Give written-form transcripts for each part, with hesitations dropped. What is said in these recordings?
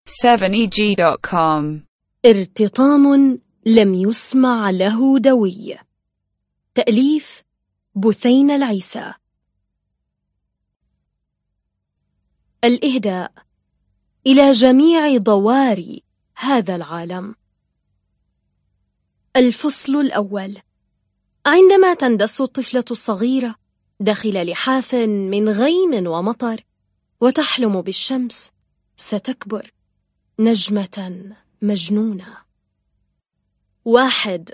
7eg.com. ارتطام لم يسمع له دوي. تأليف بثين العيسى. الإهداء إلى جميع ضواري هذا العالم. الفصل الأول. عندما تندس الطفلة الصغيرة داخل لحاف من غيم ومطر وتحلم بالشمس، ستكبر نجمة مجنونة. 1.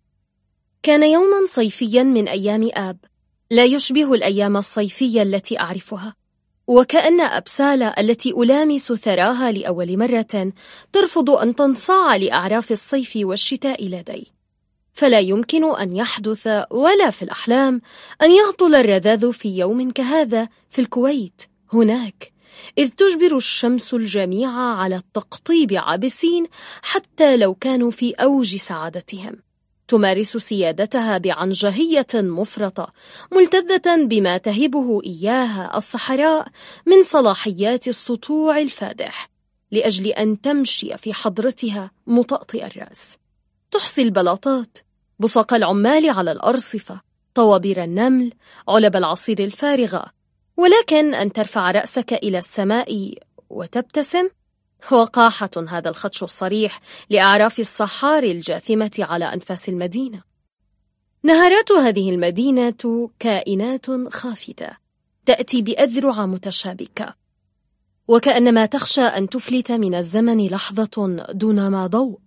كان يوما صيفيا من أيام آب، لا يشبه الأيام الصيفية التي أعرفها، وكأن أبسالة التي ألامس ثراها لأول مرة ترفض أن تنصاع لأعراف الصيف والشتاء لدي، فلا يمكن أن يحدث ولا في الأحلام أن يهطل الرذاذ في يوم كهذا في الكويت هناك، إذ تجبر الشمس الجميع على التقطيب عابسين حتى لو كانوا في أوج سعادتهم، تمارس سيادتها بعنجهية مفرطة، ملتذة بما تهبه إياها الصحراء من صلاحيات السطوع الفادح، لأجل أن تمشي في حضرتها مطأطئ الرأس، تحصي البلاطات، بصق العمال على الأرصفة، طوابير النمل، علب العصير الفارغة، ولكن أن ترفع رأسك إلى السماء وتبتسم، وقاحة هذا الخدش الصريح لأعراف الصحاري الجاثمة على أنفاس المدينة. نهرات هذه المدينة كائنات خافتة، تأتي بأذرع متشابكة، وكأنما تخشى أن تفلت من الزمن لحظة دون ما ضوء.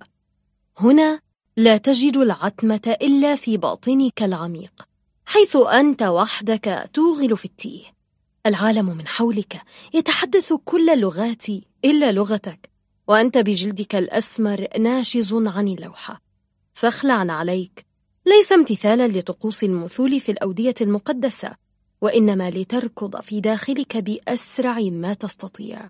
هنا لا تجد العتمة إلا في باطنك العميق، حيث أنت وحدك توغل في التيه. العالم من حولك يتحدث كل اللغات إلا لغتك، وأنت بجلدك الأسمر ناشز عن اللوحة. فاخلع عليك، ليس امتثالا لطقوس المثول في الأودية المقدسة، وإنما لتركض في داخلك بأسرع ما تستطيع.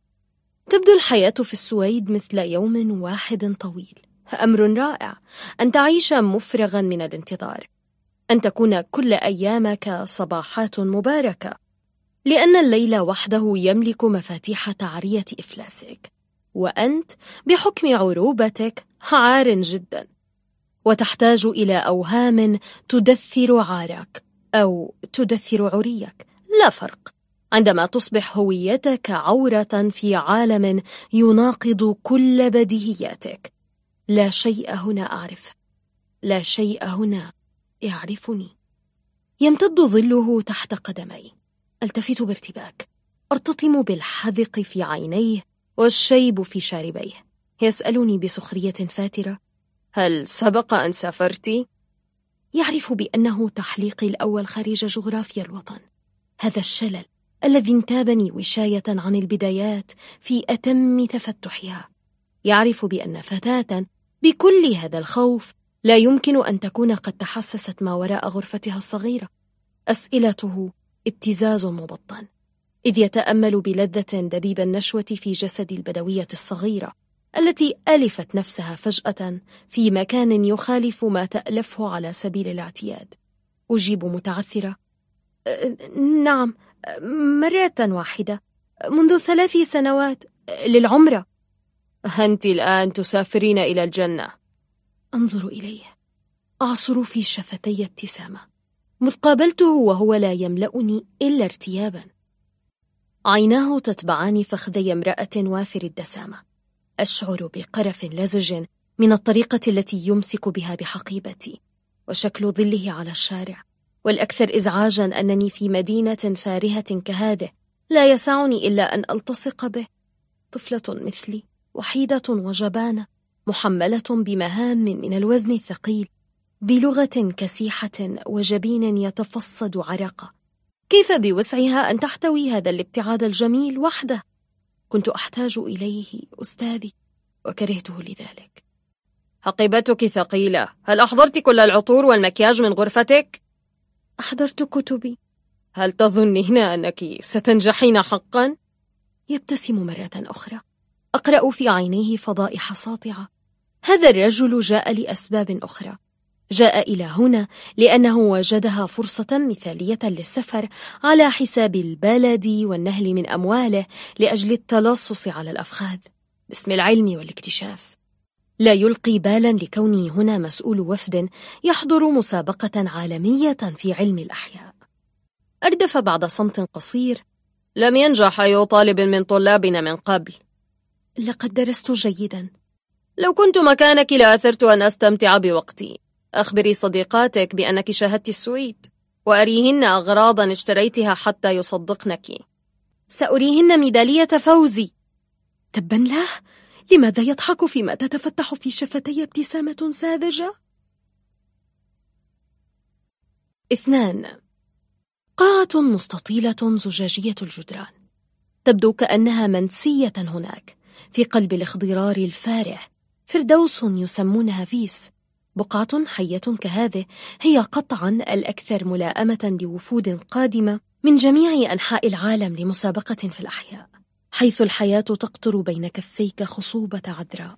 تبدو الحياة في السويد مثل يوم واحد طويل، أمر رائع أن تعيش مفرغا من الانتظار، أن تكون كل أيامك صباحات مباركة، لأن الليل وحده يملك مفاتيح تعرية إفلاسك، وأنت بحكم عروبتك عار جدا، وتحتاج إلى أوهام تدثر عارك أو تدثر عريك، لا فرق، عندما تصبح هويتك عورة في عالم يناقض كل بديهياتك. لا شيء هنا أعرف، لا شيء هنا يعرفني. يمتد ظله تحت قدمي، التفت بارتباك، أرتطم بالحذق في عينيه والشيب في شاربيه. يسألني بسخرية فاترة: هل سبق أن سافرت؟ يعرف بأنه تحليقي الأول خارج جغرافيا الوطن، هذا الشلل الذي انتابني وشاية عن البدايات في أتم تفتحها. يعرف بأن فتاة بكل هذا الخوف لا يمكن أن تكون قد تحسست ما وراء غرفتها الصغيرة. أسئلته ابتزاز مبطن، إذ يتأمل بلذة دبيب النشوة في جسد البدوية الصغيرة التي ألفت نفسها فجأة في مكان يخالف ما تألفه على سبيل الاعتياد. أجيب متعثرة: نعم، مرة واحدة منذ 3 سنوات للعمرة. أنت الآن تسافرين إلى الجنة. أنظر إليه، أعصر في شفتي ابتسامة، مذ قابلته وهو لا يملأني إلا ارتيابا. عيناه تتبعان فخذي امرأة وافر الدسامة. أشعر بقرف لزج من الطريقة التي يمسك بها بحقيبتي، وشكل ظله على الشارع، والأكثر إزعاجا أنني في مدينة فارهة كهذه لا يسعني إلا أن ألتصق به. طفلة مثلي، وحيدة وجبانة، محملة بمهام من الوزن الثقيل، بلغة كسيحة وجبين يتفصد عرقه. كيف بوسعها أن تحتوي هذا الابتعاد الجميل وحده؟ كنت أحتاج إليه أستاذي، وكرهته لذلك. حقيبتك ثقيلة، هل أحضرت كل العطور والمكياج من غرفتك؟ أحضرت كتبي. هل تظنين أنك ستنجحين حقا؟ يبتسم مرة أخرى. أقرأ في عينيه فضائح ساطعة. هذا الرجل جاء لأسباب أخرى، جاء إلى هنا لأنه وجدها فرصة مثالية للسفر على حساب البلد والنهل من أمواله لأجل التلصص على الأفخاذ. باسم العلم والاكتشاف. لا يلقي بالا لكوني هنا مسؤول وفد يحضر مسابقة عالمية في علم الأحياء. أردف بعد صمت قصير: لم ينجح أي طالب من طلابنا من قبل. لقد درست جيدا. لو كنت مكانك لأثرت أن أستمتع بوقتي. أخبري صديقاتك بأنك شاهدت السويد، وأريهن أغراضا اشتريتها حتى يصدقنك. سأريهن ميدالية فوزي. تبا له، لماذا يضحك فيما تتفتح في شفتي ابتسامة ساذجة؟ 2. قاعة مستطيلة زجاجية الجدران، تبدو كأنها منسية هناك في قلب الاخضرار الفارع. فردوس يسمونها فيس. بقعة حية كهذه هي قطعا الأكثر ملائمة لوفود قادمة من جميع أنحاء العالم لمسابقة في الأحياء، حيث الحياة تقطر بين كفيك خصوبة عذراء.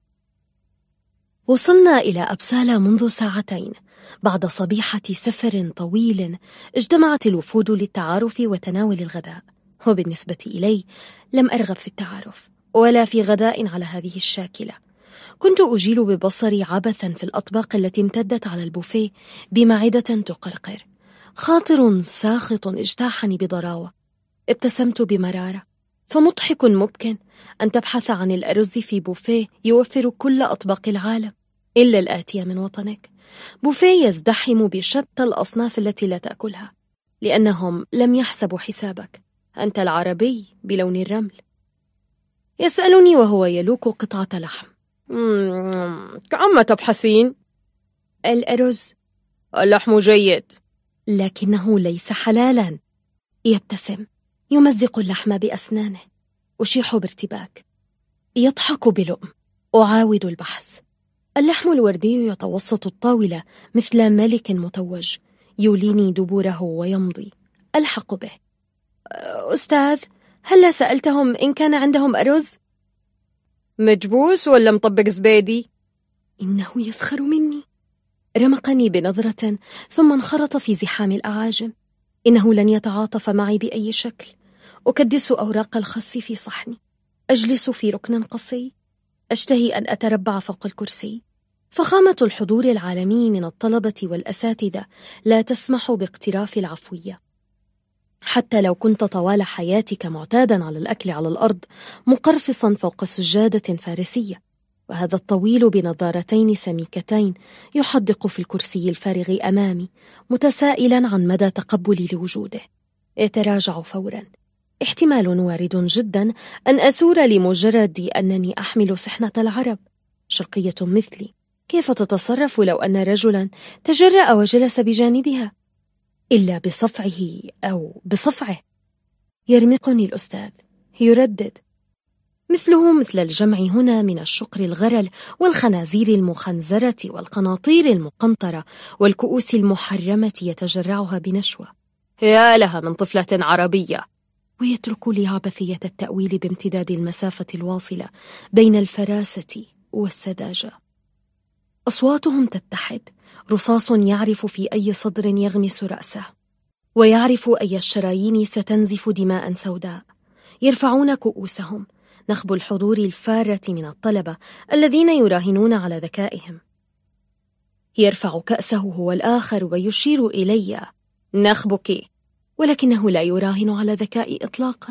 وصلنا إلى أبسالا منذ ساعتين بعد صبيحة سفر طويل. اجتمعت الوفود للتعارف وتناول الغداء، وبالنسبة إلي لم أرغب في التعارف ولا في غداء على هذه الشاكلة. كنت أجيل ببصري عبثا في الأطباق التي امتدت على البوفيه بمعدة تقرقر. خاطر ساخط اجتاحني بضراوة. ابتسمت بمرارة، فمضحك ممكن أن تبحث عن الأرز في بوفيه يوفر كل أطباق العالم إلا الآتية من وطنك، بوفيه يزدحم بشتى الأصناف التي لا تأكلها لأنهم لم يحسبوا حسابك. أنت العربي بلون الرمل. يسألني وهو يلوك قطعة لحم: عما تبحثين؟ الأرز. اللحم جيد لكنه ليس حلالا. يبتسم، يمزق اللحم بأسنانه. أشيح بارتباك. يضحك بلؤم. أعاود البحث. اللحم الوردي يتوسط الطاولة مثل ملك متوج، يوليني دبوره ويمضي. ألحق به. أستاذ، هل سألتهم إن كان عندهم أرز؟ مجبوس ولا مطبق زبادي؟ إنه يسخر مني. رمقني بنظرة ثم انخرط في زحام الأعاجم. إنه لن يتعاطف معي بأي شكل. أكدس أوراق الخس في صحني. أجلس في ركن قصي. أشتهي أن أتربع فوق الكرسي. فخامة الحضور العالمي من الطلبة والأساتذة لا تسمح باقتراف العفوية. حتى لو كنت طوال حياتك معتادا على الأكل على الأرض، مقرفصا فوق سجادة فارسية، وهذا الطويل بنظارتين سميكتين يحدق في الكرسي الفارغ أمامي متسائلا عن مدى تقبلي لوجوده. يتراجع فورا. احتمال وارد جدا أن أثور لمجرد أنني أحمل سحنة العرب. شرقية مثلي، كيف تتصرف لو أن رجلا تجرأ وجلس بجانبها؟ إلا بصفعه أو بصفعه. يرمقني الأستاذ، يردد: مثله مثل الجمع هنا من الشقر الغرل والخنازير المخنزرة والقناطير المقنطرة والكؤوس المحرمة يتجرعها بنشوة. يا لها من طفلة عربية. ويترك لي عبثية التأويل بامتداد المسافة الواصلة بين الفراسة والسذاجة. أصواتهم تتحد. رصاص يعرف في أي صدر يغمس رأسه، ويعرف أي الشرايين ستنزف دماء سوداء. يرفعون كؤوسهم. نخب الحضور الفارة من الطلبة الذين يراهنون على ذكائهم. يرفع كأسه هو الآخر ويشير إلي: نخبك. ولكنه لا يراهن على ذكائي إطلاقا.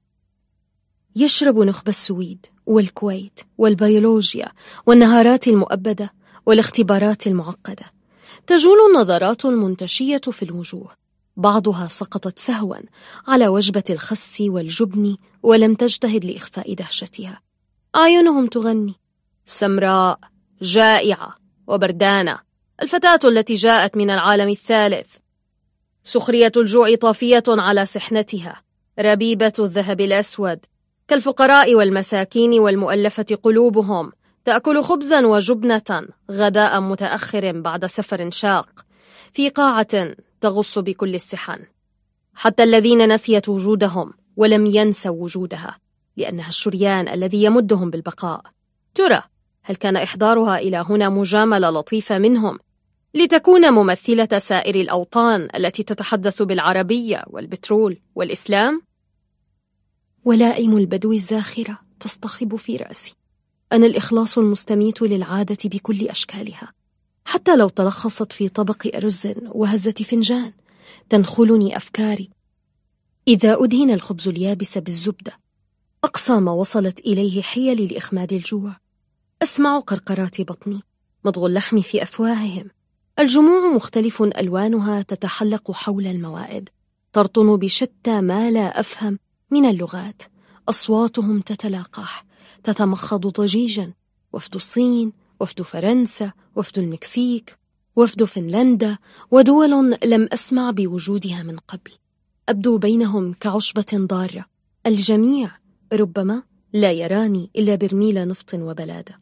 يشرب نخب السويد والكويت والبيولوجيا والنهارات المؤبدة والاختبارات المعقدة. تجول النظرات المنتشية في الوجوه، بعضها سقطت سهوا على وجبة الخس والجبن ولم تجتهد لإخفاء دهشتها. أعينهم تغني: سمراء، جائعة وبردانة، الفتاة التي جاءت من العالم الثالث. سخرية الجوع طافية على سحنتها، ربيبة الذهب الأسود، كالفقراء والمساكين والمؤلفة قلوبهم، تأكل خبزا وجبنة غداء متأخر بعد سفر شاق، في قاعة تغص بكل السحن. حتى الذين نسيت وجودهم ولم ينسوا وجودها، لأنها الشريان الذي يمدهم بالبقاء. ترى هل كان إحضارها إلى هنا مجاملة لطيفة منهم لتكون ممثلة سائر الأوطان التي تتحدث بالعربية والبترول والإسلام؟ ولائم البدو الزاخرة تصطخب في رأسي. أنا الإخلاص المستميت للعادة بكل أشكالها، حتى لو تلخصت في طبق أرز وهزة فنجان. تنخلني أفكاري إذا أدهن الخبز اليابس بالزبدة. أقصى ما وصلت إليه حيلي لإخماد الجوع. أسمع قرقرات بطني، مضغ اللحم في أفواههم. الجموع مختلف ألوانها تتحلق حول الموائد، ترطن بشتى ما لا أفهم من اللغات. أصواتهم تتلاقح، تتمخض ضجيجا. وفد الصين، وفد فرنسا، وفد المكسيك، وفد فنلندا، ودول لم أسمع بوجودها من قبل. أبدو بينهم كعشبة ضارة. الجميع ربما لا يراني إلا برميل نفط وبلادة.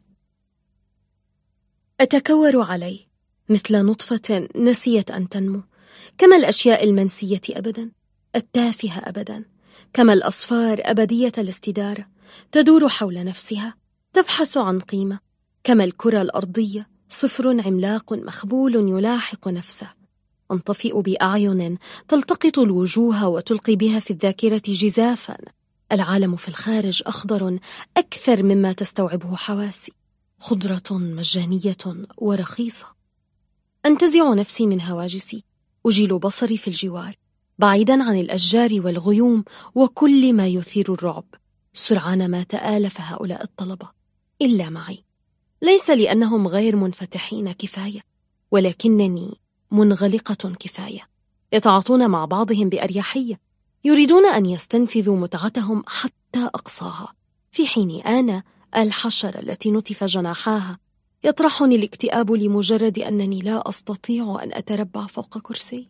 أتكور عليه مثل نطفة نسيت أن تنمو، كما الأشياء المنسية أبدا، التافهة أبدا، كما الأصفار أبدية الاستدارة، تدور حول نفسها، تبحث عن قيمة، كما الكرة الأرضية صفر عملاق مخبول يلاحق نفسه. أنطفئ بأعين تلتقط الوجوه وتلقي بها في الذاكرة جزافا. العالم في الخارج أخضر أكثر مما تستوعبه حواسي، خضرة مجانية ورخيصة. أنتزع نفسي من هواجسي، أجيل بصري في الجوار، بعيدا عن الأشجار والغيوم وكل ما يثير الرعب. سرعان ما تآلف هؤلاء الطلبة إلا معي، ليس لأنهم غير منفتحين كفاية، ولكنني منغلقة كفاية. يتعاطون مع بعضهم بأريحية، يريدون أن يستنفذوا متعتهم حتى أقصاها، في حين أنا الحشرة التي نتف جناحاها يطرحني الاكتئاب لمجرد أنني لا أستطيع أن أتربع فوق كرسي.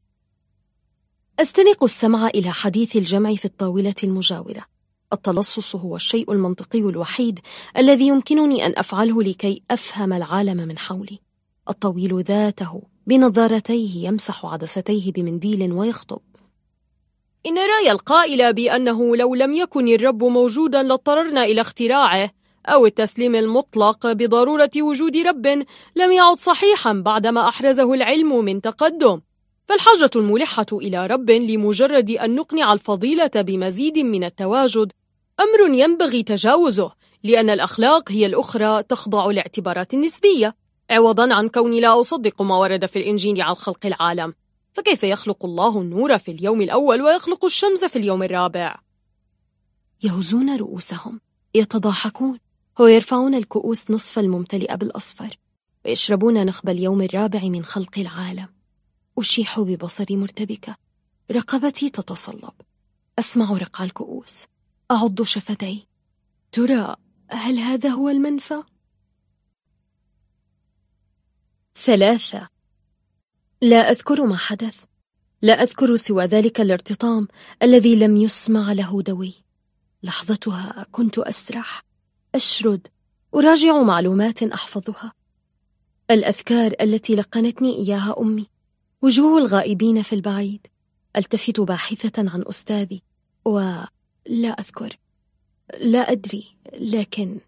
أستنق السمع إلى حديث الجمع في الطاولة المجاورة. التلصص هو الشيء المنطقي الوحيد الذي يمكنني أن أفعله لكي أفهم العالم من حولي. الطويل ذاته بنظارتيه يمسح عدستيه بمنديل ويخطب: إن رأي القائل بأنه لو لم يكن الرب موجودا لاضطررنا إلى اختراعه، أو التسليم المطلق بضرورة وجود رب، لم يعد صحيحا بعدما أحرزه العلم من تقدم. فالحاجة الملحة إلى رب لمجرد أن نقنع الفضيلة بمزيد من التواجد أمر ينبغي تجاوزه، لأن الأخلاق هي الأخرى تخضع لاعتبارات نسبية، عوضا عن كوني لا أصدق ما ورد في الإنجيل عن خلق العالم. فكيف يخلق الله النور في اليوم الأول ويخلق الشمس في اليوم الرابع؟ يهزون رؤوسهم، يتضاحكون، ويرفعون الكؤوس نصف الممتلئة بالأصفر، ويشربون نخب اليوم الرابع من خلق العالم. أشيح ببصري مرتبكة، رقبتي تتصلب، أسمع رقع الكؤوس، أعض شفتي. ترى هل هذا هو المنفى؟ 3. لا أذكر ما حدث، لا أذكر سوى ذلك الارتطام الذي لم يسمع له دوي. لحظتها كنت أسرح، أشرد، أراجع معلومات أحفظها، الأذكار التي لقنتني إياها أمي، وجوه الغائبين في البعيد. التفت باحثة عن أستاذي ولا أذكر، لا أدري، لكن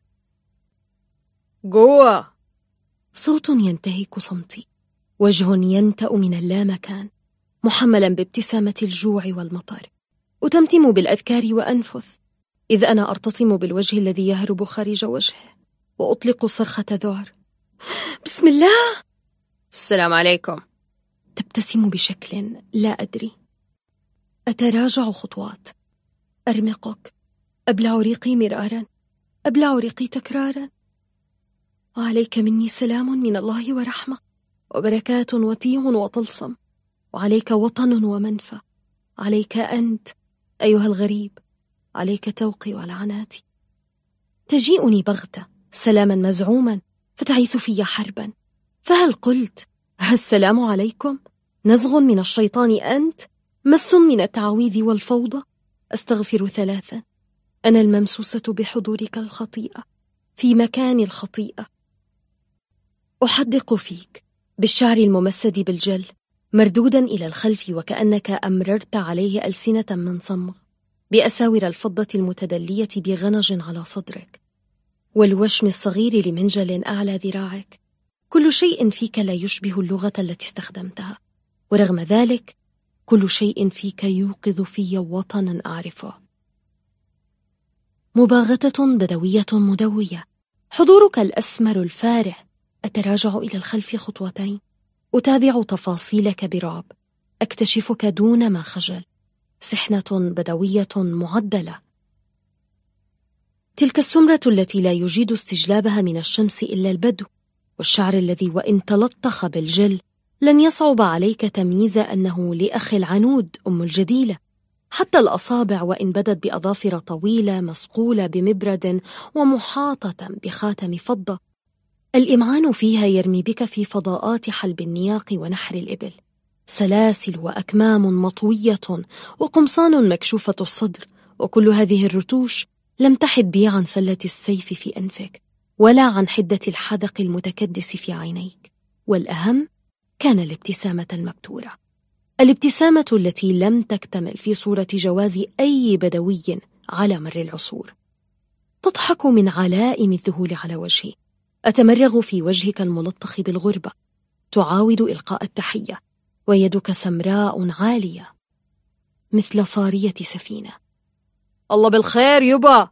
جوا صوت ينتهك صمتي، وجه ينتأ من اللامكان، محملا بابتسامة الجوع والمطر. أتمتم بالأذكار وأنفث، إذ أنا أرتطم بالوجه الذي يهرب خارج وجهه، وأطلق صرخة ذعر: بسم الله. السلام عليكم. تبتسم بشكل لا أدري. أتراجع خطوات، أرمقك، أبلع ريقي مرارا، أبلع ريقي تكرارا. وعليك مني سلام من الله ورحمة وبركات وتيع وطلسم، وعليك وطن ومنفى، عليك أنت أيها الغريب، عليك توقي ولعناتي. تجيئني بغتة سلاما مزعوما فتعيث في حربا. فهل قلت السلام عليكم؟ نزغ من الشيطان أنت؟ مس من التعويذ والفوضى؟ أستغفر 3. أنا الممسوسة بحضورك الخطيئة في مكان الخطيئة. أحدق فيك بالشعر الممسد بالجل، مردودا إلى الخلف وكأنك أمررت عليه ألسنة من صمغ، بأساور الفضة المتدلية بغنج على صدرك، والوشم الصغير لمنجل أعلى ذراعك. كل شيء فيك لا يشبه اللغة التي استخدمتها، ورغم ذلك كل شيء فيك يوقظ في وطنا أعرفه. مباغتة بدوية مدوية. حضورك الأسمر الفارح. أتراجع إلى الخلف خطوتين. أتابع تفاصيلك برعب. أكتشفك دون ما خجل. سحنة بدوية معدلة. تلك السمرة التي لا يجيد استجلابها من الشمس إلا البدو، والشعر الذي وإن تلطخ بالجل لن يصعب عليك تمييز أنه لأخي العنود أم الجديلة. حتى الأصابع وإن بدت بأظافر طويلة مصقولة بمبرد ومحاطة بخاتم فضة. الإمعان فيها يرمي بك في فضاءات حلب النياق ونحر الإبل. سلاسل وأكمام مطوية وقمصان مكشوفة الصدر، وكل هذه الرتوش لم تحد بي عن سلة السيف في أنفك ولا عن حدة الحدق المتكدس في عينيك. والأهم كان الابتسامة المبتورة، الابتسامة التي لم تكتمل في صورة جواز أي بدوي على مر العصور. تضحك من علائم الذهول على وجهي. أتمرغ في وجهك الملطخ بالغربة. تعاود إلقاء التحية، ويدك سمراء عالية مثل صارية سفينة. الله بالخير يبا.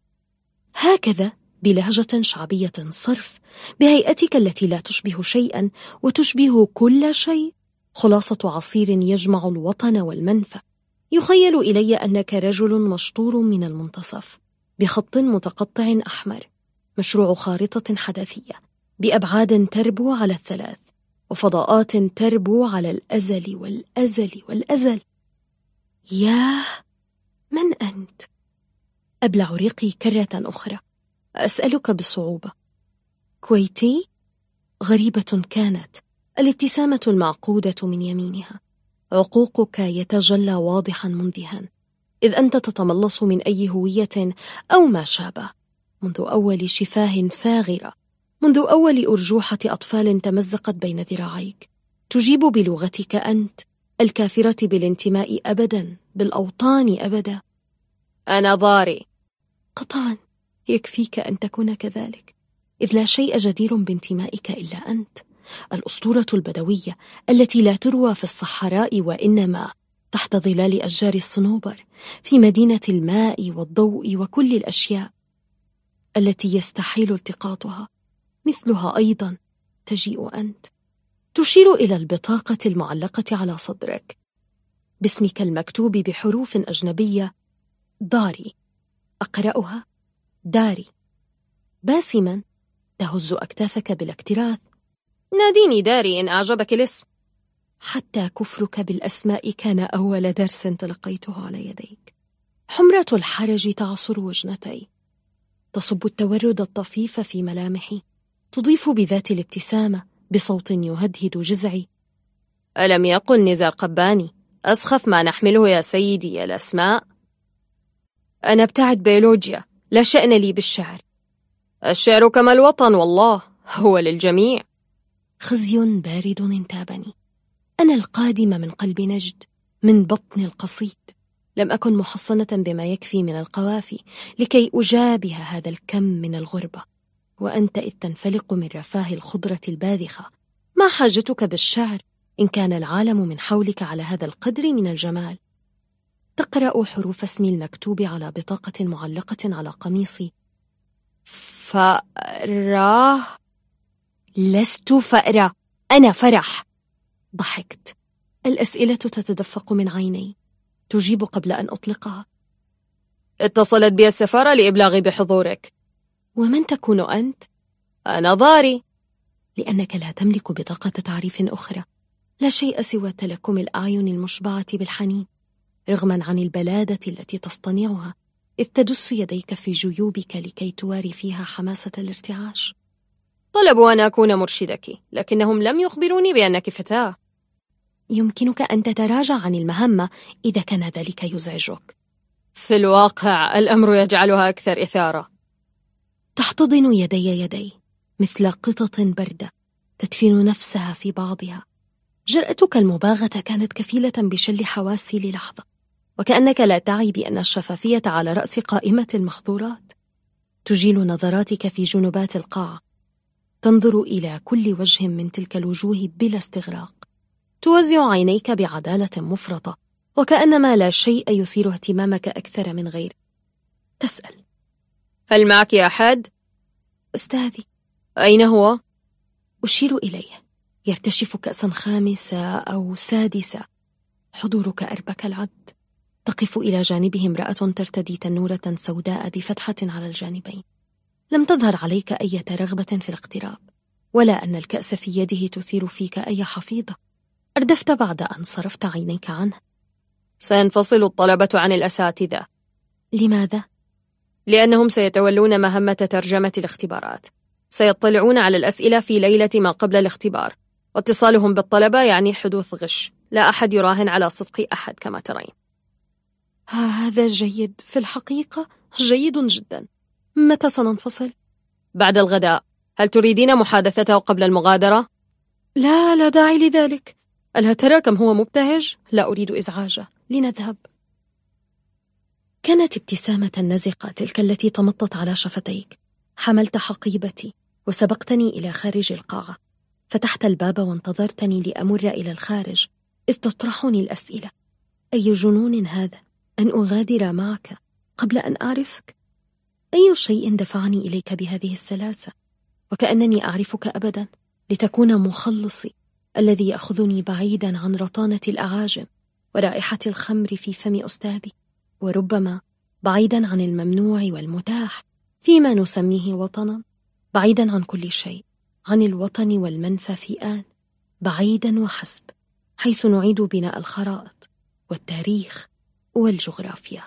هكذا بلهجة شعبية صرف، بهيئتك التي لا تشبه شيئا وتشبه كل شيء، خلاصة عصير يجمع الوطن والمنفى. يخيل إلي أنك رجل مشطور من المنتصف، بخط متقطع أحمر، مشروع خارطة حداثية بأبعاد تربو على الثلاث، وفضاءات تربو على الأزل والأزل والأزل. ياه، من أنت؟ أبلع ريقي كرة أخرى. أسألك بصعوبة. كويتي؟ غريبة كانت الابتسامة المعقودة من يمينها. عقوقك يتجلى واضحا منذها، إذ أنت تتملص من أي هوية أو ما شابه، منذ أول شفاه فاغرة، منذ أول أرجوحة أطفال تمزقت بين ذراعيك. تجيب بلغتك أنت، الكافرة بالانتماء أبدا، بالأوطان أبدا. أنا ضاري. قطعا يكفيك أن تكون كذلك، إذ لا شيء جدير بانتمائك إلا أنت، الأسطورة البدوية التي لا تروى في الصحراء وإنما تحت ظلال أشجار الصنوبر، في مدينة الماء والضوء وكل الأشياء التي يستحيل التقاطها. مثلها أيضا تجيء أنت، تشير إلى البطاقة المعلقة على صدرك باسمك المكتوب بحروف أجنبية: داري. أقرأها: داري. باسما تهز أكتافك بالاكتراث: ناديني داري إن أعجبك الاسم. حتى كفرك بالأسماء كان أول درس تلقيته على يديك. حمرة الحرج تعصر وجنتي، تصب التورد الطفيف في ملامحي، تضيف بذات الابتسامة بصوت يهدهد جزعي: ألم يقل نزار قباني أسخف ما نحمله يا سيدي الأسماء؟ أنا ابتعد بيولوجيا، لا شأن لي بالشعر. الشعر كما الوطن والله، هو للجميع. خزي بارد انتابني. أنا القادمة من قلب نجد، من بطن القصيد. لم أكن محصنة بما يكفي من القوافي لكي أجابه هذا الكم من الغربة، وأنت إذ تنفلق من رفاه الخضرة الباذخة. ما حاجتك بالشعر إن كان العالم من حولك على هذا القدر من الجمال؟ تقرأ حروف اسمي المكتوب على بطاقة معلقة على قميصي: فأرة. لست فأرة، أنا فرح. ضحكت. الأسئلة تتدفق من عيني. تجيب قبل أن أطلقها: اتصلت بي السفارة لإبلاغي بحضورك. ومن تكون أنت؟ أنا ضاري. لأنك لا تملك بطاقة تعريف أخرى، لا شيء سوى تلكم الأعين المشبعة بالحنين، رغما عن البلادة التي تصطنعها، إذ تدس يديك في جيوبك لكي تواري فيها حماسة الارتعاش. طلبوا أن أكون مرشدك، لكنهم لم يخبروني بأنك فتاة. يمكنك أن تتراجع عن المهمة إذا كان ذلك يزعجك. في الواقع الأمر يجعلها أكثر إثارة. تحتضن يدي مثل قطط باردة تدفن نفسها في بعضها. جرأتك المباغتة كانت كفيلة بشل حواسي للحظة، وكأنك لا تعي بأن الشفافية على رأس قائمة المحظورات. تجيل نظراتك في جنبات القاعة، تنظر إلى كل وجه من تلك الوجوه بلا استغراق، توزع عينيك بعدالة مفرطة، وكأنما لا شيء يثير اهتمامك أكثر من غير. تسأل: هل معك أحد؟ أستاذي. أين هو؟ أشير إليه، يرتشف كأسا خامسة أو سادسة. حضورك أربك العد. تقف إلى جانبه امرأة ترتدي تنورة سوداء بفتحة على الجانبين. لم تظهر عليك أي رغبة في الاقتراب، ولا أن الكأس في يده تثير فيك أي حفيظة. أردفت بعد أن صرفت عينيك عنه. سينفصل الطلبة عن الأساتذة. لماذا؟ لأنهم سيتولون مهمة ترجمة الاختبارات. سيطلعون على الأسئلة في ليلة ما قبل الاختبار، واتصالهم بالطلبة يعني حدوث غش. لا أحد يراهن على صدق أحد كما ترين. هذا جيد، في الحقيقة جيد جدا. متى سننفصل؟ بعد الغداء. هل تريدين محادثته قبل المغادرة؟ لا داعي لذلك. ألا ترى كم هو مبتهج؟ لا أريد إزعاجه، لنذهب. كانت ابتسامة نزقة تلك التي تمطت على شفتيك. حملت حقيبتي وسبقتني إلى خارج القاعة. فتحت الباب وانتظرتني لأمر إلى الخارج، إذ تطرحني الأسئلة. أي جنون هذا أن أغادر معك قبل أن أعرفك؟ أي شيء دفعني إليك بهذه السلاسة، وكأنني أعرفك أبدا، لتكون مخلصي الذي يأخذني بعيدا عن رطانة الأعاجم ورائحة الخمر في فم أستاذي، وربما بعيدا عن الممنوع والمتاح فيما نسميه وطنا، بعيدا عن كل شيء، عن الوطن والمنفى في آن، بعيدا وحسب، حيث نعيد بناء الخرائط والتاريخ والجغرافيا.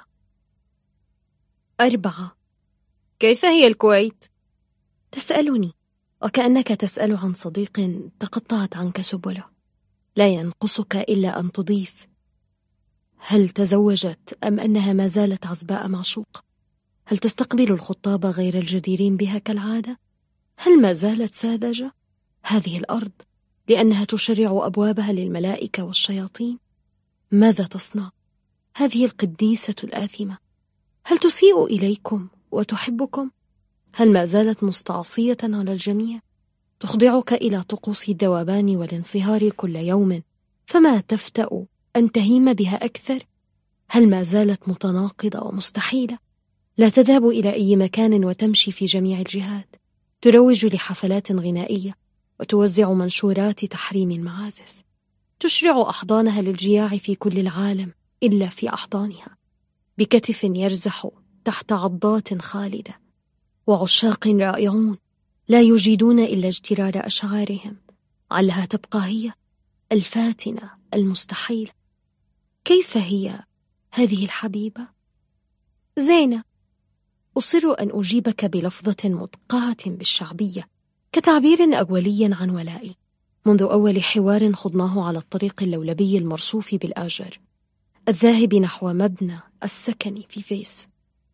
4. كيف هي الكويت؟ تسألني وكأنك تسأل عن صديق تقطعت عنك سبله. لا ينقصك إلا أن تضيف: هل تزوجت أم أنها ما زالت عزباء معشوق؟ هل تستقبل الخطاب غير الجديرين بها كالعادة؟ هل ما زالت ساذجة هذه الأرض لأنها تشرع أبوابها للملائكة والشياطين؟ ماذا تصنع هذه القديسة الآثمة؟ هل تسيء إليكم وتحبكم؟ هل ما زالت مستعصية على الجميع، تخضعك إلى طقوس الذوبان والانصهار كل يوم، فما تفتأ أن تهيم بها أكثر؟ هل ما زالت متناقضة ومستحيلة، لا تذهب إلى أي مكان وتمشي في جميع الجهات، تروج لحفلات غنائية وتوزع منشورات تحريم المعازف، تشرع أحضانها للجياع في كل العالم إلا في أحضانها، بكتف يرزح تحت عضات خالدة، وعشاق رائعون لا يجيدون إلا اجترار أشعارهم، علها تبقى هي الفاتنة المستحيلة. كيف هي هذه الحبيبة؟ زينة. أصر أن أجيبك بلفظة مدقعة بالشعبية، كتعبير أولي عن ولائي، منذ أول حوار خضناه على الطريق اللولبي المرصوف بالآجر الذاهب نحو مبنى السكن في فيس.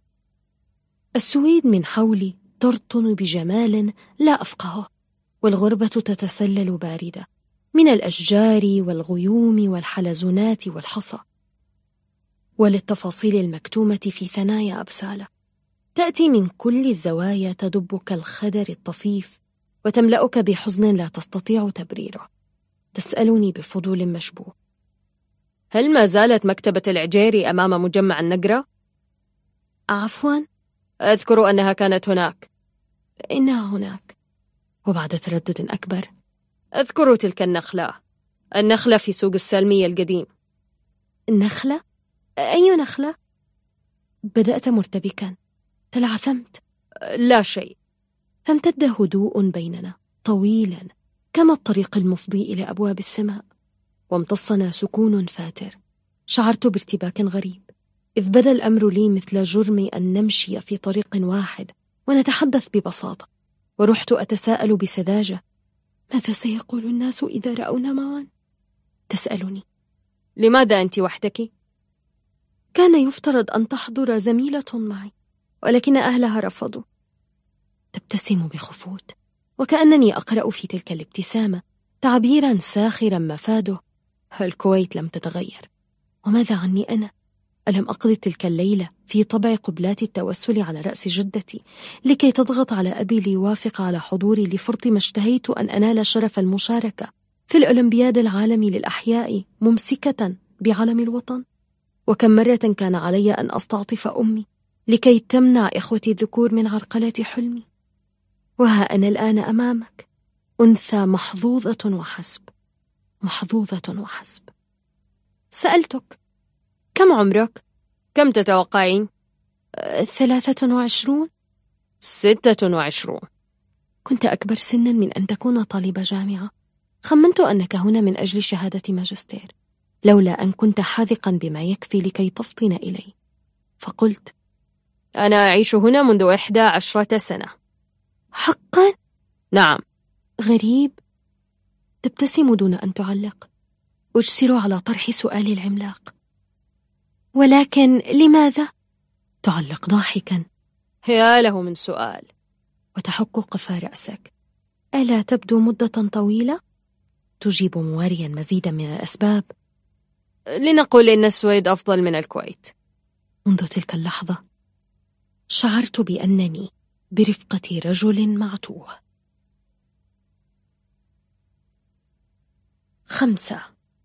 السويد من حولي ترطن بجمال لا أفقهه، والغربة تتسلل باردة من الأشجار والغيوم والحلزونات والحصى. وللتفاصيل المكتومة في ثنايا أبسالة تأتي من كل الزوايا، تدب كالخدر الطفيف وتملأك بحزن لا تستطيع تبريره. تسألني بفضول مشبوه: هل ما زالت مكتبة العجيري أمام مجمع النقرة؟ عفواً، أذكر أنها كانت هناك. إنها هناك. وبعد تردد أكبر: أذكر تلك النخلة في سوق السلمية القديم. النخلة؟ أي نخلة؟ بدأت مرتبكاً، تلعثمت. لا شيء. فامتد هدوء بيننا طويلاً كما الطريق المفضي إلى أبواب السماء، وامتصنا سكون فاتر. شعرت بارتباك غريب، إذ بدا الأمر لي مثل جرم أن نمشي في طريق واحد ونتحدث ببساطة، ورحت أتساءل بسذاجة: ماذا سيقول الناس إذا رأونا معا؟ تسألني: لماذا أنت وحدك؟ كان يفترض أن تحضر زميلة معي، ولكن أهلها رفضوا. تبتسم بخفوت، وكأنني أقرأ في تلك الابتسامة تعبيرا ساخرا مفاده: الكويت لم تتغير. وماذا عني أنا؟ ألم أقضي تلك الليلة في طبع قبلات التوسل على رأس جدتي لكي تضغط على أبي ليوافق على حضوري لفرط ما اشتهيت أن أنال شرف المشاركة في الأولمبياد العالمي للأحياء ممسكة بعلم الوطن؟ وكم مرة كان علي أن أستعطف أمي لكي تمنع إخوتي الذكور من عرقلة حلمي. وها أنا الآن أمامك، أنثى محظوظة وحسب، محظوظة وحسب. سألتك: كم عمرك؟ كم تتوقعين؟ 23. 26. كنت أكبر سنا من أن تكون طالب جامعة. خمنت أنك هنا من أجل شهادة ماجستير، لولا أن كنت حاذقا بما يكفي لكي تفطن إلي. فقلت: أنا أعيش هنا منذ 11 سنة. حقا؟ نعم. غريب. تبتسم دون أن تعلق. أجسر على طرح سؤالي العملاق: ولكن لماذا؟ تعلق ضاحكا: يا له من سؤال. وتحك قفا رأسك: ألا تبدو مدة طويلة؟ تجيب مواريا مزيدا من الأسباب: لنقل إن السويد أفضل من الكويت. منذ تلك اللحظة شعرت بأنني برفقة رجل معتوه. 5.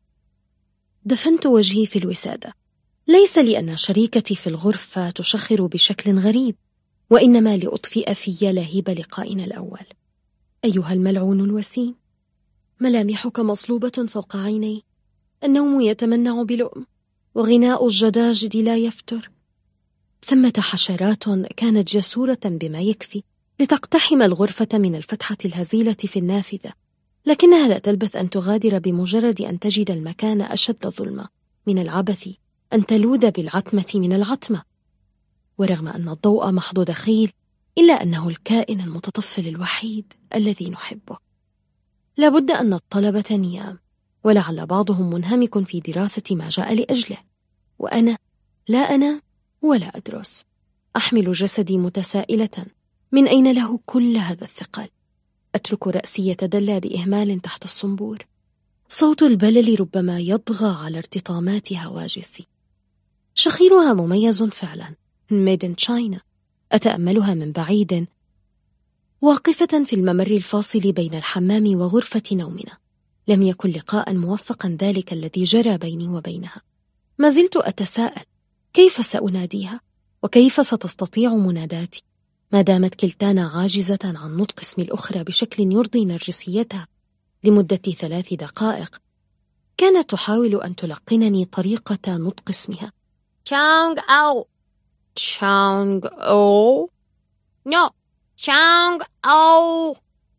دفنت وجهي في الوسادة، ليس لأن شريكتي في الغرفة تشخر بشكل غريب، وإنما لأطفئ في لهيب لقائنا الأول. أيها الملعون الوسيم، ملامحك مصلوبة فوق عيني، النوم يتمنع بلؤم، وغناء الجداجد لا يفتر. ثمة حشرات كانت جسورة بما يكفي لتقتحم الغرفة من الفتحة الهزيلة في النافذة، لكنها لا تلبث أن تغادر بمجرد أن تجد المكان أشد ظلمة. من العبث أن تلوذ بالعتمة من العتمة. ورغم أن الضوء محض دخيل، إلا أنه الكائن المتطفل الوحيد الذي نحبه. لابد أن الطلبة نيام، ولعل بعضهم منهمك في دراسة ما جاء لأجله، وأنا لا أنام ولا أدرس. أحمل جسدي متسائلة: من أين له كل هذا الثقل؟ أترك رأسي يتدلى بإهمال تحت الصنبور. صوت البلل ربما يطغى على ارتطامات هواجسي. شخيرها مميز فعلا، made in China. أتأملها من بعيد واقفة في الممر الفاصل بين الحمام وغرفة نومنا. لم يكن لقاء موفقا ذلك الذي جرى بيني وبينها. ما زلت أتساءل: كيف سأناديها؟ وكيف ستستطيع مناداتي ما دامت كلتانا عاجزة عن نطق اسم الأخرى بشكل يرضي نرجسيتها؟ لمدة 3 دقائق كانت تحاول أن تلقنني طريقة نطق اسمها. تشانغ أو. تشانغ أو. نو. تشانغ أو.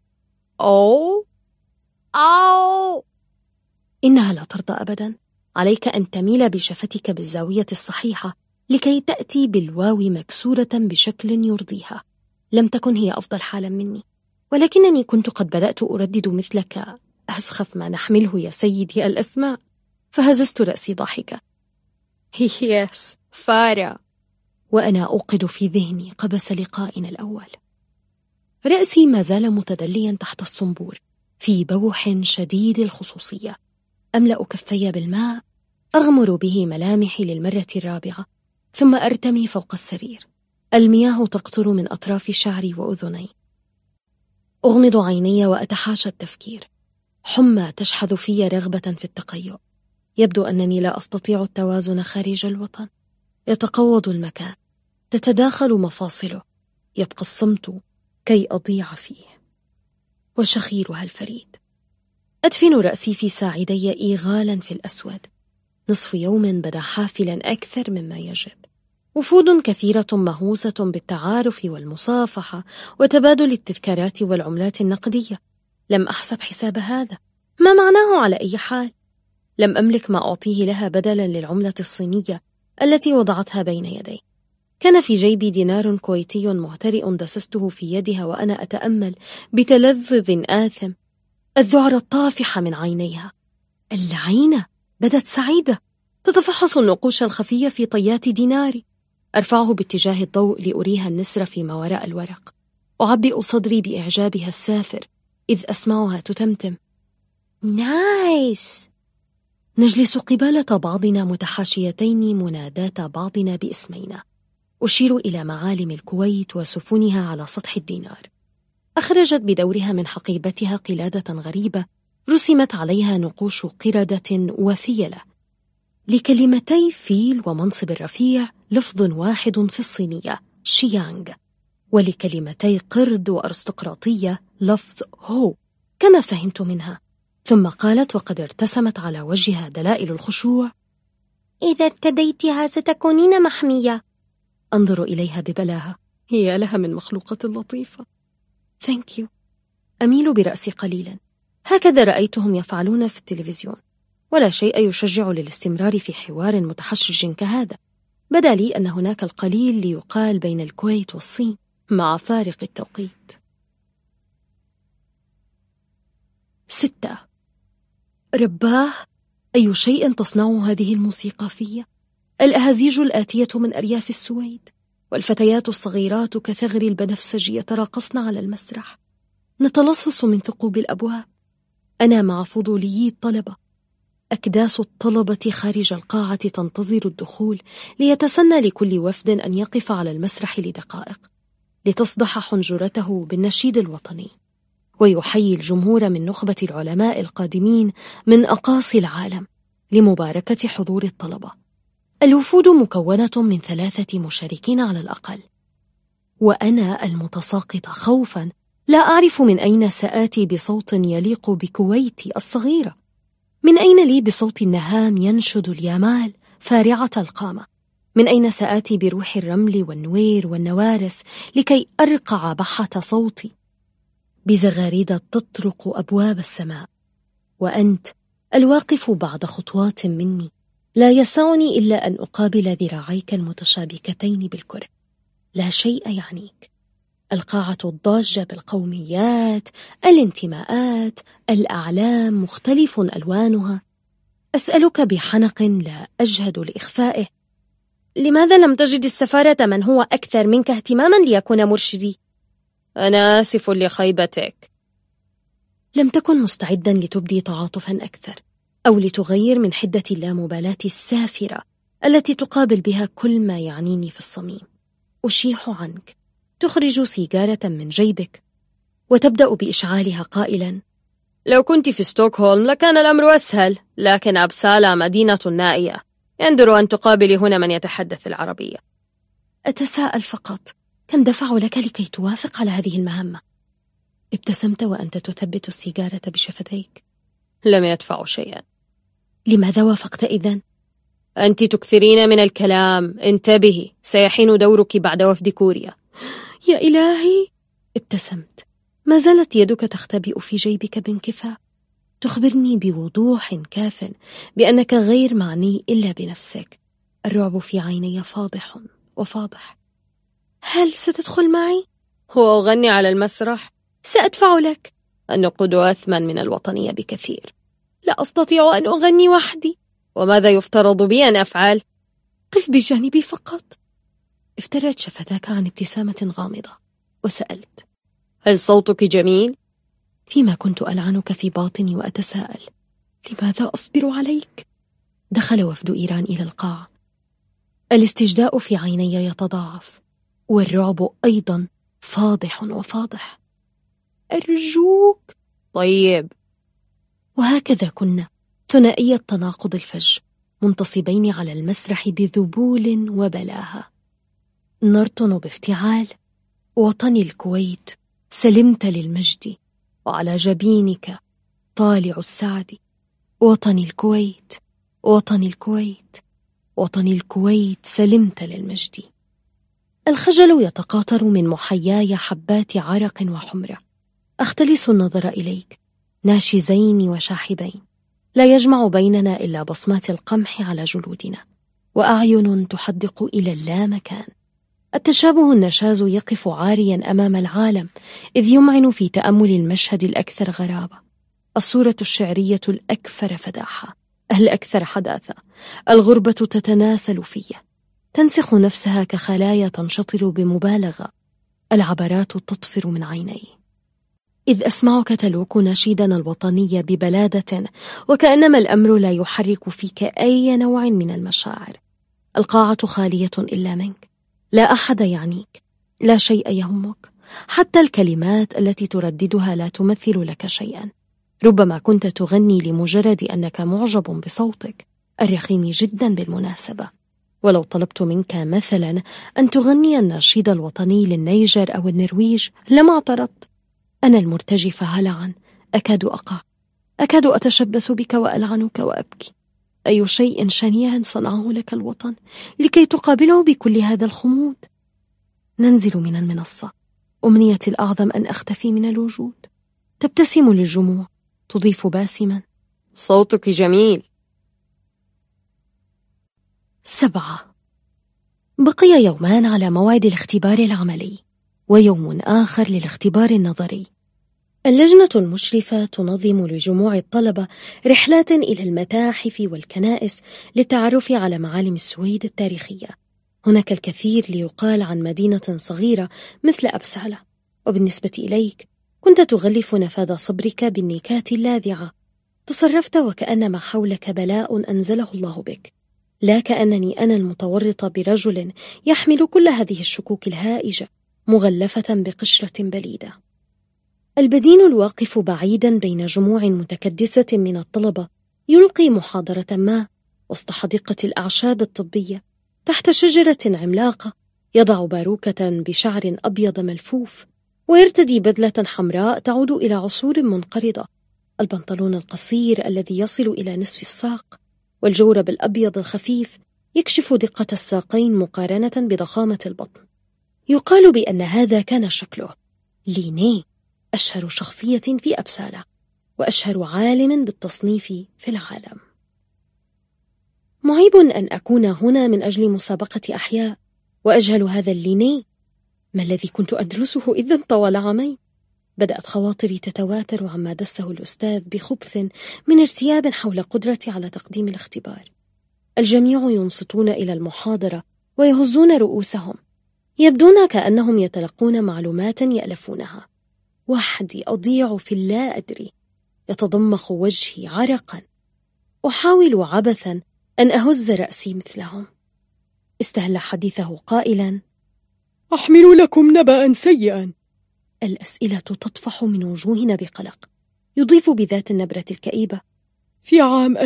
أو. أو. إنها لا ترضى أبدا. عليك أن تميل بشفتك بالزاوية الصحيحة لكي تأتي بالواو مكسورة بشكل يرضيها. لم تكن هي أفضل حالا مني، ولكنني كنت قد بدأت أردد مثلك: أسخف ما نحمله يا سيدي الأسماء. فهززت رأسي ضاحكة: يس فارا. وأنا أوقد في ذهني قبس لقائنا الأول. رأسي ما زال متدليا تحت الصنبور في بوح شديد الخصوصية. أملأ كفي بالماء، أغمر به ملامحي للمرة الرابعة، ثم أرتمي فوق السرير. المياه تقطر من أطراف شعري وأذني. أغمض عيني وأتحاشى التفكير. حمى تشحذ في رغبة في التقيؤ. يبدو أنني لا أستطيع التوازن خارج الوطن. يتقوض المكان، تتداخل مفاصله، يبقى الصمت كي أضيع فيه. وشخيرها الفريد. أدفن رأسي في ساعدي إيغالا في الأسود. نصف يوم بدا حافلا أكثر مما يجب. وفود كثيرة مهووسة بالتعارف والمصافحة وتبادل التذكارات والعملات النقدية. لم أحسب حساب هذا، ما معناه على أي حال؟ لم أملك ما أعطيه لها بدلا للعملة الصينية التي وضعتها بين يدي. كان في جيبي دينار كويتي مهترئ دسسته في يدها وأنا أتأمل بتلذذ آثم الذعر الطافح من عينيها. العينة بدت سعيدة، تتفحص النقوش الخفية في طيات ديناري. أرفعه باتجاه الضوء لأريها النسر فيما وراء الورق. أعبئ صدري بإعجابها السافر إذ أسمعها تتمتم: نايس. نجلس قبالة بعضنا متحاشيتين منادات بعضنا باسمينا. أشير إلى معالم الكويت وسفنها على سطح الدينار. أخرجت بدورها من حقيبتها قلادة غريبة رسمت عليها نقوش قردة وفيلة لكلمتي فيل ومنصب الرفيع لفظ واحد في الصينية شيانغ، ولكلمتي قرد وأرستقراطية لفظ هو كما فهمت منها. ثم قالت وقد ارتسمت على وجهها دلائل الخشوع: إذا ارتديتها ستكونين محمية. أنظر إليها ببلاهة، هي لها من مخلوقة لطيفة. Thank you. أميل برأسي قليلا. هكذا رأيتهم يفعلون في التلفزيون، ولا شيء يشجع للاستمرار في حوار متحشج كهذا. بدا لي أن هناك القليل ليقال بين الكويت والصين مع فارق التوقيت. 6. رباه، أي شيء تصنع هذه الموسيقى فيا؟ الأهازيج الآتية من أرياف السويد، والفتيات الصغيرات كثغر البنفسج يتراقصن على المسرح. نتلصص من ثقوب الأبواب، أنا مع فضوليي الطلبة. أكداس الطلبة خارج القاعة تنتظر الدخول ليتسنى لكل وفد أن يقف على المسرح لدقائق لتصدح حنجرته بالنشيد الوطني، ويحيي الجمهور من نخبة العلماء القادمين من أقاصي العالم لمباركة حضور الطلبة. الوفود مكونة من 3 مشاركين على الأقل، وأنا المتساقط خوفا لا أعرف من أين سآتي بصوت يليق بكويتي الصغيرة، من أين لي بصوت النهام ينشد اليمال فارعة القامة، من أين سآتي بروح الرمل والنوير والنوارس لكي أرقع بحة صوتي بزغاريد تطرق أبواب السماء. وأنت الواقف بعد خطوات مني، لا يسعني إلا أن أقابل ذراعيك المتشابكتين بالكره. لا شيء يعنيك، القاعة الضاجة بالقوميات، الانتماءات، الأعلام مختلف ألوانها. أسألك بحنق لا أجهد لإخفائه: لماذا لم تجد السفارة من هو أكثر منك اهتماما ليكون مرشدي؟ أنا آسف لخيبتك. لم تكن مستعدا لتبدي تعاطفا أكثر أو لتغير من حدة اللامبالاة السافرة التي تقابل بها كل ما يعنيني في الصميم. أشيح عنك، تخرج سيجارة من جيبك وتبدأ بإشعالها قائلا: لو كنت في ستوكهولم لكان الأمر أسهل، لكن أبسالا مدينة نائية، يندر أن تقابلي هنا من يتحدث العربية. أتساءل فقط، كم دفع لك لكي توافق على هذه المهمة؟ ابتسمت وأنت تثبت السيجارة بشفتيك. لم يدفعوا شيئا. لماذا وافقت إذن؟ أنت تكثرين من الكلام، انتبهي، سيحين دورك بعد وفد كوريا. يا إلهي، ابتسمت. ما زالت يدك تختبئ في جيبك بانكفاء، تخبرني بوضوح كاف بأنك غير معني إلا بنفسك. الرعب في عيني فاضح وفاضح. هل ستدخل معي؟ وأغني على المسرح؟ سأدفع لك. النقود أثمن من الوطنية بكثير. لا أستطيع أن أغني وحدي. وماذا يفترض بي أن أفعل؟ قف بجانبي فقط. افترت شفتاك عن ابتسامة غامضة وسألت: هل صوتك جميل؟ فيما كنت ألعنك في باطني وأتساءل: لماذا أصبر عليك؟ دخل وفد إيران إلى القاعة. الاستجداء في عيني يتضاعف، والرعب أيضا فاضح وفاضح. أرجوك. طيب. وهكذا كنا ثنائي التناقض الفج، منتصبين على المسرح بذبول وبلاهة. نرطن بافتعال: وطني الكويت، سلمت للمجد، وعلى جبينك طالع السعد. وطني الكويت، وطني الكويت، وطني الكويت، سلمت للمجد. الخجل يتقاطر من محياي حبات عرق وحمرة. أختلس النظر إليك، ناشزين وشاحبين، لا يجمع بيننا إلا بصمات القمح على جلودنا، وأعين تحدق إلى اللامكان. التشابه النشاز يقف عاريا أمام العالم، إذ يمعن في تأمل المشهد الأكثر غرابة، الصورة الشعرية الأكثر فداحة، الأكثر حداثة. الغربة تتناسل في، تنسخ نفسها كخلايا تنشطر بمبالغة. العبرات تطفر من عيني إذ أسمعك تلوك نشيدنا الوطني ببلادة، وكأنما الأمر لا يحرك فيك أي نوع من المشاعر. القاعة خالية إلا منك، لا أحد يعنيك، لا شيء يهمك، حتى الكلمات التي ترددها لا تمثل لك شيئا. ربما كنت تغني لمجرد أنك معجب بصوتك الرخيم جدا بالمناسبة، ولو طلبت منك مثلا أن تغني النشيد الوطني للنيجر أو النرويج لما اعترضت. أنا المرتجفة هلعا أكاد أقع، أكاد أتشبث بك وألعنك وأبكي. أي شيء شنيع صنعه لك الوطن لكي تقابله بكل هذا الخمود؟ ننزل من المنصة، أمنيتي الأعظم أن أختفي من الوجود. تبتسم للجموع، تضيف باسما: صوتك جميل. 7. بقي يومان على موعد الاختبار العملي، ويوم آخر للاختبار النظري. اللجنة المشرفة تنظم لجموع الطلبة رحلات إلى المتاحف والكنائس للتعرف على معالم السويد التاريخية. هناك الكثير ليقال عن مدينة صغيرة مثل أبسالة، وبالنسبة إليك كنت تغلف نفاذ صبرك بالنكات اللاذعة. تصرفت وكأن ما حولك بلاء أنزله الله بك، لا كأنني أنا المتورط برجل يحمل كل هذه الشكوك الهائجة مغلفة بقشرة بليدة. البدين الواقف بعيدا بين جموع متكدسة من الطلبة يلقي محاضرة ما وسط حديقة الأعشاب الطبية تحت شجرة عملاقة، يضع باروكة بشعر أبيض ملفوف، ويرتدي بدلة حمراء تعود إلى عصور منقرضة، البنطلون القصير الذي يصل إلى نصف الساق، والجورب الأبيض الخفيف يكشف دقة الساقين مقارنة بضخامة البطن. يقال بأن هذا كان شكله. لينيه أشهر شخصية في أبسالة، وأشهر عالم بالتصنيف في العالم. معيب أن أكون هنا من أجل مسابقة أحياء وأجهل هذا اللينيه. ما الذي كنت أدرسه إذن طوال عامين؟ بدأت خواطري تتواتر عما دسه الأستاذ بخبث من ارتياب حول قدرتي على تقديم الاختبار. الجميع ينصتون إلى المحاضرة ويهزون رؤوسهم، يبدون كأنهم يتلقون معلومات يألفونها. وحدي أضيع في اللا أدري، يتضمخ وجهي عرقا، أحاول عبثا أن أهز رأسي مثلهم. استهل حديثه قائلا: أحمل لكم نبأ سيئا. الأسئلة تطفح من وجوهنا بقلق، يضيف بذات النبرة الكئيبة: في عام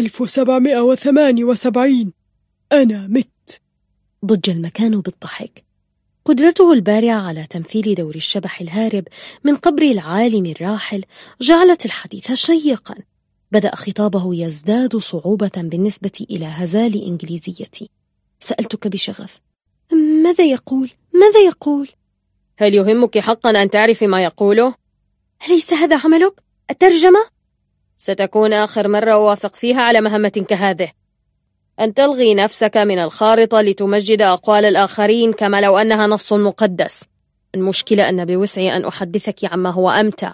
1778 أنا مت. ضج المكان بالضحك. قدرته البارعة على تمثيل دور الشبح الهارب من قبر العالم الراحل جعلت الحديث شيقا. بدأ خطابه يزداد صعوبة بالنسبة إلى هزال إنجليزيتي. سألتك بشغف: ماذا يقول؟ ماذا يقول؟ هل يهمك حقا أن تعرفي ما يقوله؟ أليس هذا عملك؟ الترجمة؟ ستكون آخر مرة أوافق فيها على مهمة كهذه. أن تلغي نفسك من الخارطة لتمجد أقوال الآخرين كما لو أنها نص مقدس. المشكلة أن بوسعي أن أحدثك عما هو أمتع.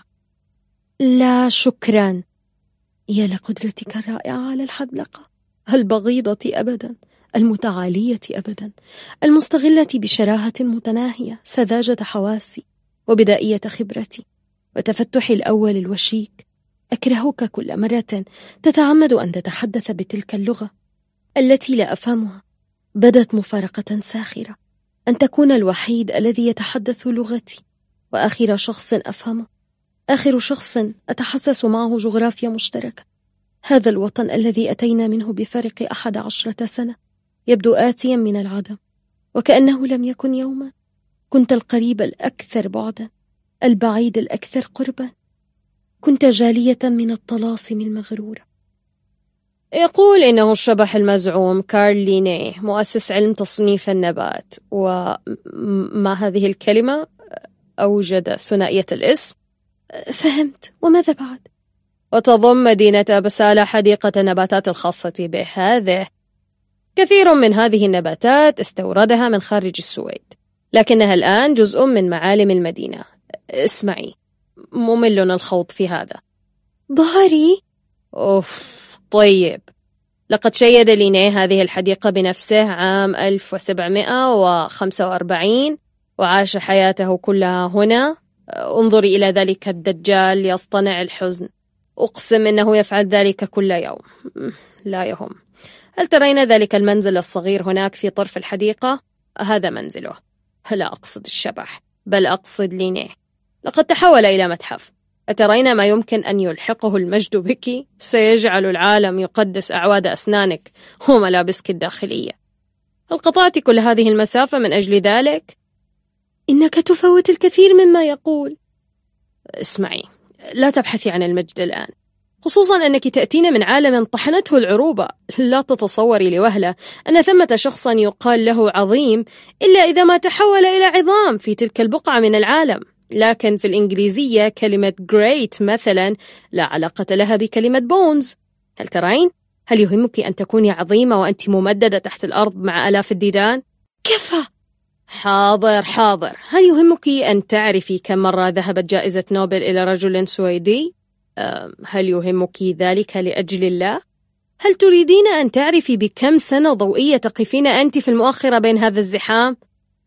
لا شكرا. يا لقدرتك الرائعة على الحدلقة، البغيضة أبدا، المتعالية أبدا، المستغلة بشراهة متناهية سذاجة حواسي وبدائية خبرتي وتفتح الأول الوشيك. أكرهك كل مرة تتعمد أن تتحدث بتلك اللغة التي لا أفهمها. بدت مفارقة ساخرة أن تكون الوحيد الذي يتحدث لغتي، وآخر شخص أفهمه، آخر شخص أتحسس معه جغرافيا مشتركة. هذا الوطن الذي أتينا منه بفارق 11 سنة يبدو آتيا من العدم، وكأنه لم يكن يوما. كنت القريب الأكثر بعدا، البعيد الأكثر قربا. كنت جالية من الطلاسم المغرورة. يقول إنه الشبح المزعوم كارل لينيه، مؤسس علم تصنيف النبات، ومع هذه الكلمة أوجد ثنائية الاسم. فهمت، وماذا بعد؟ وتضم مدينة أبسالة حديقة النباتات الخاصة به. هذه كثير من هذه النباتات استوردها من خارج السويد، لكنها الآن جزء من معالم المدينة. اسمعي، ممل الخوض في هذا. ظهري؟ طيب، لقد شيد لينيه هذه الحديقة بنفسه عام 1745 وعاش حياته كلها هنا. انظري إلى ذلك الدجال يصطنع الحزن، أقسم إنه يفعل ذلك كل يوم. لا يهم. هل ترين ذلك المنزل الصغير هناك في طرف الحديقة؟ هذا منزله. لا أقصد الشبح، بل أقصد لينيه. لقد تحول إلى متحف. أترين ما يمكن أن يلحقه المجد بك؟ سيجعل العالم يقدس أعواد أسنانك وملابسك الداخلية. هل قطعت كل هذه المسافة من أجل ذلك؟ إنك تفوت الكثير مما يقول. اسمعي، لا تبحثي عن المجد الآن، خصوصا أنك تأتين من عالم طحنته العروبة. لا تتصوري لوهلة أن ثمة شخصا يقال له عظيم إلا إذا ما تحول إلى عظام في تلك البقعة من العالم. لكن في الإنجليزية كلمة great مثلا لا علاقة لها بكلمة bones. هل ترين؟ هل يهمك أن تكوني عظيمة وأنت ممددة تحت الأرض مع آلاف الديدان؟ كفى. حاضر. هل يهمك أن تعرفي كم مرة ذهبت جائزة نوبل إلى رجل سويدي؟ هل يهمك ذلك لأجل الله؟ هل تريدين أن تعرفي بكم سنة ضوئية تقفين أنت في المؤخرة بين هذا الزحام؟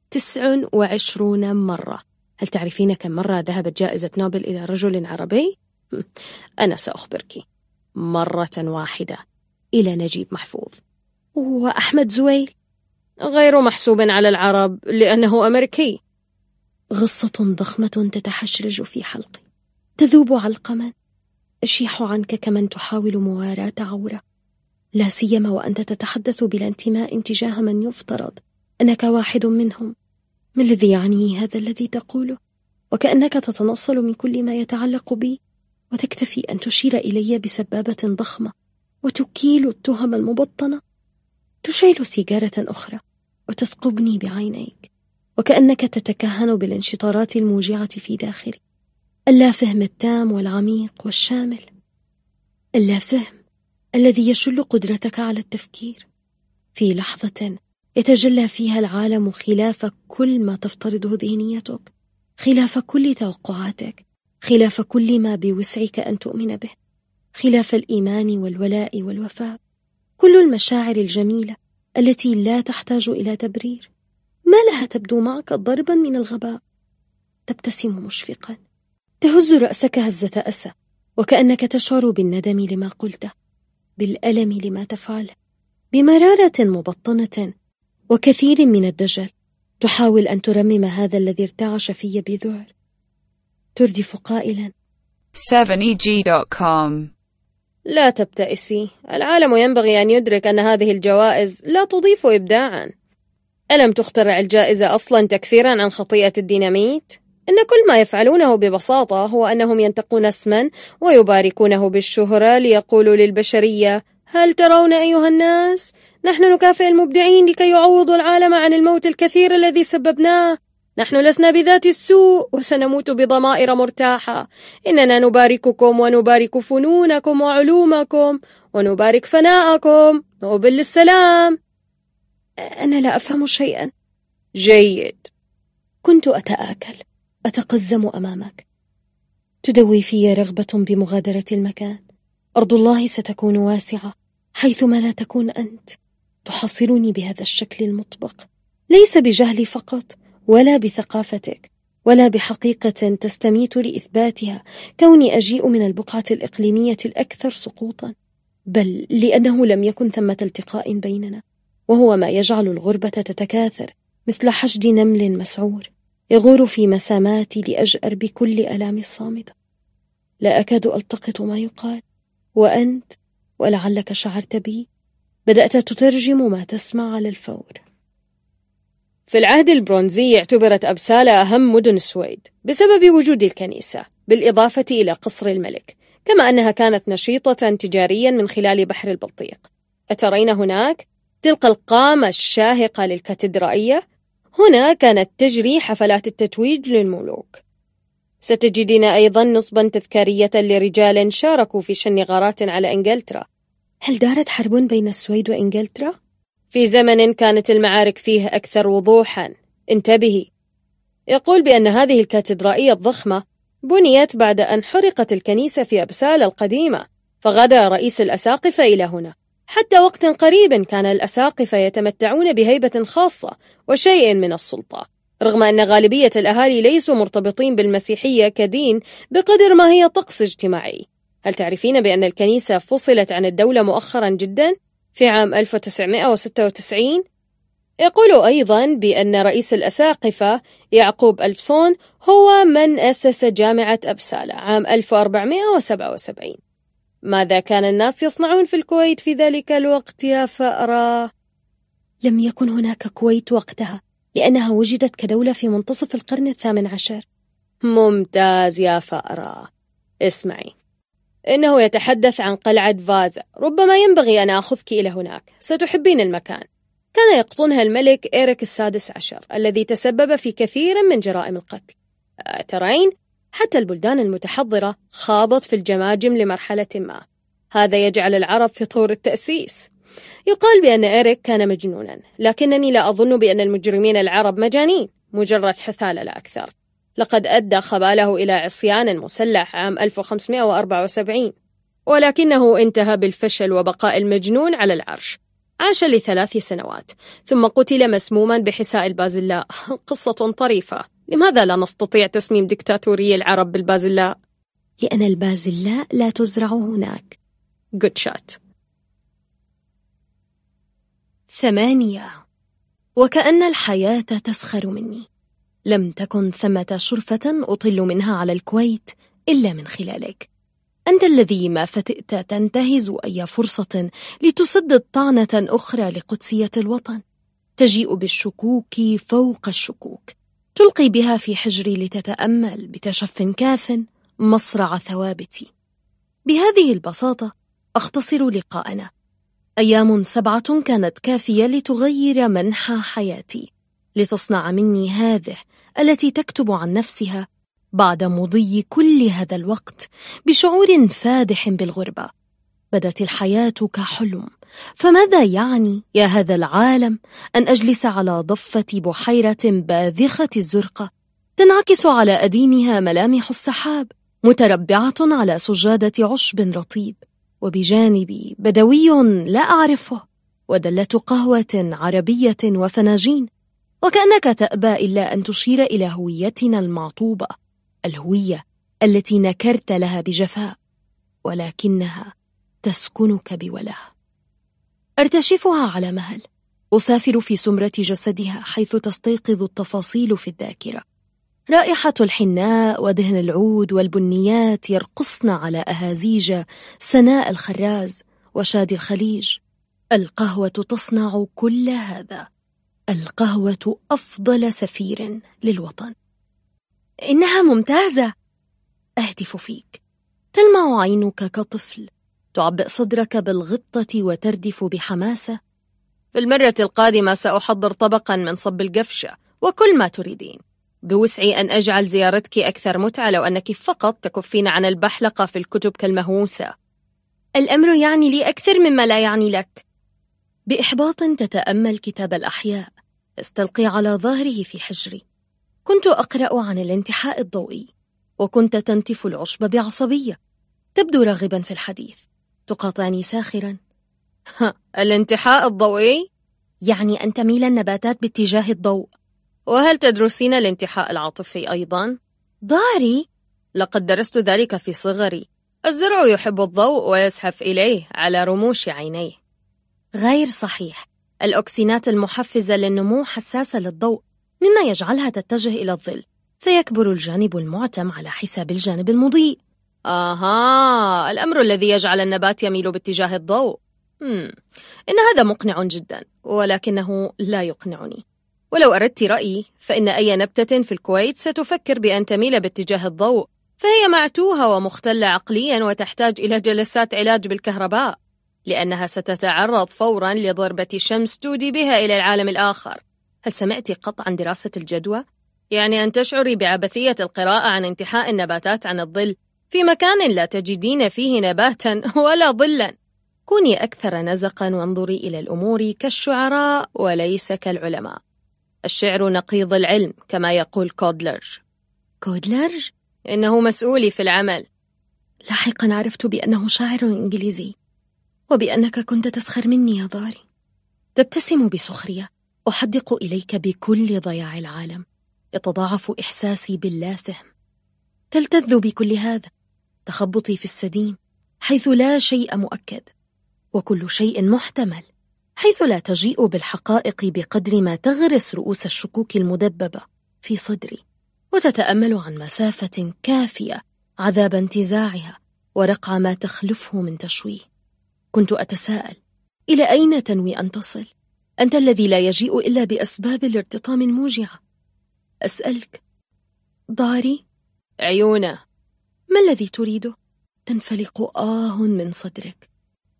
29 مرة. هل تعرفين كم مرة ذهبت جائزة نوبل إلى رجل عربي؟ أنا سأخبرك، مرة واحدة إلى نجيب محفوظ. وأحمد زويل غير محسوب على العرب لأنه أمريكي. غصة ضخمة تتحشرج في حلقي، تذوب علقما، أشيح عنك كمن تحاول مواراة عورة، لا سيما وأنت تتحدث بلا انتماء تجاه من يفترض أنك واحد منهم. ما الذي يعنيه هذا الذي تقوله؟ وكأنك تتنصل من كل ما يتعلق بي، وتكتفي أن تشير إلي بسبابة ضخمة وتكيل التهم المبطنة. تشيل سيجارة أخرى وتثقبني بعينيك، وكأنك تتكهن بالانشطارات الموجعة في داخلي. اللافهم التام والعميق والشامل، اللافهم الذي يشل قدرتك على التفكير في لحظة يتجلى فيها العالم خلاف كل ما تفترضه ذهنيتك، خلاف كل توقعاتك، خلاف كل ما بوسعك أن تؤمن به، خلاف الإيمان والولاء والوفاء، كل المشاعر الجميلة التي لا تحتاج إلى تبرير. ما لها تبدو معك ضربا من الغباء؟ تبتسم مشفقا، تهز رأسك هزة أسى، وكأنك تشعر بالندم لما قلته، بالألم لما تفعله، بمرارة مبطنة وكثير من الدجل. تحاول أن ترمم هذا الذي ارتعش في بذعر. تردف قائلا 7EG.com. لا تبتئسي، العالم ينبغي أن يدرك أن هذه الجوائز لا تضيف إبداعا. ألم تخترع الجائزة أصلا تكفيرا عن خطيئة الديناميت؟ إن كل ما يفعلونه ببساطة هو أنهم ينتقون اسما ويباركونه بالشهرة ليقولوا للبشرية: هل ترون أيها الناس؟ نحن نكافئ المبدعين لكي يعوضوا العالم عن الموت الكثير الذي سببناه. نحن لسنا بذات السوء وسنموت بضمائر مرتاحة. إننا نبارككم ونبارك فنونكم وعلومكم ونبارك فناءكم. نوبل للسلام. أنا لا أفهم شيئا. جيد. كنت أتآكل، أتقزم أمامك. تدوي في رغبة بمغادرة المكان. أرض الله ستكون واسعة حيثما لا تكون أنت. تحاصرني بهذا الشكل المطبق، ليس بجهلي فقط، ولا بثقافتك، ولا بحقيقة تستميت لإثباتها كوني أجيء من البقعة الإقليمية الأكثر سقوطا، بل لأنه لم يكن ثمة التقاء بيننا، وهو ما يجعل الغربة تتكاثر مثل حشد نمل مسعور يغور في مساماتي لأجأر بكل ألامي الصامتة. لا أكاد ألتقط ما يقال، وأنت ولعلك شعرت بي بدأت تترجم ما تسمع على الفور. في العهد البرونزي اعتبرت أبسالة أهم مدن السويد بسبب وجود الكنيسة، بالإضافة إلى قصر الملك، كما أنها كانت نشيطة تجاريا من خلال بحر البلطيق. أترين هناك تلك القامة الشاهقة للكاتدرائية؟ هنا كانت تجري حفلات التتويج للملوك. ستجدين أيضا نصبا تذكارية لرجال شاركوا في شن غارات على إنجلترا. هل دارت حرب بين السويد وإنجلترا؟ في زمن كانت المعارك فيه أكثر وضوحا. انتبهي. يقول بأن هذه الكاتدرائية الضخمة بنيت بعد أن حرقت الكنيسة في أبسال القديمة، فغدا رئيس الأساقفة إلى هنا. حتى وقت قريب كان الأساقفة يتمتعون بهيبة خاصة وشيء من السلطة، رغم أن غالبية الأهالي ليسوا مرتبطين بالمسيحية كدين بقدر ما هي طقس اجتماعي. هل تعرفين بأن الكنيسة فصلت عن الدولة مؤخرا جدا في عام 1996؟ يقول أيضا بأن رئيس الأساقفة يعقوب ألفسون هو من أسس جامعة أبسالة عام 1477. ماذا كان الناس يصنعون في الكويت في ذلك الوقت يا فأرة؟ لم يكن هناك كويت وقتها، لأنها وجدت كدولة في منتصف القرن 18. ممتاز يا فأرة. اسمعي، إنه يتحدث عن قلعة فازا، ربما ينبغي أن أخذك إلى هناك، ستحبين المكان. كان يقطنها الملك إيريك السادس عشر، الذي تسبب في كثير من جرائم القتل. ترين، حتى البلدان المتحضرة خاضت في الجماجم لمرحلة ما. هذا يجعل العرب في طور التأسيس. يقال بأن إيريك كان مجنونا، لكنني لا أظن بأن المجرمين العرب مجانين، مجرد حثالة لا أكثر. لقد أدى خباله إلى عصيان مسلح عام 1574، ولكنه انتهى بالفشل وبقاء المجنون على العرش. عاش ل3 سنوات ثم قتل مسموما بحساء البازلاء. قصة طريفة. لماذا لا نستطيع تسميم ديكتاتوري العرب بالبازلاء؟ لأن البازلاء لا تزرع هناك. Good shot. 8. وكأن الحياة تسخر مني. لم تكن ثمة شرفة أطل منها على الكويت إلا من خلالك. أنت الذي ما فتئت تنتهز أي فرصة لتسدد طعنة أخرى لقدسية الوطن، تجيء بالشكوك فوق الشكوك، تلقي بها في حجري لتتأمل بتشف كاف مصرع ثوابتي. بهذه البساطة أختصر لقاءنا. أيام 7 كانت كافية لتغير منحى حياتي، لتصنع مني هذه التي تكتب عن نفسها بعد مضي كل هذا الوقت بشعور فادح بالغربة. بدت الحياة كحلم، فماذا يعني يا هذا العالم أن أجلس على ضفة بحيرة باذخة الزرقة تنعكس على أديمها ملامح السحاب، متربعة على سجادة عشب رطيب، وبجانبي بدوي لا أعرفه، ودلة قهوة عربية وفناجين، وكأنك تأبى إلا أن تشير إلى هويتنا المعطوبة، الهوية التي نكرت لها بجفاء، ولكنها تسكنك بوله. أرتشفها على مهل، أسافر في سمرة جسدها حيث تستيقظ التفاصيل في الذاكرة. رائحة الحناء ودهن العود والبنيات يرقصن على أهازيج سناء الخراز وشادي الخليج. القهوة تصنع كل هذا. القهوة أفضل سفير للوطن. إنها ممتازة، أهتف فيك. تلمع عينك كطفل، تعبئ صدرك بالغطة وتردف بحماسة. في المرة القادمة سأحضر طبقا من صب القفشة وكل ما تريدين. بوسعي أن أجعل زيارتك أكثر متعة لو أنك فقط تكفين عن البحلقة في الكتب كالمهوسة. الأمر يعني لي أكثر مما لا يعني لك. بإحباط تتأمل كتاب الأحياء، استلقي على ظهره في حجري. كنت أقرأ عن الانتحاء الضوئي، وكنت تنتف العشب بعصبية. تبدو راغبا في الحديث، تقاطعني ساخرا. الانتحاء الضوئي؟ يعني أن تميل النباتات باتجاه الضوء. وهل تدرسين الانتحاء العاطفي أيضا؟ ضاري؟ لقد درست ذلك في صغري. الزرع يحب الضوء ويزحف إليه على رموش عينيه. غير صحيح. الأكسينات المحفزة للنمو حساسة للضوء، مما يجعلها تتجه إلى الظل، فيكبر الجانب المعتم على حساب الجانب المضيء. الأمر الذي يجعل النبات يميل باتجاه الضوء. إن هذا مقنع جدا، ولكنه لا يقنعني. ولو أردت رأيي فإن أي نبتة في الكويت ستفكر بأن تميل باتجاه الضوء، فهي معتوهة ومختلة عقليا وتحتاج إلى جلسات علاج بالكهرباء، لأنها ستتعرض فورا لضربة شمس تودي بها إلى العالم الآخر. هل سمعت قط عن دراسة الجدوى؟ يعني أن تشعري بعبثية القراءة عن انتحاء النباتات عن الظل في مكان لا تجدين فيه نباتا ولا ظلا. كوني أكثر نزقا وانظري إلى الأمور كالشعراء وليس كالعلماء. الشعر نقيض العلم كما يقول كودلر. كودلر؟ إنه مسؤولي في العمل. لاحقا عرفت بأنه شاعر إنجليزي، وبأنك كنت تسخر مني يا ضاري. تبتسم بسخرية. أحدق إليك بكل ضياع العالم. يتضاعف إحساسي باللا فهم. تلتذ بكل هذا. تخبطي في السديم حيث لا شيء مؤكد، وكل شيء محتمل حيث لا تجيء بالحقائق بقدر ما تغرس رؤوس الشكوك المدببة في صدري، وتتأمل عن مسافة كافية عذاب انتزاعها ورقع ما تخلفه من تشويه. كنت أتساءل إلى أين تنوي أن تصل؟ أنت الذي لا يجيء إلا بأسباب الارتطام الموجعة. أسألك، ضاري؟ عيونه. ما الذي تريده؟ تنفلق من صدرك،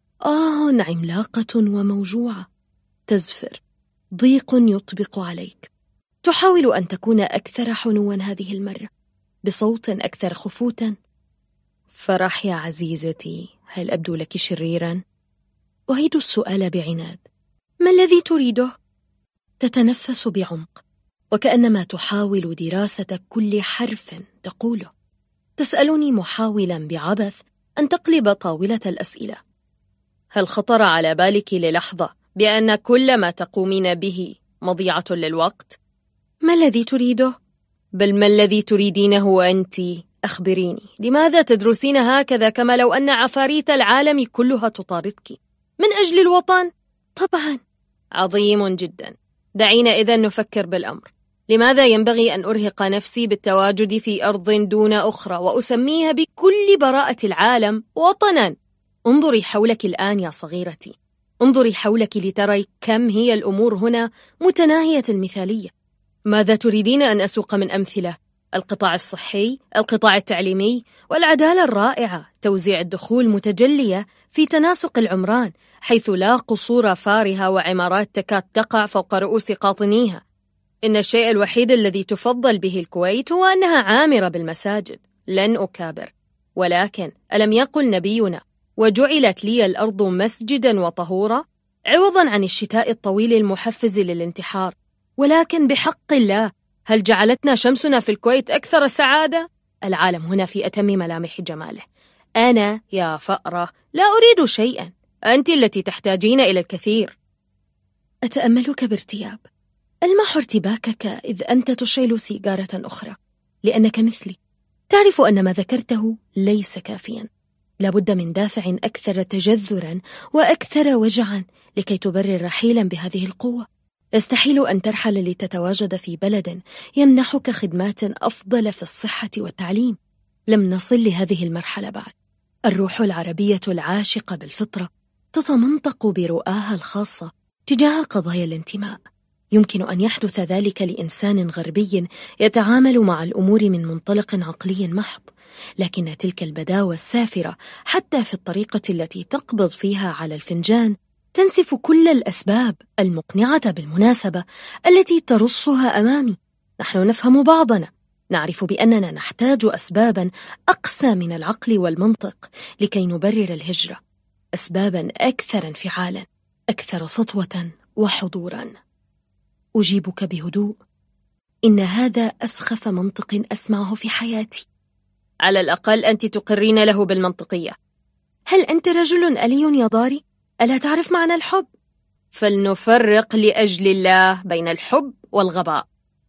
عملاقة وموجوعة، تزفر، ضيق يطبق عليك. تحاول أن تكون أكثر حنوا هذه المرة، بصوت أكثر خفوتا. فرح يا عزيزتي، هل أبدو لك شريرا؟ أعيد السؤال بعناد، ما الذي تريده؟ تتنفس بعمق، وكأنما تحاول دراسة كل حرف تقوله. تسألني محاولا بعبث أن تقلب طاولة الأسئلة. هل خطر على بالك للحظة بأن كل ما تقومين به مضيعة للوقت؟ ما الذي تريده؟ بل ما الذي تريدينه أنت؟ أخبريني، لماذا تدرسين هكذا كما لو أن عفاريت العالم كلها تطاردك؟ من أجل الوطن؟ طبعا. عظيم جدا. دعينا إذن نفكر بالأمر. لماذا ينبغي أن أرهق نفسي بالتواجد في أرض دون أخرى وأسميها بكل براءة العالم وطنا؟ انظري حولك الآن يا صغيرتي، انظري حولك لتري كم هي الأمور هنا متناهية المثالية. ماذا تريدين أن أسوق من أمثلة؟ القطاع الصحي، القطاع التعليمي، والعدالة الرائعة، توزيع الدخول متجلية في تناسق العمران، حيث لا قصور فارهة وعمارات تكاد تقع فوق رؤوس قاطنيها. إن الشيء الوحيد الذي تفضل به الكويت هو أنها عامرة بالمساجد. لن أكابر، ولكن ألم يقل نبينا: وجعلت لي الأرض مسجدا وطهورا، عوضا عن الشتاء الطويل المحفز للانتحار. ولكن بحق الله، هل جعلتنا شمسنا في الكويت أكثر سعادة؟ العالم هنا في أتم ملامح جماله. أنا يا فأرة لا أريد شيئا، أنت التي تحتاجين إلى الكثير. أتأملك بارتياب، ألمح ارتباكك إذ أنت تشعل سيجارة أخرى، لأنك مثلي تعرف أن ما ذكرته ليس كافيا. لابد من دافع أكثر تجذرا وأكثر وجعا لكي تبرر رحيلا بهذه القوة. يستحيل أن ترحل لتتواجد في بلد يمنحك خدمات أفضل في الصحة والتعليم. لم نصل لهذه المرحلة بعد. الروح العربية العاشقة بالفطرة تتمنطق برؤاها الخاصة تجاه قضايا الانتماء. يمكن أن يحدث ذلك لإنسان غربي يتعامل مع الأمور من منطلق عقلي محض، لكن تلك البداوة السافرة حتى في الطريقة التي تقبض فيها على الفنجان تنسف كل الأسباب المقنعة بالمناسبة التي ترصها أمامي. نحن نفهم بعضنا، نعرف بأننا نحتاج أسبابا أقسى من العقل والمنطق لكي نبرر الهجرة، أسبابا أكثر انفعالا، أكثر سطوة وحضورا. أجيبك بهدوء، إن هذا أسخف منطق أسمعه في حياتي. على الأقل أنت تقرين له بالمنطقية. هل أنت رجل ألي يا ضاري؟ ألا تعرف معنى الحب؟ فلنفرق لأجل الله بين الحب والغباء.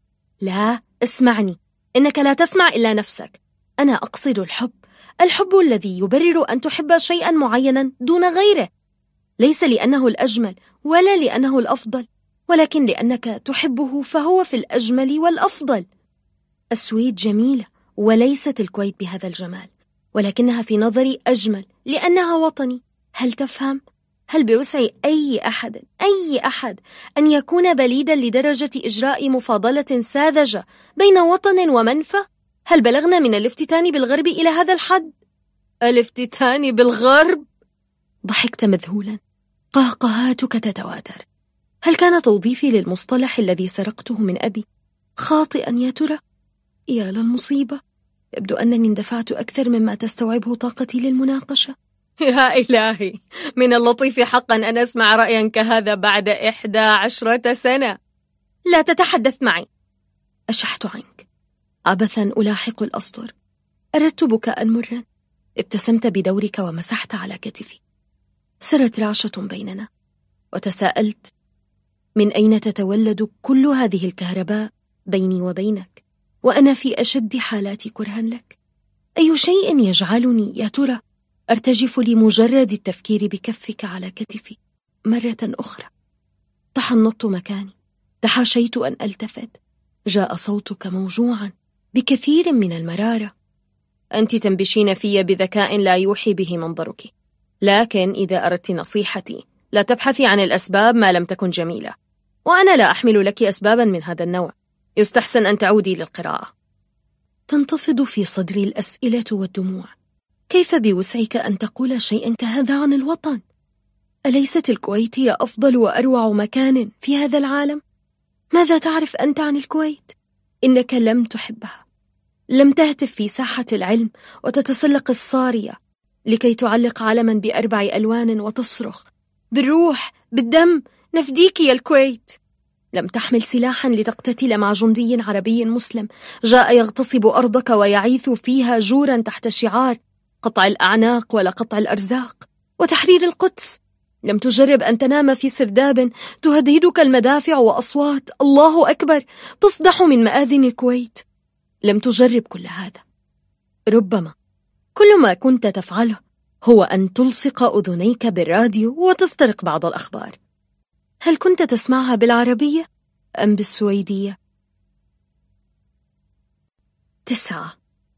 لا، اسمعني، إنك لا تسمع إلا نفسك. أنا أقصد الحب الذي يبرر أن تحب شيئا معينا دون غيره، ليس لأنه الأجمل ولا لأنه الأفضل، ولكن لأنك تحبه فهو في الأجمل والأفضل. السويد جميلة وليست الكويت بهذا الجمال، ولكنها في نظري أجمل لأنها وطني. هل تفهم؟ هل بوسع أي أحد أن يكون بليدا لدرجة إجراء مفاضلة ساذجة بين وطن ومنفى؟ هل بلغنا من الافتتان بالغرب إلى هذا الحد؟ الافتتان بالغرب؟ ضحكت مذهولا، قهقهاتك تتواتر. هل كان توظيفي للمصطلح الذي سرقته من أبي خاطئا يا ترى؟ يا للمصيبة، يبدو أنني اندفعت أكثر مما تستوعبه طاقتي للمناقشة. يا إلهي، من اللطيف حقا أن أسمع رأيا كهذا بعد 11 سنة. لا تتحدث معي. أشحت عنك، عبثا ألاحق الأسطر. أردت بكاء مرا. ابتسمت بدورك ومسحت على كتفي. سرت رعشة بيننا، وتساءلت: من أين تتولد كل هذه الكهرباء بيني وبينك وأنا في أشد حالات كرها لك؟ أي شيء يجعلني يا ترى أرتجف لمجرد التفكير بكفك على كتفي مرة أخرى؟ تحنطت مكاني، تحاشيت أن ألتفت. جاء صوتك موجوعا بكثير من المرارة. أنت تنبشين في بذكاء لا يوحي به منظرك، لكن إذا أردت نصيحتي لا تبحثي عن الأسباب ما لم تكن جميلة، وأنا لا أحمل لك أسبابا من هذا النوع. يستحسن أن تعودي للقراءة. تنتفض في صدري الأسئلة والدموع. كيف بوسعك أن تقول شيئا كهذا عن الوطن؟ أليست الكويت هي أفضل وأروع مكان في هذا العالم؟ ماذا تعرف أنت عن الكويت؟ إنك لم تحبها، لم تهتف في ساحة العلم وتتسلق الصارية لكي تعلق علما ب4 ألوان وتصرخ: بالروح بالدم نفديك يا الكويت. لم تحمل سلاحا لتقتتل مع جندي عربي مسلم جاء يغتصب أرضك ويعيث فيها جورا تحت شعار قطع الأعناق ولا قطع الأرزاق وتحرير القدس. لم تجرب أن تنام في سرداب تهدهدك المدافع وأصوات الله أكبر تصدح من مآذن الكويت. لم تجرب كل هذا. ربما كل ما كنت تفعله هو أن تلصق أذنيك بالراديو وتسترق بعض الأخبار. هل كنت تسمعها بالعربية أم بالسويدية؟ 9.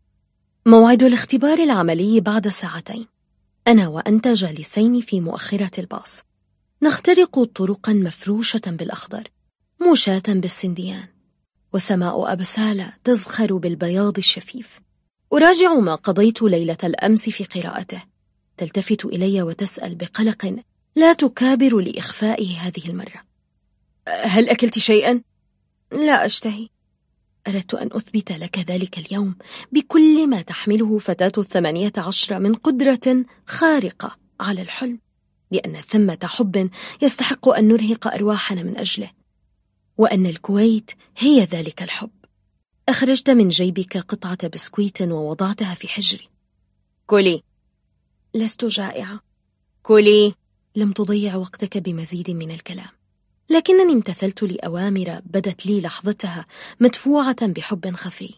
موعد الاختبار العملي بعد 2 ساعات. أنا وأنت جالسين في مؤخرة الباص، نخترق طرقا مفروشة بالأخضر موشاة بالسنديان، وسماء أبسالة تزخر بالبياض الشفيف. أراجع ما قضيت ليلة الأمس في قراءته. تلتفت إلي وتسأل بقلق لا تكابر لإخفائه هذه المرة: هل أكلت شيئا؟ لا أشتهي. أردت أن أثبت لك ذلك اليوم بكل ما تحمله فتاة 18 من قدرة خارقة على الحلم، بأن ثمة حب يستحق أن نرهق أرواحنا من أجله، وأن الكويت هي ذلك الحب. أخرجت من جيبك قطعة بسكويت ووضعتها في حجري. كلي. لست جائعة. كلي. لم تضيع وقتك بمزيد من الكلام، لكنني امتثلت لأوامر بدت لي لحظتها مدفوعة بحب خفي.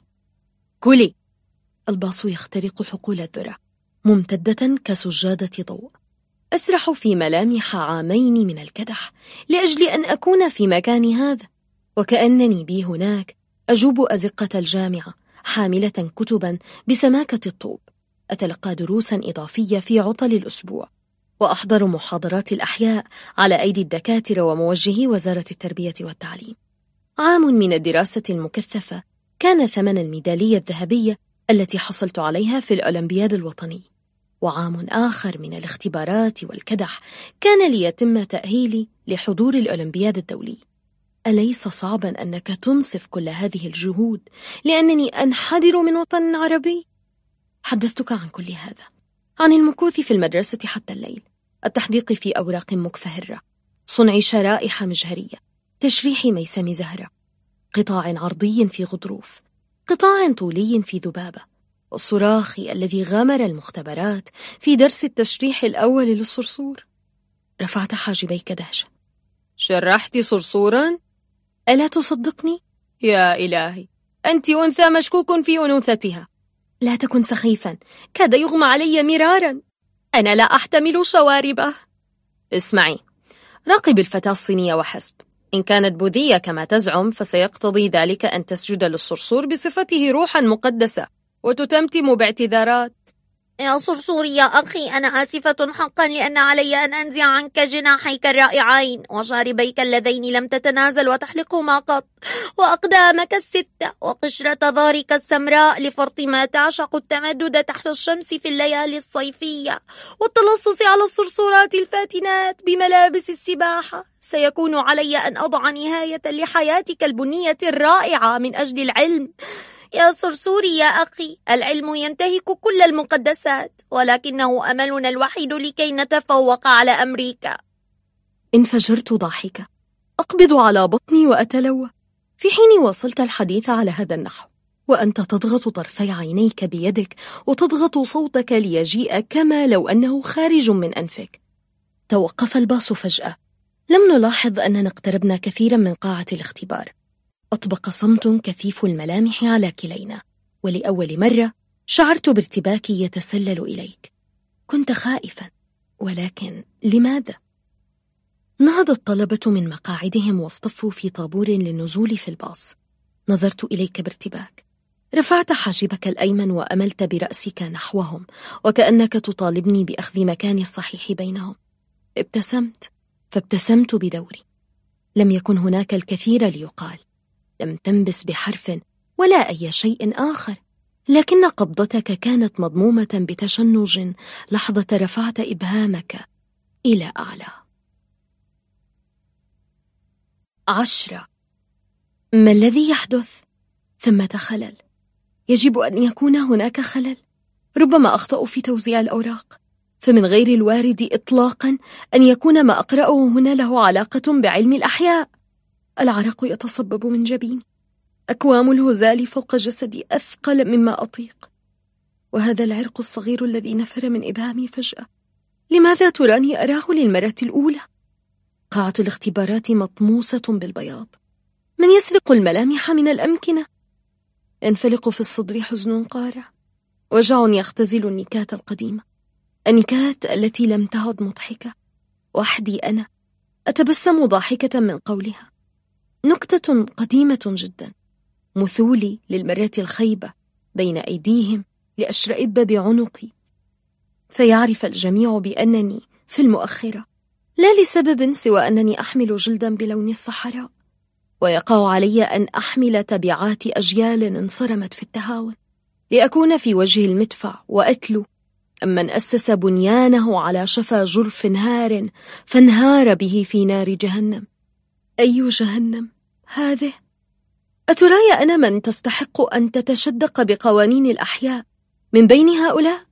كلي. الباص يخترق حقول الذرة ممتدة كسجادة ضوء. أسرح في ملامح عامين من الكدح لأجل أن أكون في مكان هذا، وكأنني بي هناك أجوب أزقة الجامعة حاملة كتبا بسماكة الطوب، أتلقى دروسا إضافية في عطل الأسبوع، وأحضر محاضرات الأحياء على أيدي الدكاترة وموجهي وزارة التربية والتعليم. عام من الدراسة المكثفة كان ثمن الميدالية الذهبية التي حصلت عليها في الأولمبياد الوطني، وعام آخر من الاختبارات والكدح كان ليتم تأهيلي لحضور الأولمبياد الدولي. أليس صعبا أنك تنصف كل هذه الجهود لأنني أنحدر من وطن عربي؟ حدثتك عن كل هذا، عن المكوث في المدرسة حتى الليل، التحديق في أوراق مكفهرة، صنع شرائح مجهرية، تشريح ميسم زهرة، قطاع عرضي في غضروف، قطاع طولي في ذبابة، والصراخ الذي غمر المختبرات في درس التشريح الأول للصرصور. رفعت حاجبيك دهشة. شرحت صرصورا؟ ألا تصدقني؟ يا إلهي، أنت أنثى مشكوك في أنوثتها. لا تكن سخيفا، كاد يغمى علي مرارا. أنا لا أحتمل شواربه. اسمعي، راقب الفتاة الصينية وحسب. إن كانت بوذية كما تزعم فسيقتضي ذلك أن تسجد للصرصور بصفته روحا مقدسة وتتمتم باعتذارات. يا صرصور يا أخي، أنا آسفة حقا لأن علي أن أنزع عنك جناحيك الرائعين وشاربيك اللذين لم تتنازل وتحلقهما قط، وأقدامك 6 وقشرة ظهرك السمراء لفرط ما تعشق التمدد تحت الشمس في الليالي الصيفية والتلصص على الصرصورات الفاتنات بملابس السباحة. سيكون علي أن أضع نهاية لحياتك البنية الرائعة من أجل العلم. يا صرصوري يا أخي، العلم ينتهك كل المقدسات، ولكنه أملنا الوحيد لكي نتفوق على أمريكا. انفجرت ضاحكة، أقبض على بطني وأتلوى، في حين واصلت الحديث على هذا النحو وأنت تضغط طرفي عينيك بيدك وتضغط صوتك ليجيء كما لو أنه خارج من أنفك. توقف الباص فجأة. لم نلاحظ أننا اقتربنا كثيرا من قاعة الاختبار. أطبق صمت كثيف الملامح على كلينا، ولأول مرة شعرت بارتباكي يتسلل إليك. كنت خائفا، ولكن لماذا؟ نهض الطلبة من مقاعدهم واصطفوا في طابور للنزول في الباص. نظرت إليك بارتباك. رفعت حاجبك الأيمن وأملت برأسك نحوهم وكأنك تطالبني بأخذ مكاني الصحيح بينهم. ابتسمت فابتسمت بدوري. لم يكن هناك الكثير ليقال، لم تنبس بحرف ولا أي شيء آخر، لكن قبضتك كانت مضمومة بتشنج لحظة رفعت إبهامك إلى أعلى. 10. ما الذي يحدث؟ ثمة خلل. يجب أن يكون هناك خلل. ربما أخطأ في توزيع الأوراق، فمن غير الوارد إطلاقا أن يكون ما أقرأه هنا له علاقة بعلم الأحياء. العرق يتصبب من جبيني، أكوام الهزال فوق جسدي أثقل مما أطيق، وهذا العرق الصغير الذي نفر من إبهامي فجأة. لماذا تراني أراه للمرة الأولى؟ قاعة الاختبارات مطموسة بالبياض. من يسرق الملامح من الأمكنة؟ ينفلق في الصدر حزن قارع، وجع يختزل النكات القديمة، النكات التي لم تعد مضحكة. وحدي أنا أتبسم ضاحكة من قولها. نكتة قديمة جدا. مثولي للمرة الخيبة بين أيديهم لأشرئب بعنقي، فيعرف الجميع بأنني في المؤخرة، لا لسبب سوى أنني أحمل جلدا بلون الصحراء، ويقع علي أن أحمل تبعات أجيال انصرمت في التهاون، لأكون في وجه المدفع وأتلو أمن أسس بنيانه على شفا جرف هار فانهار به في نار جهنم. أي جهنم هذه؟ أتراي أنا من تستحق أن تتشدق بقوانين الأحياء من بين هؤلاء؟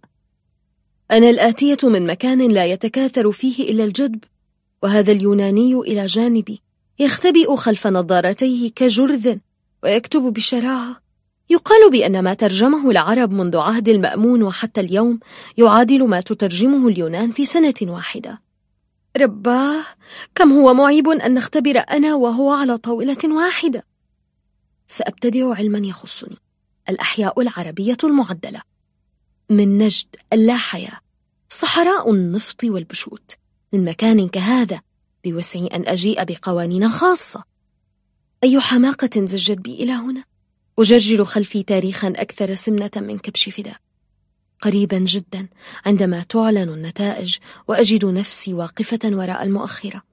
أنا الآتية من مكان لا يتكاثر فيه إلا الجدب، وهذا اليوناني إلى جانبي يختبئ خلف نظارتيه كجرذ ويكتب بشراهة. يقال بأن ما ترجمه العرب منذ عهد المأمون وحتى اليوم يعادل ما تترجمه اليونان في سنة واحدة. رباه، كم هو معيب أن نختبر أنا وهو على طاولة واحدة. سأبتدع علما يخصني، الأحياء العربية المعدلة، من نجد اللاحياة، صحراء النفط والبشوت. من مكان كهذا بوسعي أن أجيء بقوانين خاصة. أي حماقة زجت بي إلى هنا. أجرجر خلفي تاريخا أكثر سمنة من كبش فداء. قريبا جدا عندما تعلن النتائج وأجد نفسي واقفة وراء المؤخرة،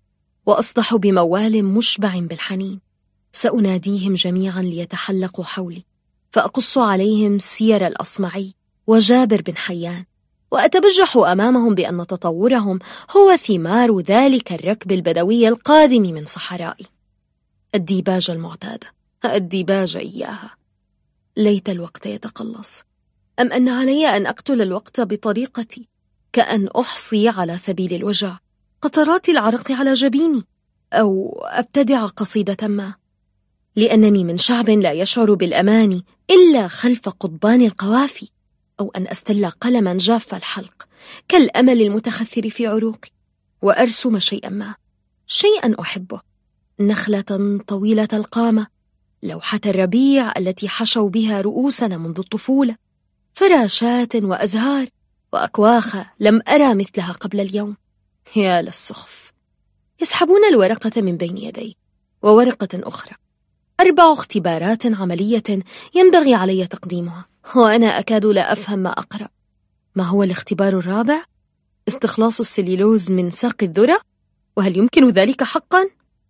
وأصطح بموال مشبع بالحنين. سأناديهم جميعا ليتحلقوا حولي، فأقص عليهم سير الأصمعي وجابر بن حيان، وأتبجح أمامهم بأن تطورهم هو ثمار ذلك الركب البدوي القادم من صحرائي. الديباجة المعتادة، الديباجة إياها. ليت الوقت يتقلص، أم أن علي أن أقتل الوقت بطريقتي، كأن أحصي على سبيل الوجع قطرات العرق على جبيني، أو أبتدع قصيدة ما، لأنني من شعب لا يشعر بالأمان إلا خلف قضبان القوافي، أو أن أستل قلما جاف الحلق كالأمل المتخثر في عروقي، وأرسم شيئا ما، شيئا أحبه، نخلة طويلة القامة، لوحة الربيع التي حشوا بها رؤوسنا منذ الطفولة، فراشات وأزهار وأكواخ لم أرى مثلها قبل اليوم. يا للسخف. يسحبون الورقة من بين يدي، وورقة أخرى، 4 اختبارات عملية ينبغي علي تقديمها، وأنا أكاد لا أفهم ما أقرأ. ما هو الاختبار الرابع؟ استخلاص السليلوز من ساق الذرة؟ وهل يمكن ذلك حقا؟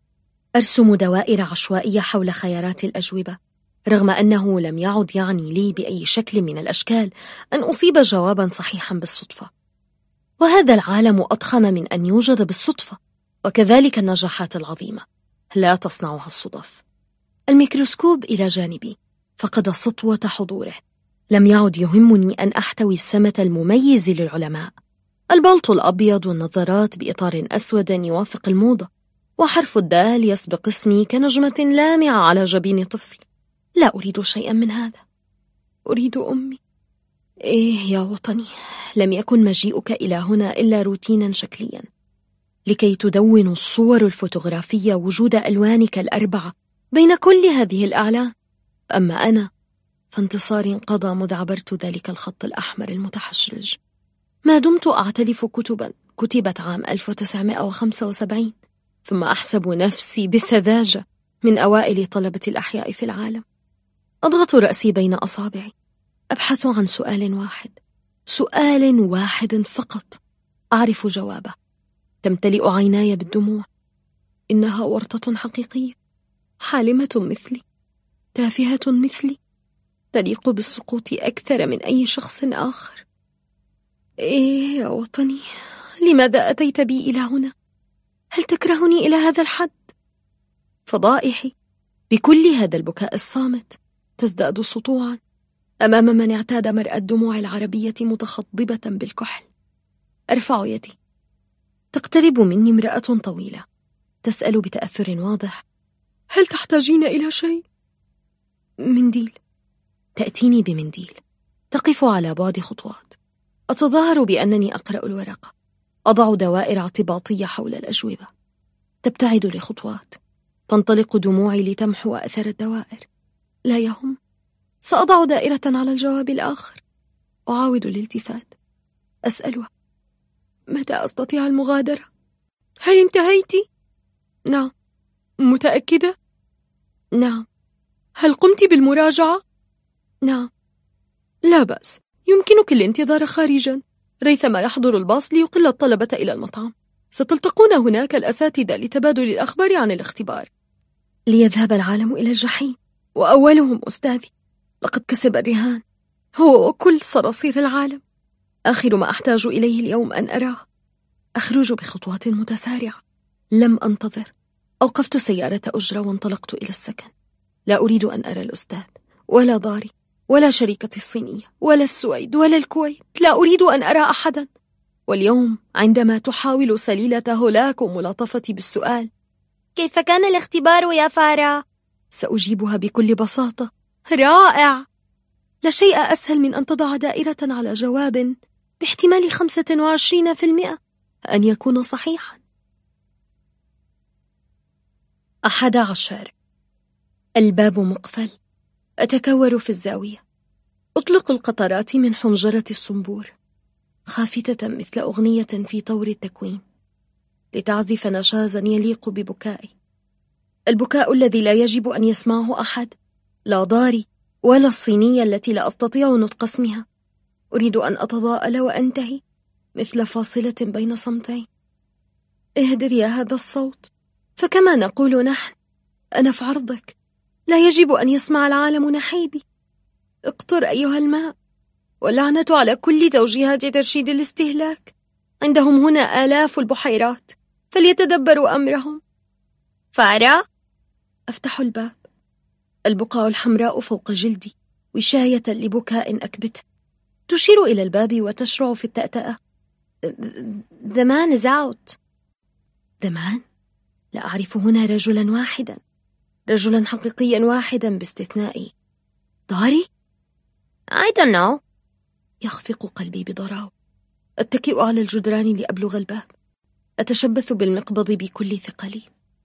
أرسم دوائر عشوائية حول خيارات الأجوبة، رغم أنه لم يعد يعني لي بأي شكل من الأشكال أن أصيب جوابا صحيحا بالصدفة. وهذا العالم أضخم من أن يوجد بالصدفة، وكذلك النجاحات العظيمة لا تصنعها الصدف. الميكروسكوب إلى جانبي فقد سطوة حضوره. لم يعد يهمني أن أحتوي السمة المميز للعلماء، البلطو الأبيض والنظارات بإطار أسود يوافق الموضة، وحرف الدال يسبق اسمي كنجمة لامعة على جبين طفل. لا أريد شيئا من هذا، أريد أمي. إيه يا وطني، لم يكن مجيئك إلى هنا إلا روتينا شكليا، لكي تدون الصور الفوتوغرافية وجود ألوانك ال4 بين كل هذه الأعلام. أما أنا فانتصاري انقضى مذ عبرت ذلك الخط الأحمر المتحشرج. ما دمت أعتلف كتبا كتبت عام 1975، ثم أحسب نفسي بسذاجة من أوائل طلبة الأحياء في العالم. أضغط رأسي بين أصابعي، أبحث عن سؤال واحد، سؤال واحد فقط أعرف جوابه. تمتلئ عيناي بالدموع. إنها ورطة حقيقية، حالمة مثلي، تافهة مثلي، تليق بالسقوط أكثر من أي شخص آخر. إيه يا وطني، لماذا أتيت بي إلى هنا؟ هل تكرهني إلى هذا الحد؟ فضائحي بكل هذا البكاء الصامت تزداد سطوعا أمام من اعتاد مرأى الدموع العربية متخضبة بالكحل. أرفع يدي، تقترب مني امرأة طويلة تسأل بتأثر واضح: هل تحتاجين إلى شيء؟ منديل. تأتيني بمنديل. تقف على بعد خطوات. أتظاهر بأنني أقرأ الورقة. أضع دوائر اعتباطية حول الأجوبة. تبتعد لخطوات. تنطلق دموعي لتمحو أثر الدوائر. لا يهم، سأضع دائرة على الجواب الآخر. أعاود الالتفات. أسألها: متى أستطيع المغادرة؟ هل انتهيت؟ نعم. متأكدة؟ نعم. هل قمت بالمراجعة؟ نعم. لا بأس، يمكنك الانتظار خارجا ريثما يحضر الباص ليقل الطلبة إلى المطعم. ستلتقون هناك الأساتذة لتبادل الأخبار عن الاختبار. ليذهب العالم إلى الجحيم وأولهم أستاذي. لقد كسب الرهان، هو وكل صراصير العالم. آخر ما أحتاج إليه اليوم أن أراه. أخرج بخطوات متسارعة. لم أنتظر. أوقفت سيارة أجرة وانطلقت إلى السكن. لا أريد أن أرى الأستاذ ولا داري ولا شركتي الصينية ولا السويد ولا الكويت. لا أريد أن أرى أحدا. واليوم عندما تحاول سليلة هولاكو ملاطفتي بالسؤال: كيف كان الاختبار يا فارا؟ سأجيبها بكل بساطة: رائع. لا شيء أسهل من أن تضع دائرة على جواب باحتمال 25% أن يكون صحيحا. 11. الباب مقفل. أتكور في الزاوية. أطلق القطرات من حنجرة الصنبور، خافتة مثل أغنية في طور التكوين، لتعزف نشازا يليق ببكائي. البكاء الذي لا يجب أن يسمعه أحد، لا داري ولا الصينية التي لا أستطيع نطق اسمها. أريد أن أتضاءل وأنتهي مثل فاصلة بين صمتين. اهدر يا هذا الصوت، فكما نقول نحن: أنا في عرضك، لا يجب أن يسمع العالم نحيبي. اقطر أيها الماء، واللعنة على كل توجيهات ترشيد الاستهلاك. عندهم هنا آلاف البحيرات، فليتدبروا أمرهم. فارا؟ أفتح الباب. البقع الحمراء فوق جلدي وشاية لبكاء أكبته. تشير إلى الباب وتشرع في التأتأة: The man is out. The man؟ لا أعرف هنا رجلا واحدا، رجلا حقيقيا واحدا باستثناء داري. I don't know. يخفق قلبي بضراو. أتكئ على الجدران لأبلغ الباب. أتشبث بالمقبض بكل ثقلي.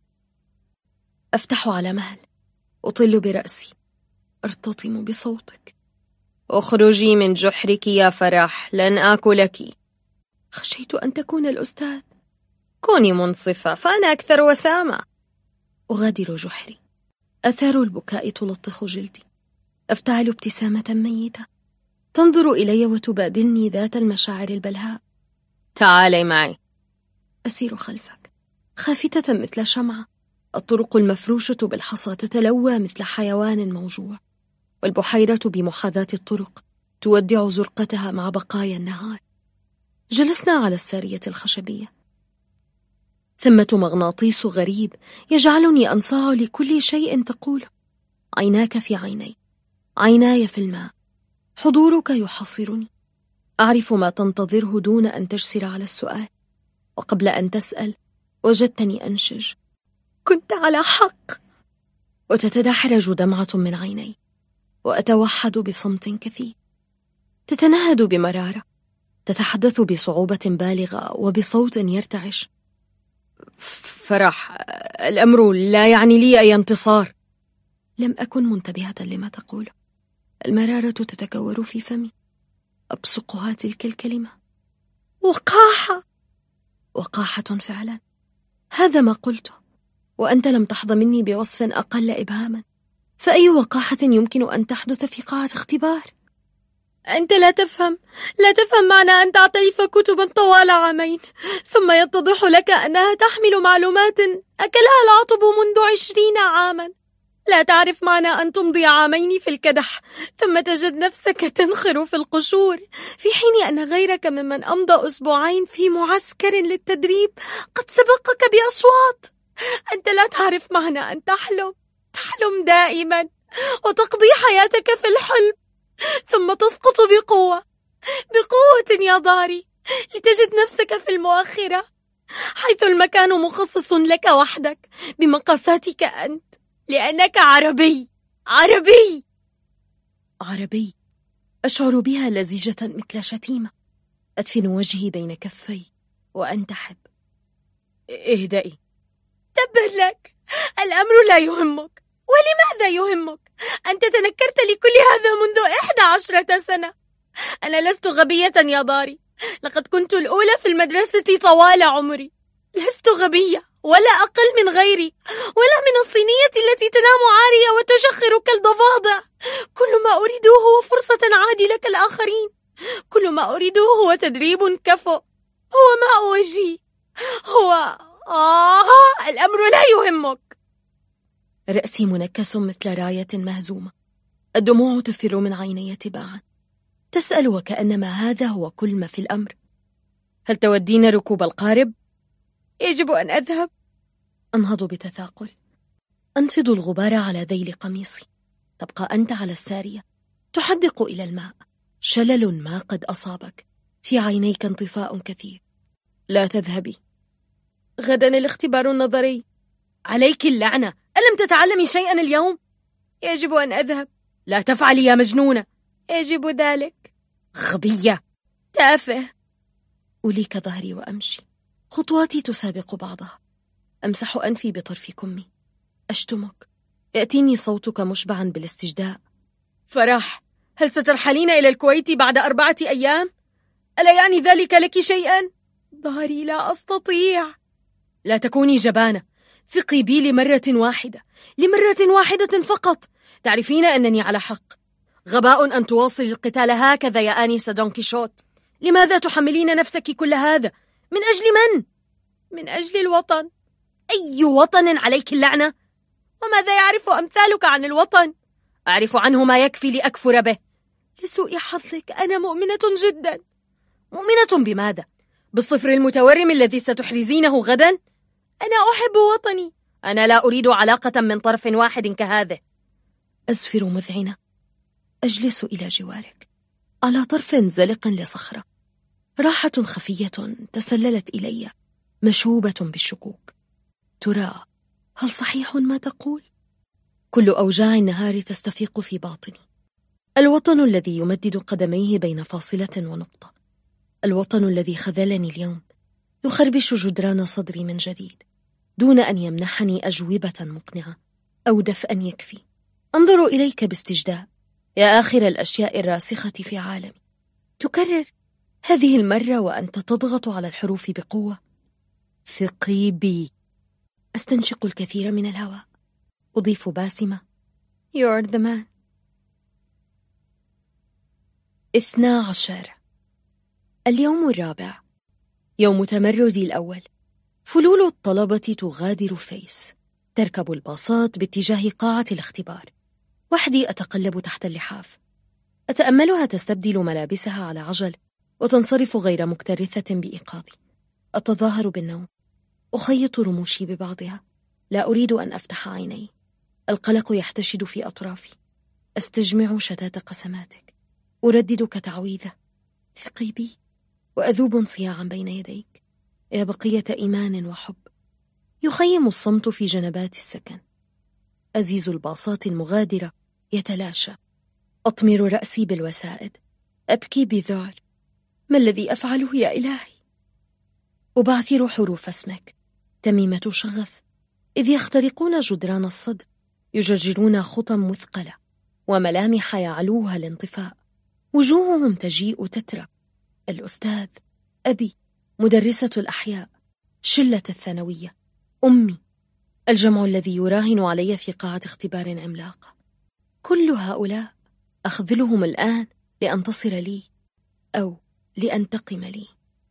أفتح على مهل. أطل برأسي. أرتطم بصوتك: اخرجي من جحرك يا فرح، لن آكلك. خشيت أن تكون الأستاذ. كوني منصفة، فأنا أكثر وسامة. أغادر جحري. أثار البكاء تلطخ جلدي. أفتعل ابتسامة ميتة تنظر إلي وتبادلني ذات المشاعر البلهاء. تعالي معي. أسير خلفك، خافتة مثل شمعة. الطرق المفروشة بالحصى تتلوى مثل حيوان موجوع، والبحيرة بمحاذاة الطرق تودع زرقتها مع بقايا النهار. جلسنا على السارية الخشبية. ثمة مغناطيس غريب يجعلني أنصاع لكل شيء تقوله. عيناك في عيني، عيناي في الماء. حضورك يحاصرني. أعرف ما تنتظره دون أن تجسر على السؤال، وقبل أن تسأل وجدتني أنشج: كنت على حق. وتتدحرج دمعة من عيني، وأتوحد بصمت كثيف. تتنهد بمرارة، تتحدث بصعوبة بالغة وبصوت يرتعش: فرح، الأمر لا يعني لي أي انتصار. لم أكن منتبهة لما تقول. المرارة تتكور في فمي. أبصقها تلك الكلمة: وقاحة. وقاحة فعلا، هذا ما قلته. وأنت لم تحظى مني بوصف أقل إبهاما. فأي وقاحة يمكن أن تحدث في قاعة اختبار؟ أنت لا تفهم معنى أن تعترف كتبا طوال عامين ثم يتضح لك أنها تحمل معلومات أكلها العطب منذ 20 عاما. لا تعرف معنى أن تمضي عامين في الكدح ثم تجد نفسك تنخر في القشور، في حين أن غيرك ممن أمضى أسبوعين في معسكر للتدريب قد سبقك بأشواط. أنت لا تعرف معنى أن تحلم دائما وتقضي حياتك في الحلم ثم تسقط بقوة يا ضاري، لتجد نفسك في المؤخرة حيث المكان مخصص لك وحدك بمقاساتك أنت، لأنك عربي. أشعر بها لزجة مثل شتيمة. أدفن وجهي بين كفي وأنتحب. اهدئي. تبا لك، الأمر لا يهمك. ولماذا يهمك؟ أنت تنكرت لكل هذا منذ 11 سنة. أنا لست غبية يا ضاري، لقد كنت الأولى في المدرسة طوال عمري. لست غبية ولا أقل من غيري، ولا من الصينية التي تنام عارية وتشخر كالضفادع. كل ما أريده هو فرصة عادلة كالآخرين. كل ما أريده هو تدريب كفؤ، هو ماء وجهي، هو الأمر لا يهمك. رأسي منكس مثل راية مهزومة، الدموع تفر من عيني تباعا. تسأل وكأنما هذا هو كل ما في الأمر. هل تودين ركوب القارب؟ يجب أن أذهب. أنهض بتثاقل، أنفض الغبار على ذيل قميصي. تبقى أنت على السارية تحدق إلى الماء. شلل ما قد أصابك، في عينيك انطفاء كثير. لا تذهبي. غدا الاختبار النظري. عليك اللعنة، ألم تتعلمي شيئا اليوم؟ يجب أن أذهب. لا تفعلي يا مجنونة. يجب ذلك. غبية. تافه. أليك ظهري وأمشي، خطواتي تسابق بعضها. أمسح أنفي بطرف كمي. أشتمك. يأتيني صوتك مشبعا بالاستجداء. فرح، هل سترحلين إلى الكويت بعد 4 أيام؟ ألا يعني ذلك لك شيئا؟ ظهري لا أستطيع. لا تكوني جبانة، ثقي بي لمرة واحدة فقط. تعرفين أنني على حق. غباء أن تواصل القتال هكذا يا آنسة دون كيشوت. لماذا تحملين نفسك كل هذا؟ من أجل من؟ من أجل الوطن. أي وطن عليك اللعنة؟ وماذا يعرف أمثالك عن الوطن؟ أعرف عنه ما يكفي لأكفر به. لسوء حظك أنا مؤمنة جدا. مؤمنة بماذا؟ بالصفر المتورم الذي ستحرزينه غدا؟ أنا أحب وطني. أنا لا أريد علاقة من طرف واحد كهذا. أزفر مذعنة. أجلس إلى جوارك على طرف زلق لصخرة. راحة خفية تسللت إلي، مشوبة بالشكوك. ترى هل صحيح ما تقول؟ كل أوجاع النهار تستفيق في باطني. الوطن الذي يمدد قدميه بين فاصلة ونقطة، الوطن الذي خذلني اليوم يخربش جدران صدري من جديد دون أن يمنحني أجوبة مقنعة أو دفئا يكفي. أنظر إليك باستجداء يا آخر الأشياء الراسخة في عالمي. تكرر هذه المرة وأنت تضغط على الحروف بقوة. ثقي بي. أستنشق الكثير من الهواء. أضيف باسمة. You're the man. 12. اليوم الرابع، يوم تمردي الأول. فلول الطلبة تغادر فيس، تركب الباصات باتجاه قاعة الاختبار. وحدي أتقلب تحت اللحاف، أتأملها تستبدل ملابسها على عجل وتنصرف غير مكترثة بإيقاظي. أتظاهر بالنوم، أخيط رموشي ببعضها. لا أريد أن أفتح عيني. القلق يحتشد في أطرافي. أستجمع شتات قسماتك، أردد كتعويذة. ثقي بي. وأذوب انصياعا بين يديك يا بقية إيمان وحب. يخيم الصمت في جنبات السكن. أزيز الباصات المغادرة يتلاشى. أطمر رأسي بالوسائد. أبكي بذعر. ما الذي أفعله يا إلهي؟ أبعثر حروف اسمك، تميمة شغف، إذ يخترقون جدران الصدر، يجرجرون خطى مثقلة وملامح يعلوها الانطفاء. وجوههم تجيء تترى. الأستاذ، أبي، مدرسة الأحياء، شلة الثانوية، أمي، الجمع الذي يراهن علي في قاعة اختبار عملاقة. كل هؤلاء أخذلهم الآن لأنتصر لي أو لأنتقم لي.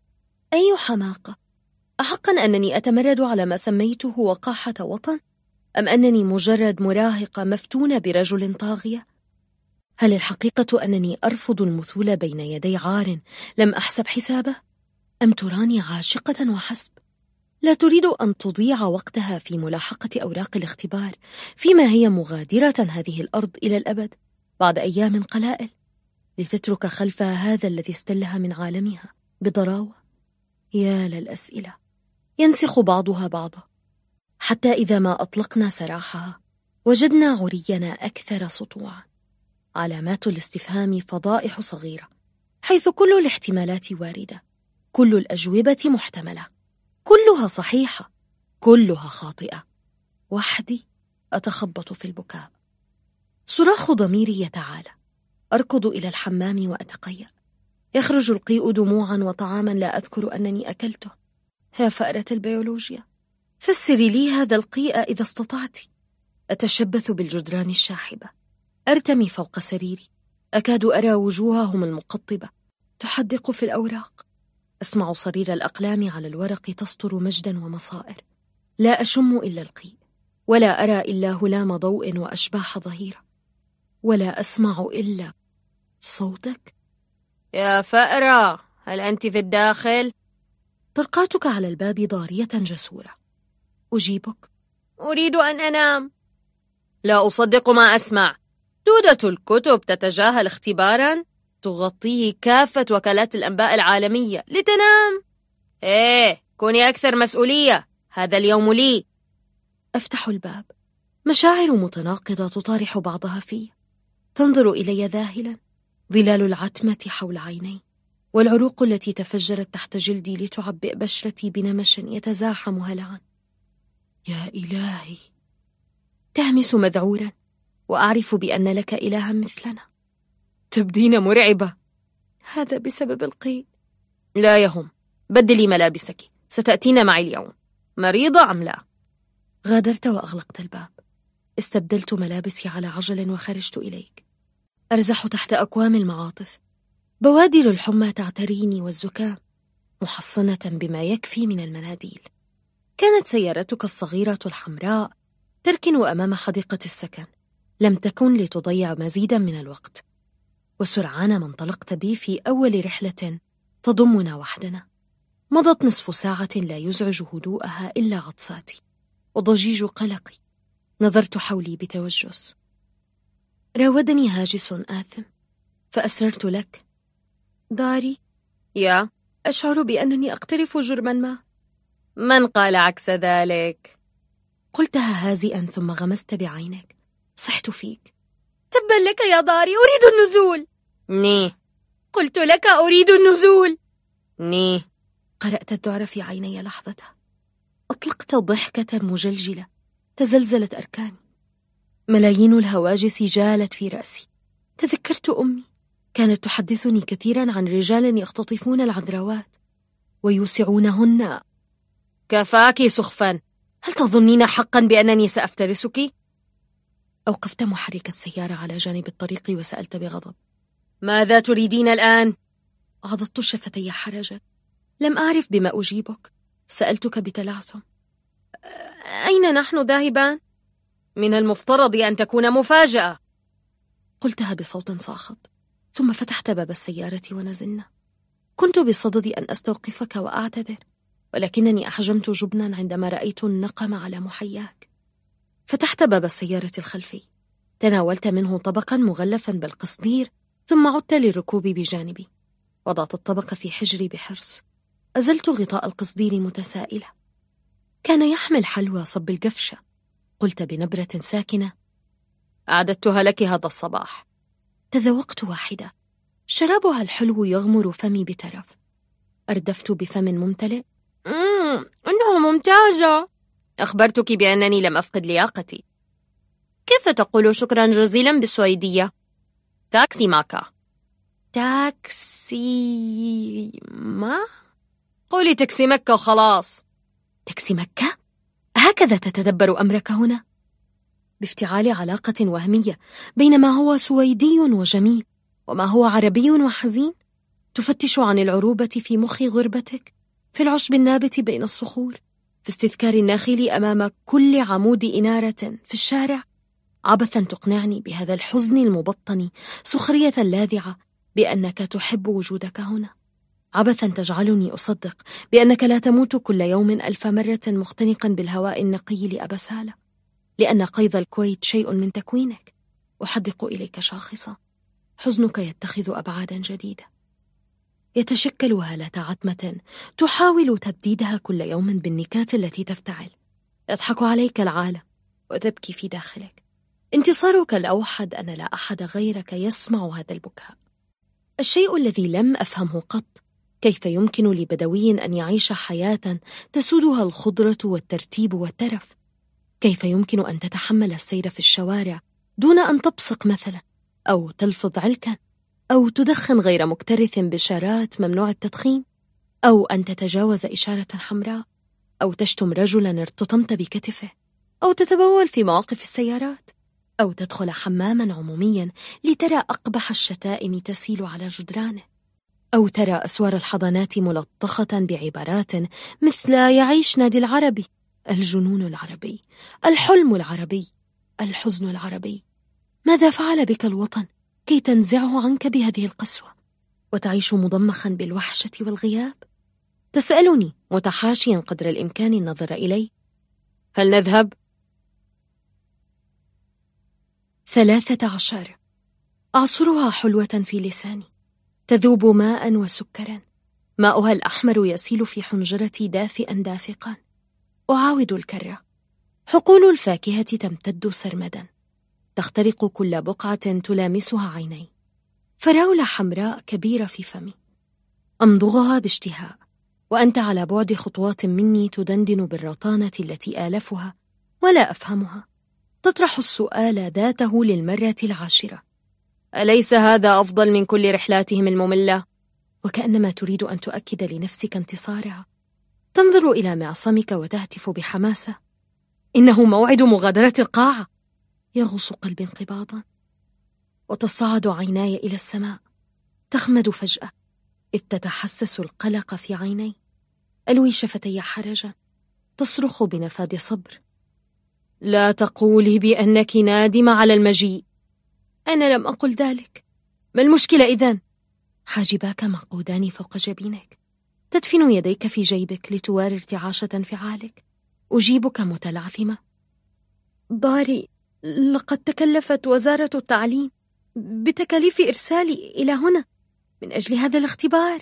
أي حماقة! أحقا أنني أتمرد على ما سميته وقاحة وطن؟ أم أنني مجرد مراهقة مفتونة برجل طاغية؟ هل الحقيقة أنني أرفض المثول بين يدي عار لم أحسب حسابه؟ أم تراني عاشقة وحسب؟ لا تريد أن تضيع وقتها في ملاحقة أوراق الاختبار فيما هي مغادرة هذه الأرض إلى الأبد بعد أيام قلائل، لتترك خلفها هذا الذي استلها من عالمها بضراوة. يا للأسئلة ينسخ بعضها بعضا، حتى إذا ما أطلقنا سراحها وجدنا عرينا أكثر سطوعا. علامات الاستفهام فضائح صغيرة، حيث كل الاحتمالات واردة، كل الأجوبة محتملة، كلها صحيحة، كلها خاطئة. وحدي أتخبط في البكاء. صراخ ضميري يتعالى. أركض إلى الحمام وأتقيأ. يخرج القيء دموعا وطعاما لا أذكر أنني أكلته. يا فأرة البيولوجيا، فسري لي هذا القيء إذا استطعت. أتشبث بالجدران الشاحبة، أرتمي فوق سريري، أكاد أرى وجوههم المقطبة تحدق في الأوراق. أسمع صرير الأقلام على الورق تسطر مجدا ومصائر. لا أشم إلا القيء، ولا أرى إلا هلام ضوء وأشباح ظهيرة، ولا أسمع إلا صوتك. يا فأرة، هل أنت في الداخل؟ طرقاتك على الباب ضارية جسورة. أجيبك. أريد أن أنام. لا أصدق ما أسمع. دودة الكتب تتجاهل اختبارا تغطيه كافة وكالات الأنباء العالمية لتنام. إيه، كوني أكثر مسؤولية، هذا اليوم لي. أفتح الباب. مشاعر متناقضة تطارح بعضها في. تنظر إلي ذاهلا، ظلال العتمة حول عيني، والعروق التي تفجرت تحت جلدي لتعبئ بشرتي بنمش يتزاحم هلعا. يا إلهي! تهمس مذعورا، وأعرف بأن لك إلها مثلنا. تبدين مرعبة. هذا بسبب القيء. لا يهم، بدلي ملابسك، ستأتين معي اليوم. مريضة أم لا؟ غادرت وأغلقت الباب. استبدلت ملابسي على عجل وخرجت إليك. أرزح تحت أكوام المعاطف. بوادر الحمى تعتريني والزكام، محصنة بما يكفي من المناديل. كانت سيارتك الصغيرة الحمراء تركن أمام حديقة السكن. لم تكن لتضيع مزيدا من الوقت، وسرعان ما انطلقت بي في أول رحلة تضمنا وحدنا. مضت نصف ساعة لا يزعج هدوءها إلا عطساتي وضجيج قلقي. نظرت حولي بتوجس. راودني هاجس آثم فأسررت لك. داري، يا أشعر بأنني أقترف جرما ما. من قال عكس ذلك؟ قلتها هازئا ثم غمست بعينك. صحت فيك. تبا لك يا داري، أريد النزول. ني. قلت لك أريد النزول. ني. قرأت الذعر في عيني لحظة. أطلقت ضحكة مجلجلة تزلزلت أركاني. ملايين الهواجس جالت في رأسي. تذكرت أمي، كانت تحدثني كثيرا عن رجال يختطفون العذراوات ويوسعونهن. كفاك سخفا. هل تظنين حقا بأنني سأفترسك؟ أوقفت محرك السيارة على جانب الطريق وسألت بغضب. ماذا تريدين الآن؟ عضدت شفتي حرجا. لم أعرف بما أجيبك. سألتك بتلعثم. أين نحن ذاهبان؟ من المفترض أن تكون مفاجأة. قلتها بصوت صاخب، ثم فتحت باب السيارة ونزلنا. كنت بصدد أن أستوقفك وأعتذر، ولكنني أحجمت جبنا عندما رأيت النقم على محياك. فتحت باب السيارة الخلفي، تناولت منه طبقا مغلفا بالقصدير، ثم عدت للركوب بجانبي. وضعت الطبق في حجري بحرص. أزلت غطاء القصدير متسائلة. كان يحمل حلوى صب القفشة. قلت بنبرة ساكنة: أعددتها لك هذا الصباح. تذوقت واحدة. شرابها الحلو يغمر فمي بترف. أردفت بفم ممتلئ: إنها ممتازة. أخبرتك بأنني لم أفقد لياقتي. كيف تقول شكرا جزيلا بالسويدية؟ تاكسي ماكا. تاكسي ما؟ قولي تاكسي مكة وخلاص. تاكسي مكة؟ هكذا تتدبر أمرك هنا؟ بافتعال علاقة وهمية بين ما هو سويدي وجميل وما هو عربي وحزين؟ تفتش عن العروبة في مخ غربتك، في العشب النابت بين الصخور، في استذكار الناخل أمام كل عمود إنارة في الشارع، عبثا تقنعني بهذا الحزن المبطن سخرية لاذعة بأنك تحب وجودك هنا، عبثا تجعلني أصدق بأنك لا تموت كل يوم 1000 مرة مختنقا بالهواء النقي لأبسالة، لأن قيض الكويت شيء من تكوينك، أحدق إليك شاخصة. حزنك يتخذ أبعادا جديدة، يتشكل هالة عتمة تحاول تبديدها كل يوم بالنكات التي تفتعل. يضحك عليك العالم وتبكي في داخلك. انتصارك الأوحد أن لا أحد غيرك يسمع هذا البكاء. الشيء الذي لم أفهمه قط، كيف يمكن لبدوي أن يعيش حياة تسودها الخضرة والترتيب والترف؟ كيف يمكن أن تتحمل السير في الشوارع دون أن تبصق مثلا، أو تلفظ علكا، أو تدخن غير مكترث بشارات ممنوع التدخين، أو أن تتجاوز إشارة حمراء، أو تشتم رجلا ارتطمت بكتفه، أو تتبول في مواقف السيارات، أو تدخل حماما عموميا لترى أقبح الشتائم تسيل على جدرانه، أو ترى أسوار الحضانات ملطخة بعبارات مثل يعيش نادي العربي، الجنون العربي، الحلم العربي، الحزن العربي. ماذا فعل بك الوطن كي تنزعه عنك بهذه القسوة وتعيش مضمخا بالوحشة والغياب؟ تسألني متحاشيا قدر الإمكان النظر إلي. هل نذهب؟ 13. أعصرها حلوة في لساني، تذوب ماء وسكرا، ماؤها الأحمر يسيل في حنجرتي دافئا دافقا. أعاود الكرة، حقول الفاكهة تمتد سرمدا، تخترق كل بقعة تلامسها عيني، فراولة حمراء كبيرة في فمي، أمضغها باشتهاء، وأنت على بعد خطوات مني تدندن بالرطانة التي آلفها ولا أفهمها، تطرح السؤال ذاته للمرة 10: أليس هذا أفضل من كل رحلاتهم المملة؟ وكأنما تريد أن تؤكد لنفسك انتصارها، تنظر إلى معصمك وتهتف بحماسة: إنه موعد مغادرة القاعة. يغص قلبي انقباضا، وتصعد عيناي إلى السماء، تخمد فجأة إذ تتحسس القلق في عيني، ألوي شفتي حرجا، تصرخ بنفاد صبر: لا تقولي بأنك نادمة على المجيء. أنا لم أقل ذلك. ما المشكلة إذن؟ حاجباك معقودان فوق جبينك، تدفن يديك في جيبك لتواري ارتعاش انفعالك. أجيبك متلعثمة: داري، لقد تكلفت وزارة التعليم بتكاليف إرسالي إلى هنا من أجل هذا الاختبار.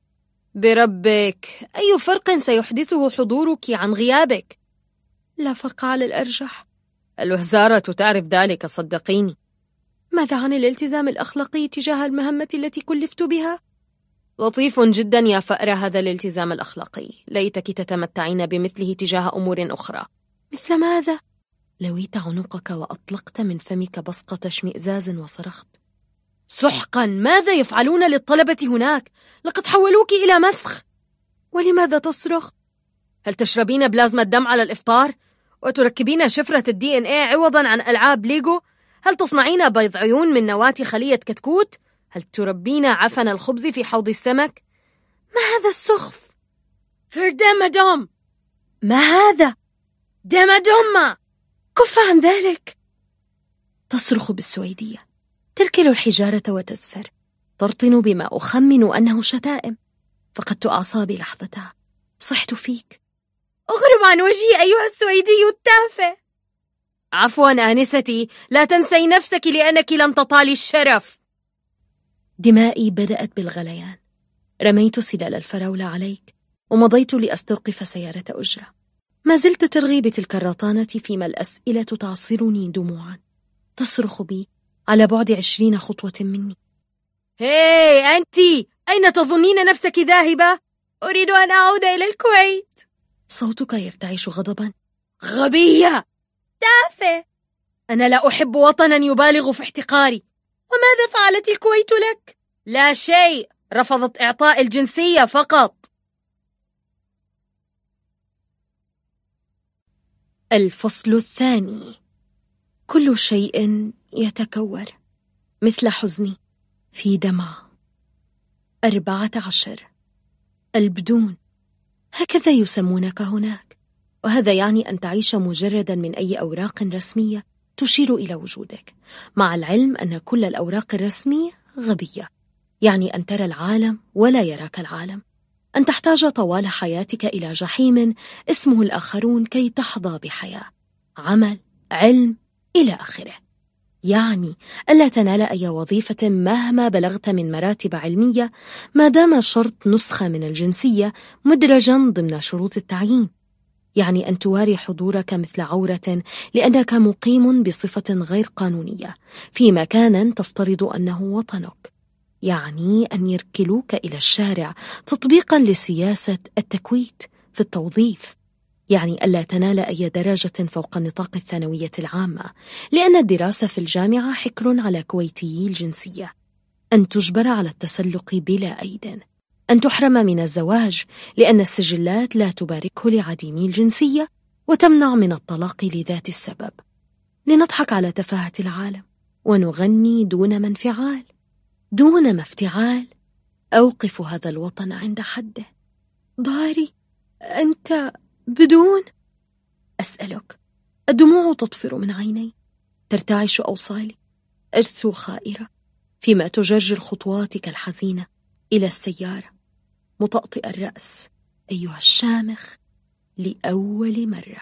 بربك، أي فرق سيحدثه حضورك عن غيابك؟ لا فرق على الأرجح. الوزارة تعرف ذلك، صدقيني. ماذا عن الالتزام الأخلاقي تجاه المهمة التي كلفت بها؟ لطيف جدا يا فأرة هذا الالتزام الأخلاقي، ليتك تتمتعين بمثله تجاه أمور أخرى. مثل ماذا؟ لويت عنقك وأطلقت من فمك بصقة اشمئزاز وصرخت: سحقا، ماذا يفعلون للطلبة هناك؟ لقد حولوك إلى مسخ. ولماذا تصرخ؟ هل تشربين بلازما الدم على الإفطار؟ وتركبين شفرة DNA عوضا عن ألعاب ليجو؟ هل تصنعين بيض عيون من نواة خلية كتكوت؟ هل تربين عفن الخبز في حوض السمك؟ ما هذا السخف؟ فردمدم. ما هذا؟ دمدم. كف عن ذلك. تصرخ بالسويدية، تركل الحجارة وتزفر، ترطن بما أخمن أنه شتائم. فقدت أعصابي لحظتها، صحت فيك: أغرب عن وجهي أيها السويدي التافه. عفوا آنستي، لا تنسي نفسك لأنك لن تطالي الشرف. دمائي بدأت بالغليان، رميت سلال الفراولة عليك ومضيت لأستوقف سيارة أجرة. ما زلت ترغي بتلك الرطانة فيما الأسئلة تعصرني دموعا. تصرخ بي على بعد 20 خطوة مني: هاي أنت، أين تظنين نفسك ذاهبة؟ أريد أن أعود إلى الكويت. صوتك يرتعش غضبا: غبية، تافه. أنا لا أحب وطنا يبالغ في احتقاري. وماذا فعلت الكويت لك؟ لا شيء، رفضت إعطاء الجنسية فقط. الفصل الثاني. كل شيء يتكور مثل حزني في دمعة. 14. البدون. هكذا يسمونك هناك، وهذا يعني أن تعيش مجردا من أي أوراق رسمية تشير إلى وجودك، مع العلم أن كل الأوراق الرسمية غبية، يعني أن ترى العالم ولا يراك العالم، أن تحتاج طوال حياتك إلى جحيم اسمه الآخرون كي تحظى بحياة، عمل، علم، إلى آخره. يعني ألا تنال أي وظيفة مهما بلغت من مراتب علمية ما دام شرط نسخة من الجنسية مدرجا ضمن شروط التعيين، يعني أن تواري حضورك مثل عورة لأنك مقيم بصفة غير قانونية في مكان تفترض أنه وطنك، يعني أن يركلوك إلى الشارع تطبيقا لسياسة التكويت في التوظيف، يعني ألا تنال أي درجة فوق نطاق الثانوية العامة لأن الدراسة في الجامعة حكر على كويتيي الجنسية، أن تجبر على التسلق بلا أيد، أن تحرم من الزواج لأن السجلات لا تباركه لعديمي الجنسية وتمنع من الطلاق لذات السبب. لنضحك على تفاهة العالم ونغني دون ما انفعال، دون ما افتعال. أوقف هذا الوطن عند حده. ضاري، أنت بدون؟ أسألك. الدموع تطفر من عيني، ترتعش أوصالي، أجثو خائرة فيما تجرجر خطواتك الحزينة إلى السيارة، مطأطئ الرأس أيها الشامخ لأول مرة.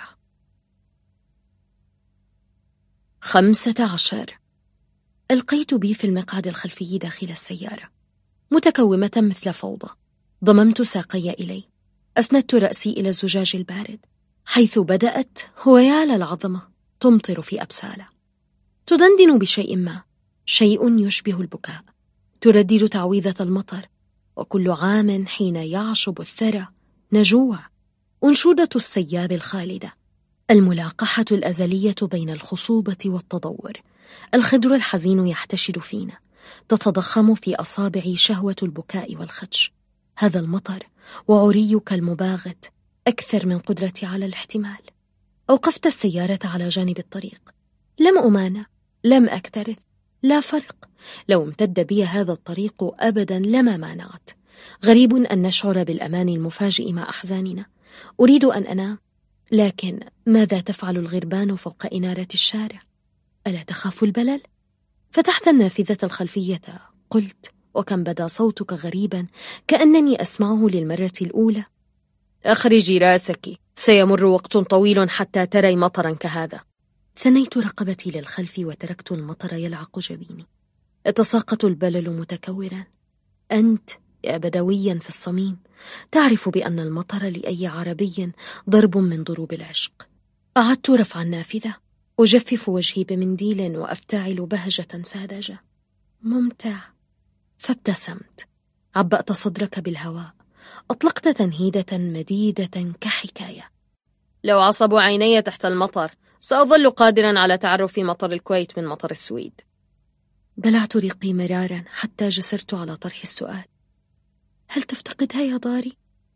15. ألقيت بي في المقعد الخلفي داخل السيارة متكومة مثل فوضى، ضممت ساقي إلي، أسندت رأسي إلى الزجاج البارد، حيث بدأت هويال العظمة تمطر في أبسالة، تدندن بشيء ما، شيء يشبه البكاء، تردد تعويذة المطر، وكل عام حين يعشب الثرى نجوع، أنشودة السياب الخالدة، الملاقحة الأزلية بين الخصوبة والتضور، الخضر الحزين يحتشد فينا، تتضخم في أصابعي شهوة البكاء والخدش. هذا المطر وعريك المباغت أكثر من قدرتي على الاحتمال. أوقفت السيارة على جانب الطريق، لم أمانع، لم أكترث، لا فرق، لو امتد بي هذا الطريق أبدا لما مانعت. غريب أن نشعر بالأمان المفاجئ مع أحزاننا. أريد أن أنام، لكن ماذا تفعل الغربان فوق إنارة الشارع؟ ألا تخاف البلل؟ فتحت النافذة الخلفية، قلت وكم بدا صوتك غريبا كأنني أسمعه للمرة الأولى: أخرجي رأسك، سيمر وقت طويل حتى تري مطرا كهذا. ثنيت رقبتي للخلف وتركت المطر يلعق جبيني. يتساقط البلل متكورا. أنت يا بدويا في الصميم تعرف بأن المطر لأي عربي ضرب من ضروب العشق. أعدت رفع النافذة، أجفف وجهي بمنديل وأفتعل بهجة ساذجة. ممتع. فابتسمت. عبأت صدرك بالهواء، أطلقت تنهيدة مديدة كحكاية. لو عصب عيني تحت المطر سأظل قادرا على تعرف مطر الكويت من مطر السويد. بلعت ريقي مرارا حتى جسرت على طرح السؤال: هل تفتقدها يا ضاري؟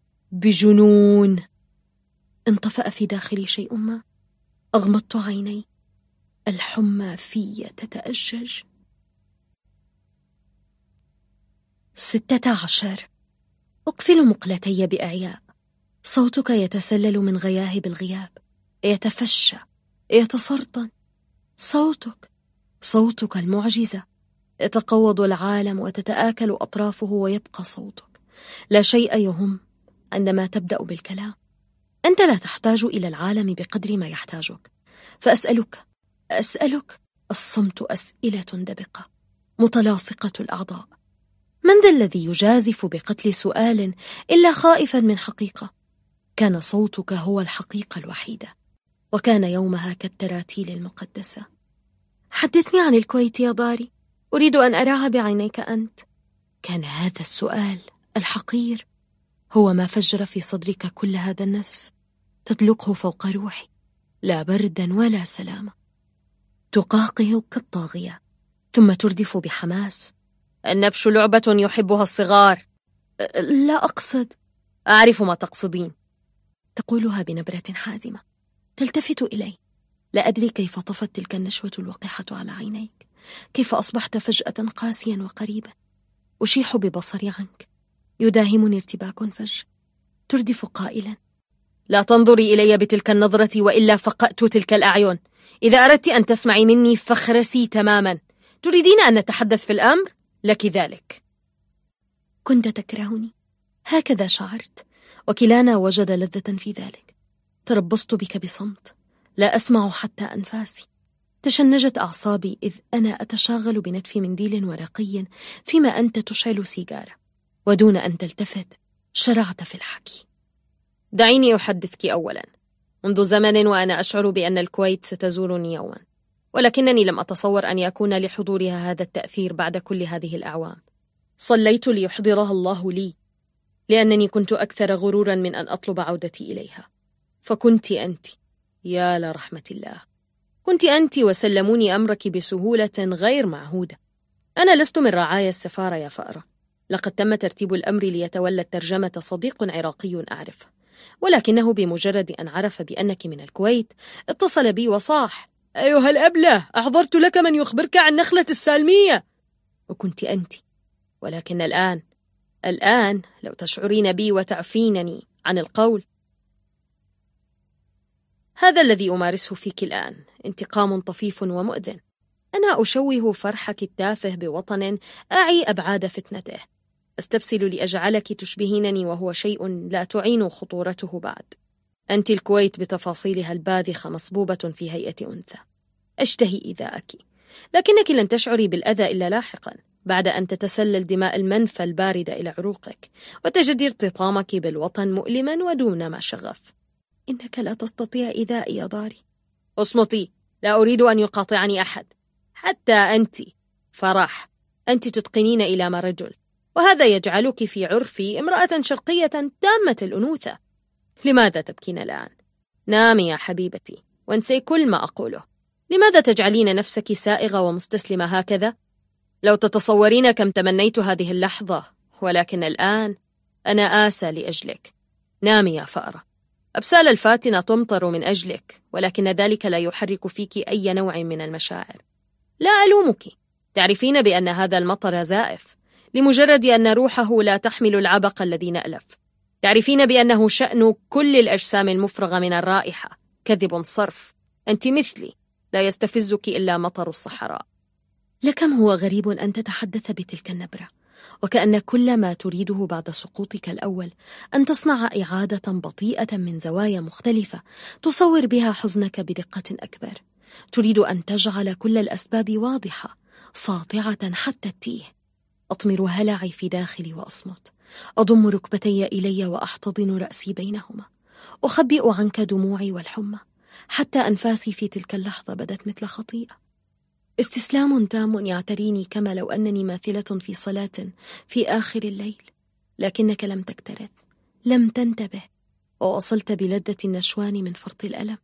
بجنون. انطفأ في داخلي شيء ما. أغمضت عيني، الحمى في تتأجج. 16. أقفل مقلتي بإعياء. صوتك يتسلل من غياهب الغياب، يتفشى، يتسرطن. صوتك المعجزة. يتقوض العالم وتتآكل أطرافه ويبقى صوتك. لا شيء يهم عندما تبدأ بالكلام. أنت لا تحتاج إلى العالم بقدر ما يحتاجك. فأسألك الصمت أسئلة دبقة متلاصقة الأعضاء. من ذا الذي يجازف بقتل سؤال إلا خائفا من حقيقة؟ كان صوتك هو الحقيقة الوحيدة، وكان يومها كالتراتيل المقدسة. حدثني عن الكويت يا ضاري، أريد أن أراها بعينيك أنت. كان هذا السؤال الحقير هو ما فجر في صدرك كل هذا النسف. تطلقه فوق روحي، لا بردا ولا سلامة. تقاقه كالطاغية، ثم تردف بحماس: النبش لعبة يحبها الصغار. لا أقصد. أعرف ما تقصدين. تقولها بنبرة حازمة. تلتفت إلي. لا أدري كيف طفت تلك النشوة الوقحة على عينيك، كيف أصبحت فجأة قاسيا وقريبا. أشيح ببصري عنك. يداهمني ارتباك فج. تردف قائلا: لا تنظري إلي بتلك النظرة وإلا فقأت تلك الأعين. إذا أردت أن تسمعي مني فاخرسي تماما. تريدين أن نتحدث في الأمر؟ لك ذلك. كنت تكرهني، هكذا شعرت، وكلانا وجد لذة في ذلك. تربصت بك بصمت، لا أسمع حتى أنفاسي. تشنجت أعصابي إذ أنا أتشاغل بنتف منديل ورقي فيما أنت تشعل سيجارة، ودون أن تلتفت شرعت في الحكي. دعيني أحدثك أولا. منذ زمن وأنا أشعر بأن الكويت ستزورني يوما، ولكنني لم أتصور أن يكون لحضورها هذا التأثير بعد كل هذه الأعوام. صليت ليحضرها الله لي، لأنني كنت أكثر غرورا من أن أطلب عودتي إليها. فكنت أنت، يا لرحمة الله، كنت أنت وسلموني أمرك بسهولة غير معهودة. أنا لست من رعايا السفارة يا فأرة. لقد تم ترتيب الأمر ليتولى الترجمة صديق عراقي أعرفه، ولكنه بمجرد أن عرف بأنك من الكويت اتصل بي وصاح: أيها الأبلة، أحضرت لك من يخبرك عن نخلة السالمية. وكنت أنت. ولكن الآن لو تشعرين بي وتعفينني عن القول. هذا الذي أمارسه فيك الآن انتقام طفيف ومؤذن. أنا أشوه فرحك التافه بوطن أعي أبعاد فتنته. أستبسل لأجعلك تشبهينني، وهو شيء لا تعين خطورته بعد. أنت الكويت بتفاصيلها الباذخة مصبوبة في هيئة أنثى. أشتهي إيذاءك، لكنك لن تشعري بالأذى إلا لاحقا، بعد أن تتسلل دماء المنفى الباردة إلى عروقك، وتجد ارتطامك بالوطن مؤلما ودون ما شغف. إنك لا تستطيع إيذائي يا داري. اصمتي، لا أريد أن يقاطعني أحد، حتى أنت فرح. أنت تتقنين إلى ما رجل، وهذا يجعلك في عرفي امرأة شرقية تامة الأنوثة. لماذا تبكين الآن؟ نامي يا حبيبتي وانسي كل ما أقوله. لماذا تجعلين نفسك سائغة ومستسلمة هكذا؟ لو تتصورين كم تمنيت هذه اللحظة، ولكن الآن أنا آسى لأجلك. نامي يا فأرة. أبسال الفاتنة تمطر من أجلك، ولكن ذلك لا يحرك فيك أي نوع من المشاعر. لا ألومك، تعرفين بأن هذا المطر زائف، لمجرد أن روحه لا تحمل العبق الذي نألف. تعرفين بأنه شأن كل الأجسام المفرغة من الرائحة كذب صرف. أنت مثلي، لا يستفزك إلا مطر الصحراء. لكم هو غريب أن تتحدث بتلك النبرة، وكأن كل ما تريده بعد سقوطك الأول أن تصنع إعادة بطيئة من زوايا مختلفة تصور بها حزنك بدقة أكبر. تريد أن تجعل كل الأسباب واضحة ساطعة حتى التيه. أطمر هلعي في داخلي وأصمت، أضم ركبتي إلي وأحتضن رأسي بينهما، أخبئ عنك دموعي والحمى، حتى أنفاسي في تلك اللحظة بدت مثل خطيئة. استسلام تام يعتريني كما لو أنني ماثلة في صلاة في آخر الليل، لكنك لم تكترث، لم تنتبه، ووصلت بلذة النشوان من فرط الألم.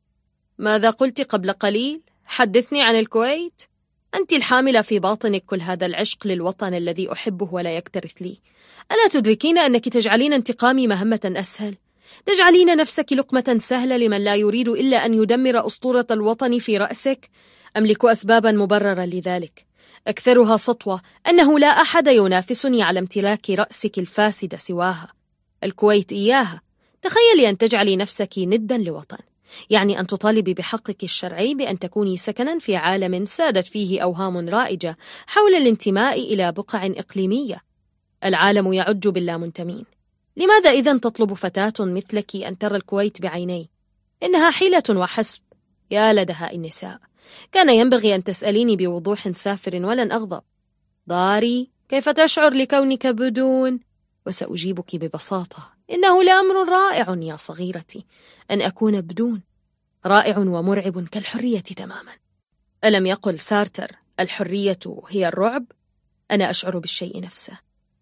ماذا قلت قبل قليل؟ حدثني عن الكويت. أنت الحاملة في باطنك كل هذا العشق للوطن الذي أحبه ولا يكترث لي. ألا تدركين أنك تجعلين انتقامي مهمة أسهل؟ تجعلين نفسك لقمة سهلة لمن لا يريد إلا أن يدمر أسطورة الوطن في رأسك؟ أملك أسبابا مبررة لذلك، أكثرها سطوة أنه لا أحد ينافسني على امتلاك رأسك الفاسد سواها. الكويت إياها. تخيلي أن تجعلي نفسك ندا لوطن، يعني أن تطالبي بحقك الشرعي بأن تكوني سكنا في عالم سادت فيه أوهام رائجة حول الانتماء إلى بقع إقليمية. العالم يعج باللامنتمين. لماذا إذن تطلب فتاة مثلك أن ترى الكويت بعيني؟ إنها حيلة وحسب. يا لدهاء النساء، كان ينبغي أن تسأليني بوضوح سافر ولن أغضب. داري، كيف تشعر لكونك بدون؟ وسأجيبك ببساطة: إنه لأمر رائع يا صغيرتي أن أكون بدون، رائع ومرعب كالحرية تماما. ألم يقل سارتر: الحرية هي الرعب؟ أنا أشعر بالشيء نفسه،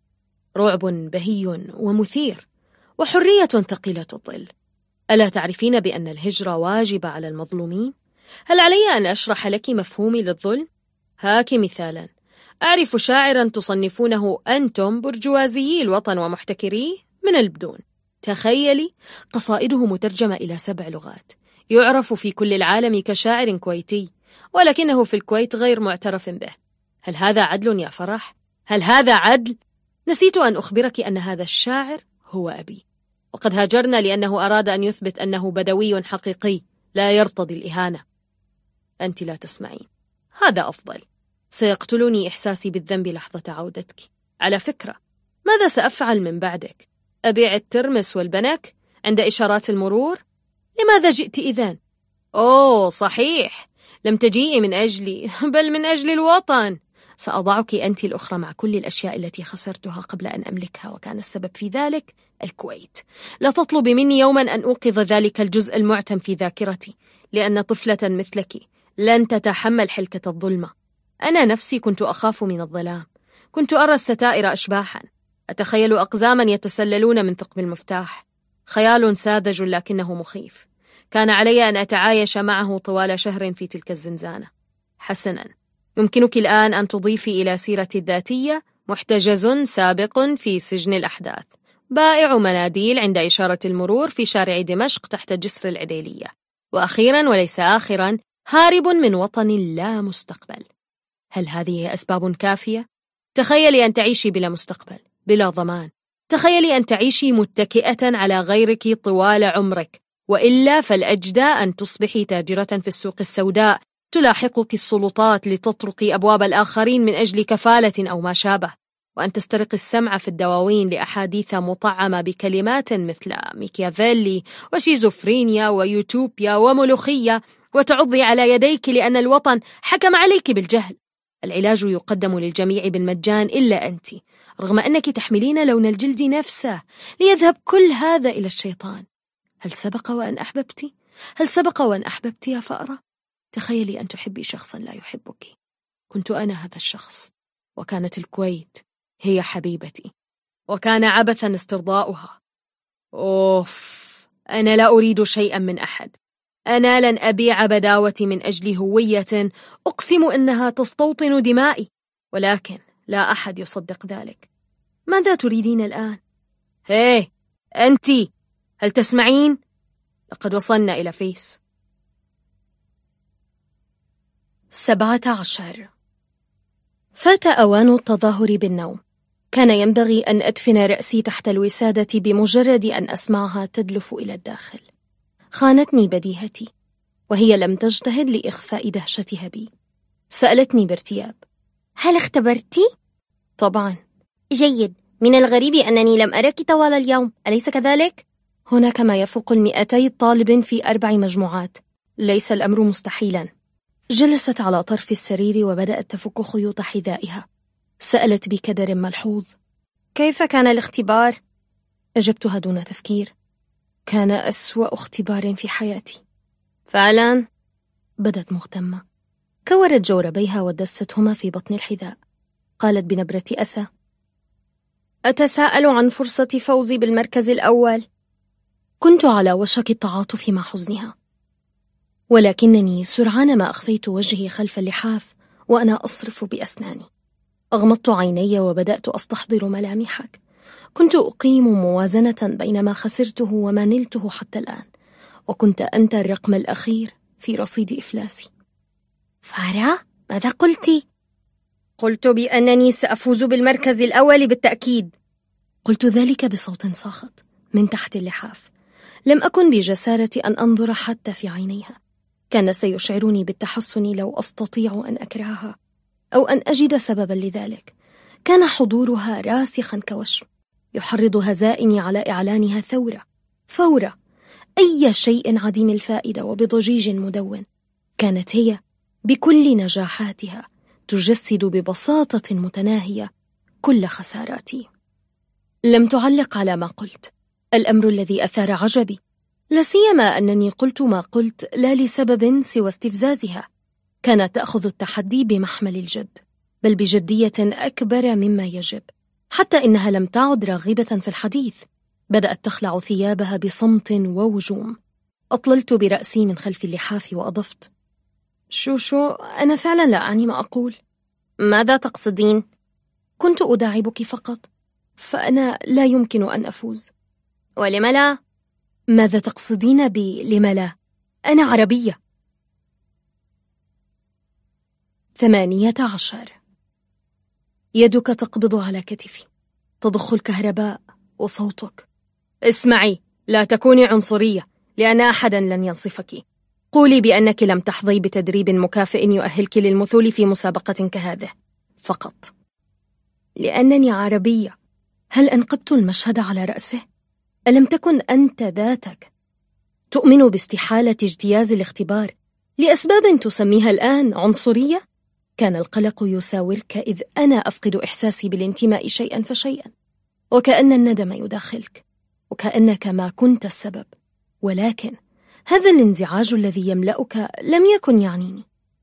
رعب بهي ومثير، وحرية ثقيلة الظل. ألا تعرفين بأن الهجرة واجبة على المظلومين؟ هل علي أن أشرح لك مفهومي للظلم؟ هاك مثالا. أعرف شاعرا تصنفونه أنتم برجوازيي الوطن ومحتكريه من البدون. تخيلي، قصائده مترجمة إلى 7 لغات، يعرف في كل العالم كشاعر كويتي، ولكنه في الكويت غير معترف به. هل هذا عدل يا فرح؟ هل هذا عدل؟ نسيت أن أخبرك أن هذا الشاعر هو أبي، وقد هاجرنا لأنه أراد أن يثبت أنه بدوي حقيقي لا يرتضي الإهانة. أنت لا تسمعين، هذا أفضل. سيقتلني إحساسي بالذنب لحظة عودتك. على فكرة، ماذا سأفعل من بعدك؟ أبيع الترمس والبنك عند إشارات المرور؟ لماذا جئت إذن؟ أوه صحيح، لم تجيئي من أجلي بل من أجل الوطن. سأضعك أنت الأخرى مع كل الأشياء التي خسرتها قبل أن أملكها، وكان السبب في ذلك الكويت. لا تطلب مني يوما أن أوقظ ذلك الجزء المعتم في ذاكرتي، لأن طفلة مثلك لن تتحمل حلكة الظلمة. أنا نفسي كنت أخاف من الظلام، كنت أرى الستائر أشباحا، أتخيل أقزاما يتسللون من ثقب المفتاح. خيال ساذج لكنه مخيف. كان علي أن أتعايش معه طوال شهر في تلك الزنزانة. حسنا، يمكنك الآن أن تضيفي إلى سيرتي الذاتية محتجز سابق في سجن الأحداث، بائع مناديل عند إشارة المرور في شارع دمشق تحت جسر العديلية، وأخيرا وليس آخرا هارب من وطن لا مستقبل. هل هذه أسباب كافية؟ تخيلي أن تعيشي بلا مستقبل، بلا ضمان. تخيلي أن تعيشي متكئة على غيرك طوال عمرك، وإلا فالأجدى أن تصبحي تاجرة في السوق السوداء، تلاحقك السلطات لتطرقي أبواب الآخرين من أجل كفالة أو ما شابه، وأن تسترق السمع في الدواوين لأحاديث مطعمة بكلمات مثل ميكيافيلي وشيزوفرينيا ويوتوبيا وملوخية، وتعضي على يديك لأن الوطن حكم عليك بالجهل. العلاج يقدم للجميع بالمجان إلا أنت، رغم أنك تحملين لون الجلد نفسه. ليذهب كل هذا إلى الشيطان. هل سبق وأن أحببت؟ هل سبق وأن أحببت يا فأرة؟ تخيلي أن تحبي شخصا لا يحبك. كنت أنا هذا الشخص، وكانت الكويت هي حبيبتي، وكان عبثا استرضاؤها. أوف، أنا لا أريد شيئا من أحد. أنا لن أبيع بداوتي من أجل هوية أقسم أنها تستوطن دمائي، ولكن لا أحد يصدق ذلك. ماذا تريدين الآن؟ هيه أنت، هل تسمعين؟ لقد وصلنا إلى فيس. 17. فات أوان التظاهر بالنوم. كان ينبغي أن أدفن رأسي تحت الوسادة بمجرد أن أسمعها تدلف إلى الداخل. خانتني بديهتي، وهي لم تجتهد لإخفاء دهشتها بي. سألتني بارتياب: هل اختبرتي؟ طبعا. جيد. من الغريب أنني لم أرك طوال اليوم، أليس كذلك؟ هناك ما يفوق 200 طالب في 4 مجموعات، ليس الأمر مستحيلا. جلست على طرف السرير وبدأت تفك خيوط حذائها. سألت بكدر ملحوظ: كيف كان الاختبار؟ أجبتها دون تفكير: كان أسوأ اختبار في حياتي. فعلا؟ بدت مهتمة. كورت جوربيها ودستهما في بطن الحذاء. قالت بنبرة أسى: أتساءل عن فرصة فوزي بالمركز الأول. كنت على وشك التعاطف مع حزنها، ولكنني سرعان ما أخفيت وجهي خلف اللحاف وأنا أصرف بأسناني. أغمضت عيني وبدأت أستحضر ملامحك. كنت أقيم موازنة بين ما خسرته وما نلته حتى الآن، وكنت أنت الرقم الأخير في رصيد إفلاسي. فارا، ماذا قلتِ؟ قلت بأنني سأفوز بالمركز الأول بالتأكيد. قلت ذلك بصوت ساخط من تحت اللحاف. لم أكن بجسارة أن أنظر حتى في عينيها. كان سيشعرني بالتحسن لو أستطيع أن أكرهها أو أن أجد سببا لذلك. كان حضورها راسخا كوشم، يحرض هزائمي على إعلانها ثورة، فورة، أي شيء عديم الفائدة وبضجيج مدون. كانت هي بكل نجاحاتها تجسد ببساطة متناهية كل خساراتي. لم تعلق على ما قلت، الأمر الذي أثار عجبي، لسيما أنني قلت ما قلت لا لسبب سوى استفزازها. كانت تأخذ التحدي بمحمل الجد، بل بجدية أكبر مما يجب، حتى إنها لم تعد راغبة في الحديث. بدأت تخلع ثيابها بصمت ووجوم. أطللت برأسي من خلف اللحاف وأضفت: شو أنا فعلا لا أعني ما أقول. ماذا تقصدين؟ كنت أداعبك فقط، فأنا لا يمكن أن أفوز. ولم لا؟ ماذا تقصدين لم لا؟ أنا عربية. 18. يدك تقبض على كتفي، تضخ الكهرباء وصوتك: اسمعي، لا تكوني عنصرية، لأن أحدا لن ينصفك. قولي بأنك لم تحظي بتدريب مكافئ يؤهلك للمثول في مسابقة كهذه فقط. لأنني عربية. هل أنقبت المشهد على رأسه؟ ألم تكن أنت ذاتك تؤمن باستحالة اجتياز الاختبار لأسباب تسميها الآن عنصرية؟ كان القلق يساورك إذ أنا أفقد إحساسي بالانتماء شيئا فشيئا، وكأن الندم يداخلك، وكأنك ما كنت السبب. ولكن هذا الانزعاج الذي يملأك لم يكن يعنيني.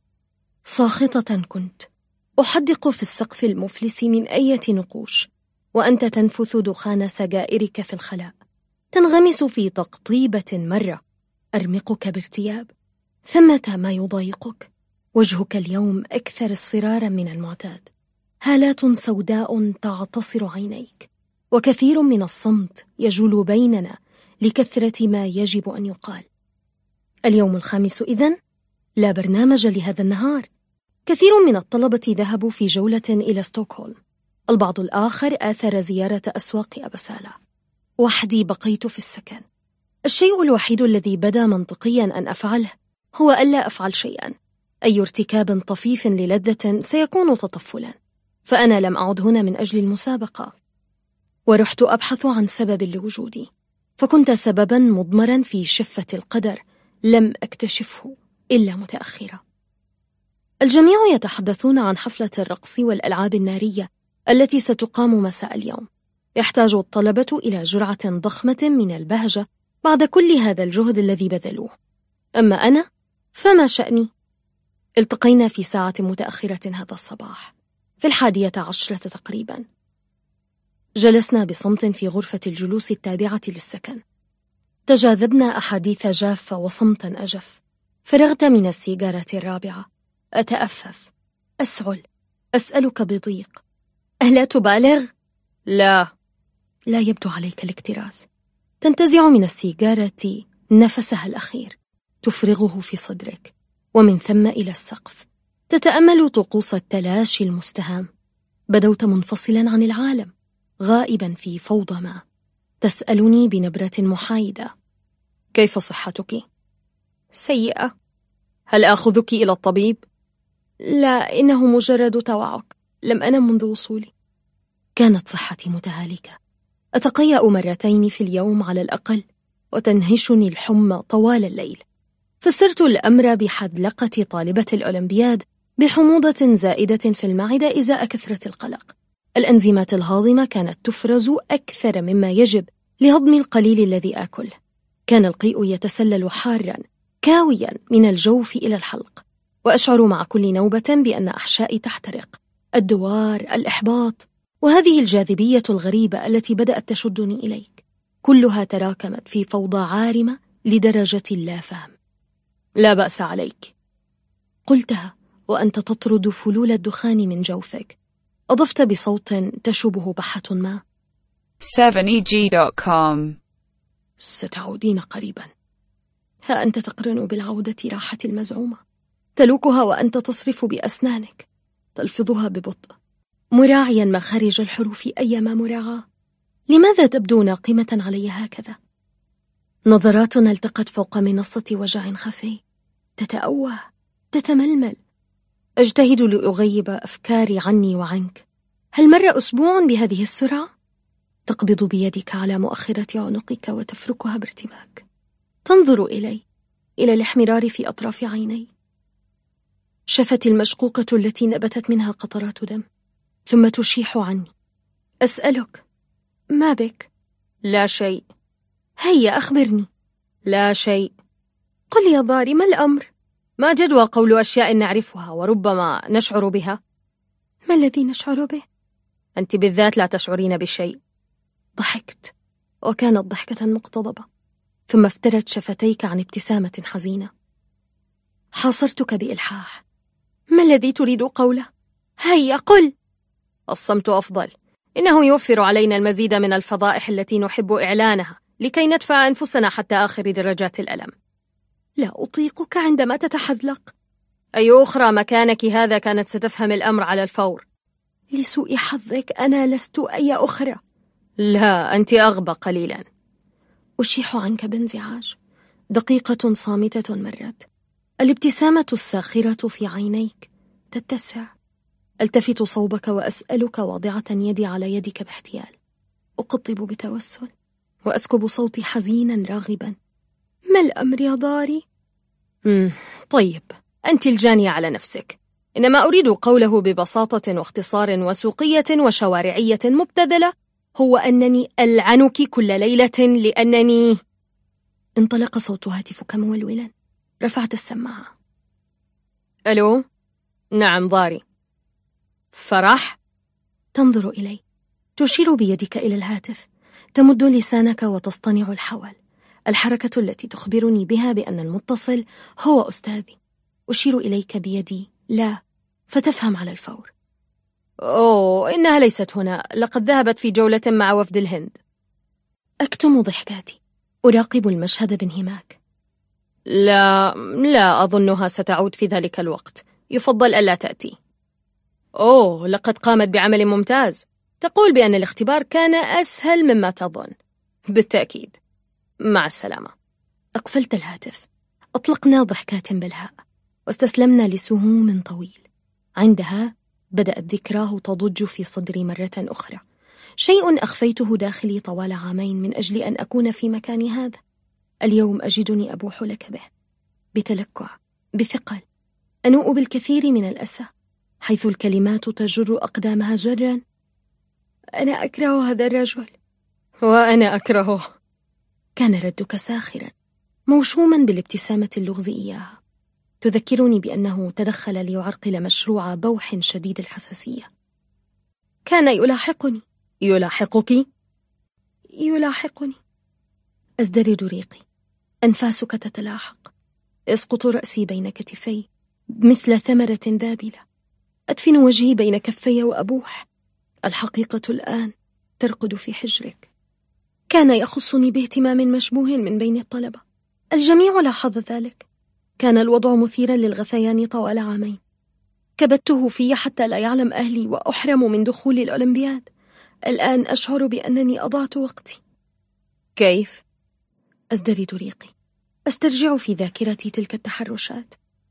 ساخطة كنت أحدق في السقف المفلس من أي نقوش، وأنت تنفث دخان سجائرك في الخلاء، تنغمس في تقطيبة مرة أرمقك بارتياب. ثمة ما يضايقك. وجهك اليوم أكثر اصفرارا من المعتاد، هالات سوداء تعتصر عينيك، وكثير من الصمت يجول بيننا لكثرة ما يجب أن يقال. اليوم الخامس إذن، لا برنامج لهذا النهار. كثير من الطلبة ذهبوا في جولة إلى ستوكهولم، البعض الآخر آثر زيارة أسواق أبسالة. وحدي بقيت في السكن. الشيء الوحيد الذي بدا منطقيا أن أفعله هو ألا أفعل شيئا. أي ارتكاب طفيف للذة سيكون تطفلا، فأنا لم أعد هنا من أجل المسابقة. ورحت أبحث عن سبب لوجودي، فكنت سببا مضمرا في شفة القدر لم أكتشفه إلا متأخرا. الجميع يتحدثون عن حفلة الرقص والألعاب النارية التي ستقام مساء اليوم. يحتاج الطلبة إلى جرعة ضخمة من البهجة بعد كل هذا الجهد الذي بذلوه. أما أنا فما شأني؟ التقينا في ساعة متأخرة هذا الصباح، في 11:10 تقريبا. جلسنا بصمت في غرفة الجلوس التابعة للسكن. تجاذبنا أحاديث جافة وصمتا أجف. فرغت من السيجارة الرابعة. أتأفف، أسعل، أسألك بضيق: ألا تبالغ؟ لا يبدو عليك الاكتراث. تنتزع من السيجارة نفسها الأخير، تفرغه في صدرك، ومن ثم إلى السقف. تتأمل طقوس التلاشي المستهام. بدوت منفصلا عن العالم، غائبا في فوضى ما. تسألني بنبرة محايدة: كيف صحتك؟ سيئة. هل آخذك إلى الطبيب؟ لا، إنه مجرد توعك، لم أنم منذ وصولي. كانت صحتي متهالكة. أتقيأ مرتين في اليوم على الأقل، وتنهشني الحمى طوال الليل. فسرت الأمر بحذلقة طالبة الأولمبياد بحموضة زائدة في المعدة إزاء كثرة القلق. الأنزيمات الهاضمة كانت تفرز أكثر مما يجب لهضم القليل الذي آكل. كان القيء يتسلل حارا كاويا من الجوف إلى الحلق، وأشعر مع كل نوبة بأن أحشائي تحترق. الدوار، الإحباط، وهذه الجاذبية الغريبة التي بدأت تشدني إليك، كلها تراكمت في فوضى عارمة لدرجة لا فهم. لا بأس عليك، قلتها وأنت تطرد فلول الدخان من جوفك. أضفت بصوت تشبه بحة ما: 7EG.com. ستعودين قريبا. ها أنت تقرن بالعودة راحتي المزعومة، تلوكها وأنت تصرف بأسنانك، تلفظها ببطء، مراعيا مخارج الحروف أيما مراعاة. لماذا تبدو ناقمة علي هكذا؟ نظراتنا التقت فوق منصة وجع خفي، تتأوه، تتململ. أجتهد لأغيب أفكاري عني وعنك. هل مر أسبوع بهذه السرعة؟ تقبض بيدك على مؤخرة عنقك وتفركها بارتباك. تنظر إلي، إلى الاحمرار في أطراف عيني، شفتي المشقوقة التي نبتت منها قطرات دم، ثم تشيح عني. أسألك: ما بك؟ لا شيء. هيا أخبرني. لا شيء. قل يا ضاري، ما الأمر؟ ما جدوى قول أشياء نعرفها وربما نشعر بها؟ ما الذي نشعر به؟ أنت بالذات لا تشعرين بشيء. ضحكت، وكانت ضحكة مقتضبة، ثم افترت شفتيك عن ابتسامة حزينة. حاصرتك بإلحاح: ما الذي تريد قوله؟ هيا قل. الصمت أفضل، إنه يوفر علينا المزيد من الفضائح التي نحب إعلانها لكي ندفع أنفسنا حتى آخر درجات الألم. لا أطيقك عندما تتحذلق. أي أخرى مكانك هذا كانت ستفهم الأمر على الفور. لسوء حظك أنا لست أي أخرى. لا، أنت أغبى قليلا. أشيح عنك بانزعاج. دقيقة صامتة مرت، الابتسامة الساخرة في عينيك تتسع. التفت صوبك وأسألك واضعة يدي على يدك باحتيال. أقطب بتوسل وأسكب صوتي حزينا راغبا. ما الأمر يا داري؟ طيب، أنت الجانية على نفسك. إنما أريد قوله ببساطة واختصار وسوقية وشوارعية مبتذلة هو أنني ألعنك كل ليلة لأنني... انطلق صوت هاتفك مولولا. رفعت السماعة. ألو؟ نعم ضاري. فرح؟ تنظر إلي، تشير بيدك إلى الهاتف، تمد لسانك وتصطنع الحول، الحركة التي تخبرني بها بأن المتصل هو أستاذي. أشير إليك بيدي لا، فتفهم على الفور. أوه، إنها ليست هنا، لقد ذهبت في جولة مع وفد الهند. أكتم ضحكاتي، أراقب المشهد بانهماك. لا أظنها ستعود في ذلك الوقت، يفضل ألا تأتي. أوه، لقد قامت بعمل ممتاز. تقول بأن الاختبار كان أسهل مما تظن. بالتأكيد. مع السلامة. أقفلت الهاتف. أطلقنا ضحكات بالهاء واستسلمنا لسهوم طويل. عندها بدأت ذكراه تضج في صدري مرة أخرى، شيء أخفيته داخلي طوال عامين من أجل أن أكون في مكان هذا. اليوم أجدني أبوح لك به، بتلكع، بثقل، أنوء بالكثير من الأسى، حيث الكلمات تجر أقدامها جرا. أنا أكره هذا الرجل. وأنا أكرهه. كان ردك ساخرا، موشوما بالابتسامة اللغز إياها. تذكرني بأنه تدخل ليعرقل مشروع بوح شديد الحساسية. كان يلاحقني. يلاحقك؟ يلاحقني. أزدرد ريقي، أنفاسك تتلاحق. يسقط رأسي بين كتفي مثل ثمرة ذابلة. أدفن وجهي بين كفي وأبوح. الحقيقة الآن ترقد في حجرك. كان يخصني باهتمام مشبوه من بين الطلبة. الجميع لاحظ ذلك. كان الوضع مثيرا للغثيان طوال عامين. كبته في حتى لا يعلم أهلي وأحرم من دخول الأولمبياد. الآن أشعر بأنني أضعت وقتي. كيف؟ أزدرد ريقي، أسترجع في ذاكرتي تلك التحرشات،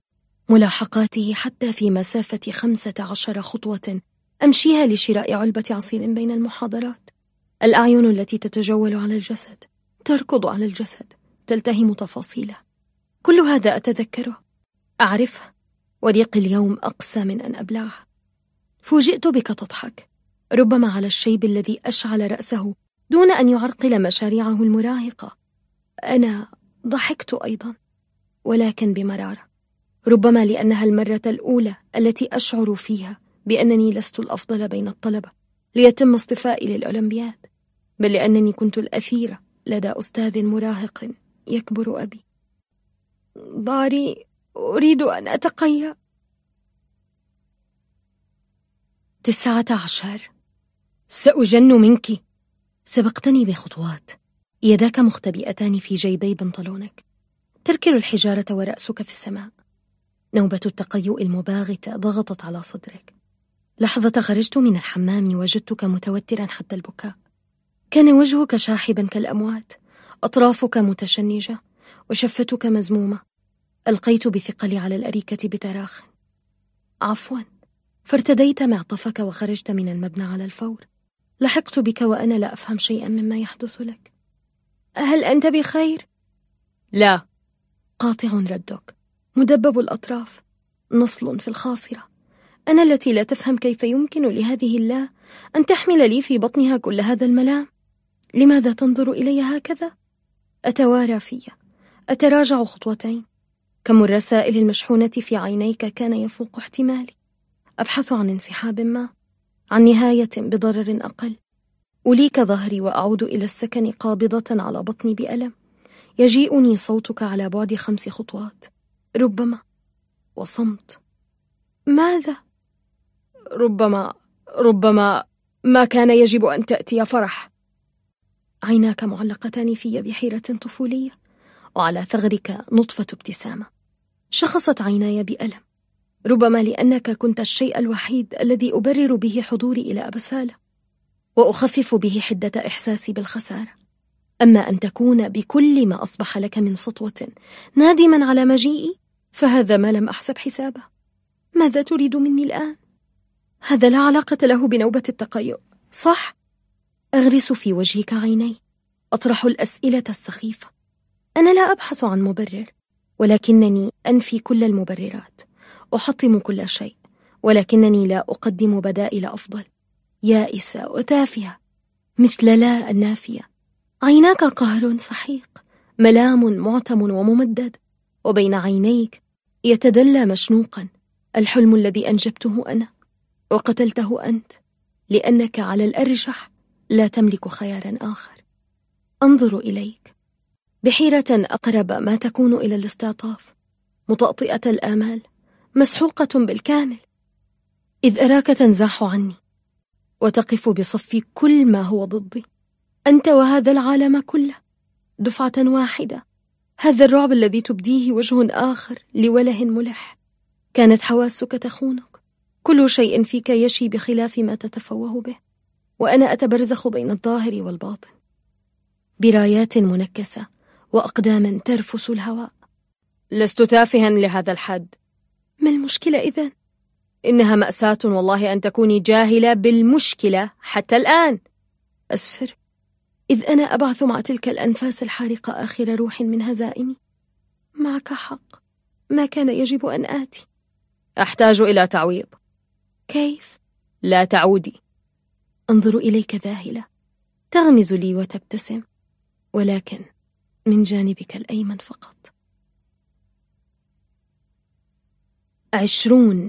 ملاحقاته حتى في مسافة 15 خطوة أمشيها لشراء علبة عصير بين المحاضرات. الأعين التي تتجول على الجسد، تركض على الجسد، تلتهم تفاصيله. كل هذا أتذكره، أعرفه، وريقي اليوم أقسى من أن أبلعه. فوجئت بك تضحك، ربما على الشيب الذي أشعل رأسه دون أن يعرقل مشاريعه المراهقة. أنا ضحكت أيضا، ولكن بمرارة. ربما لأنها المرة الأولى التي أشعر فيها بأنني لست الأفضل بين الطلبة ليتم اصطفائي للأولمبياد، بل لأنني كنت الأثيرة لدى أستاذ مراهق يكبر أبي. داري، أريد أن أتقيأ. 19. سأجن منك. سبقتني بخطوات، يداك مختبئتان في جيبي بنطلونك، تركل الحجارة ورأسك في السماء. نوبة التقيؤ المباغتة ضغطت على صدرك. لحظة خرجت من الحمام وجدتك متوترا حتى البكاء. كان وجهك شاحبا كالأموات، أطرافك متشنجة وشفتك مزمومة. ألقيت بثقلي على الأريكة بتراخ. عفوا، فارتديت معطفك وخرجت من المبنى على الفور. لحقت بك وأنا لا أفهم شيئا مما يحدث لك. هل أنت بخير؟ لا. قاطع ردك، مدبب الأطراف، نصل في الخاصرة. أنا التي لا تفهم كيف يمكن لهذه الله أن تحمل لي في بطنها كل هذا الملام. لماذا تنظر إلي هكذا؟ أتوارى في، أتراجع خطوتين. كم الرسائل المشحونة في عينيك كان يفوق احتمالي. أبحث عن انسحاب ما، عن نهاية بضرر أقل. أليك ظهري وأعود إلى السكن قابضة على بطني بألم. يجيئني صوتك على بعد 5 خطوات، ربما، وصمت. ماذا؟ ربما ما كان يجب أن تأتي يا فرح. عيناك معلقتان في بحيرة طفولية، وعلى ثغرك نطفة ابتسامة. شخصت عيناي بألم. ربما لأنك كنت الشيء الوحيد الذي أبرر به حضوري إلى أبسالة، وأخفف به حدة إحساسي بالخسارة. أما أن تكون بكل ما أصبح لك من سطوة نادما على مجيئي، فهذا ما لم أحسب حسابه. ماذا تريد مني الآن؟ هذا لا علاقة له بنوبة التقيؤ، صح؟ أغرس في وجهك عيني، أطرح الأسئلة السخيفة. أنا لا أبحث عن مبرر، ولكنني أنفي كل المبررات، أحطم كل شيء، ولكنني لا أقدم بدائل أفضل. يائسة وتافهة مثل لا النافية. عيناك قهر سحيق، ملام معتم وممدد، وبين عينيك يتدلى مشنوقا الحلم الذي أنجبته أنا وقتلته أنت، لأنك على الأرجح لا تملك خيارا آخر. أنظر إليك بحيرة أقرب ما تكون إلى الاستعطاف، مطأطئة الآمال، مسحوقة بالكامل، إذ أراك تنزاح عني وتقف بصف كل ما هو ضدي، أنت وهذا العالم كله دفعة واحدة. هذا الرعب الذي تبديه وجه آخر لوله ملح. كانت حواسك تخونك، كل شيء فيك يشي بخلاف ما تتفوه به، وأنا أتبرزخ بين الظاهر والباطن برايات منكسة وأقدام ترفس الهواء. لست تافها لهذا الحد. ما المشكلة إذن؟ إنها مأساة والله أن تكوني جاهلة بالمشكلة حتى الآن. أسفر، إذ أنا أبعث مع تلك الأنفاس الحارقة آخر روح من هزائمي. معك حق، ما كان يجب أن آتي. أحتاج إلى تعويض. كيف؟ لا تعودي. أنظر إليك ذاهلة، تغمز لي وتبتسم، ولكن من جانبك الأيمن فقط. 20.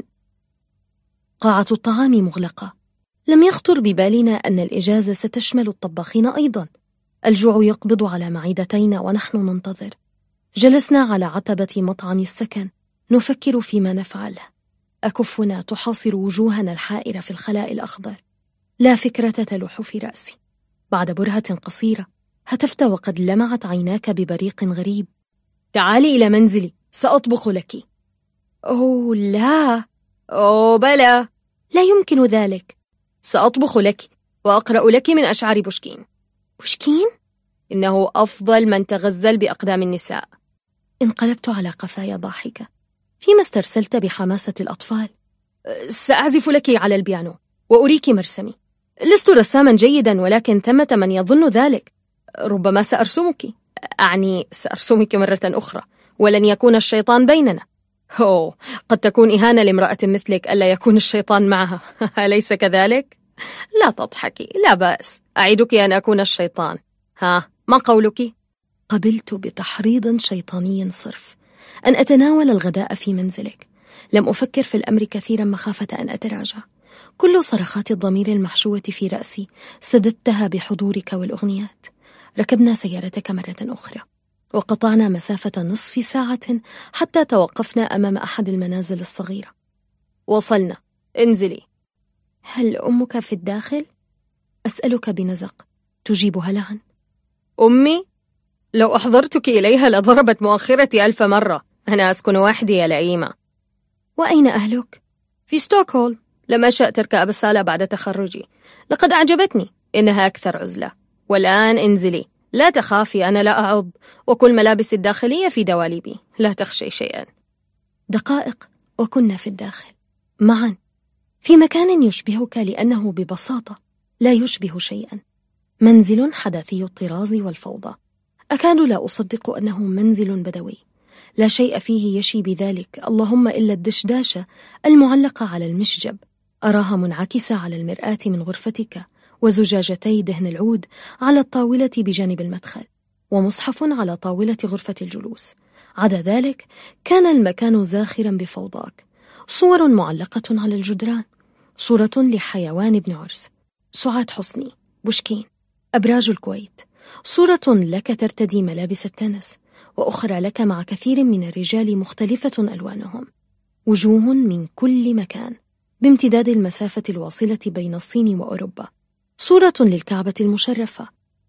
قاعة الطعام مغلقة. لم يخطر ببالنا أن الإجازة ستشمل الطباخين أيضا. الجوع يقبض على معدتينا ونحن ننتظر. جلسنا على عتبة مطعم السكن نفكر فيما نفعله. أكفنا تحاصر وجوهنا الحائرة في الخلاء الأخضر. لا فكرة تلوح في رأسي. بعد برهة قصيرة هتفت وقد لمعت عيناك ببريق غريب. تعالي إلى منزلي، سأطبخ لك. أوه لا. أوه بلى. لا يمكن ذلك. سأطبخ لك وأقرأ لك من أشعار بوشكين. بوشكين؟ إنه أفضل من تغزل بأقدام النساء. انقلبت على قفايا ضاحكة. فيما استرسلت بحماسة الأطفال. سأعزف لك على البيانو وأريك مرسمي. لست رساما جيدا، ولكن ثمة من يظن ذلك. ربما سأرسمك، أعني سأرسمك مرة أخرى، ولن يكون الشيطان بيننا. قد تكون إهانة لامرأة مثلك ألا يكون الشيطان معها. أليس كذلك؟ لا تضحكي، لا بأس، أعدك أن أكون الشيطان. ما قولك؟ قبلت بتحريض شيطاني صرف أن أتناول الغداء في منزلك. لم أفكر في الأمر كثيرا مخافة أن أتراجع. كل صرخات الضمير المحشوة في رأسي سددتها بحضورك والأغنيات. ركبنا سيارتك مرة أخرى وقطعنا مسافة نصف ساعة حتى توقفنا أمام أحد المنازل الصغيرة. وصلنا، انزلي. هل أمك في الداخل؟ أسألك بنزق. تجيب هلعا. أمي؟ لو أحضرتك إليها لضربت مؤخرتي 1000 مرة. أنا أسكن وحدي يا لئيمة. وأين أهلك؟ في ستوكهولم. لم أشأ ترك أبسالة بعد تخرجي. لقد أعجبتني، إنها أكثر عزلة. والآن انزلي، لا تخافي، أنا لا أعض، وكل ملابس الداخلية في دواليبي، لا تخشي شيئا. دقائق وكنا في الداخل معا في مكان يشبهك، لأنه ببساطة لا يشبه شيئا. منزل حداثي الطراز والفوضى. أكاد لا أصدق أنه منزل بدوي. لا شيء فيه يشي بذلك، اللهم إلا الدشداشة المعلقة على المشجب. أراها منعكسة على المرآة من غرفتك، وزجاجتي دهن العود على الطاولة بجانب المدخل، ومصحف على طاولة غرفة الجلوس. عدا ذلك كان المكان زاخرا بفوضاك. صور معلقة على الجدران، صورة لحيوان ابن عرس، سعاد حسني، بوشكين، أبراج الكويت، صورة لك ترتدي ملابس التنس، وأخرى لك مع كثير من الرجال مختلفة ألوانهم، وجوه من كل مكان بامتداد المسافة الواصلة بين الصين وأوروبا، صورة للكعبة المشرفة،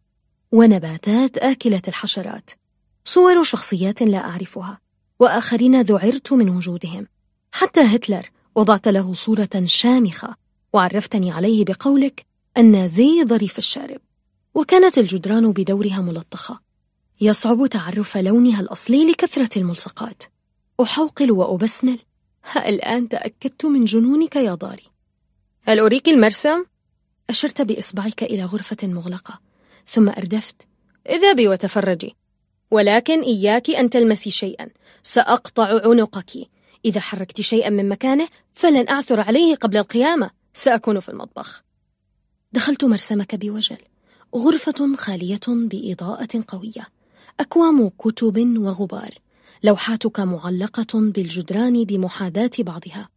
ونباتات آكلة الحشرات، صور شخصيات لا أعرفها، وآخرين ذعرت من وجودهم. حتى هتلر وضعت له صورة شامخة وعرفتني عليه بقولك أن زي ظريف الشارب. وكانت الجدران بدورها ملطخة، يصعب تعرف لونها الأصلي لكثرة الملصقات. أحوقل وأبسمل. الآن تأكدت من جنونك يا داري. هل أريك المرسم؟ أشرت بإصبعك إلى غرفة مغلقة، ثم أردفت: اذهبي وتفرجي، ولكن إياك أن تلمسي شيئا، سأقطع عنقك. إذا حركت شيئا من مكانه فلن أعثر عليه قبل القيامة، سأكون في المطبخ. دخلت مرسمك بوجل. غرفة خالية بإضاءة قوية، أكوام كتب وغبار، لوحاتك معلقة بالجدران بمحاذاة بعضها،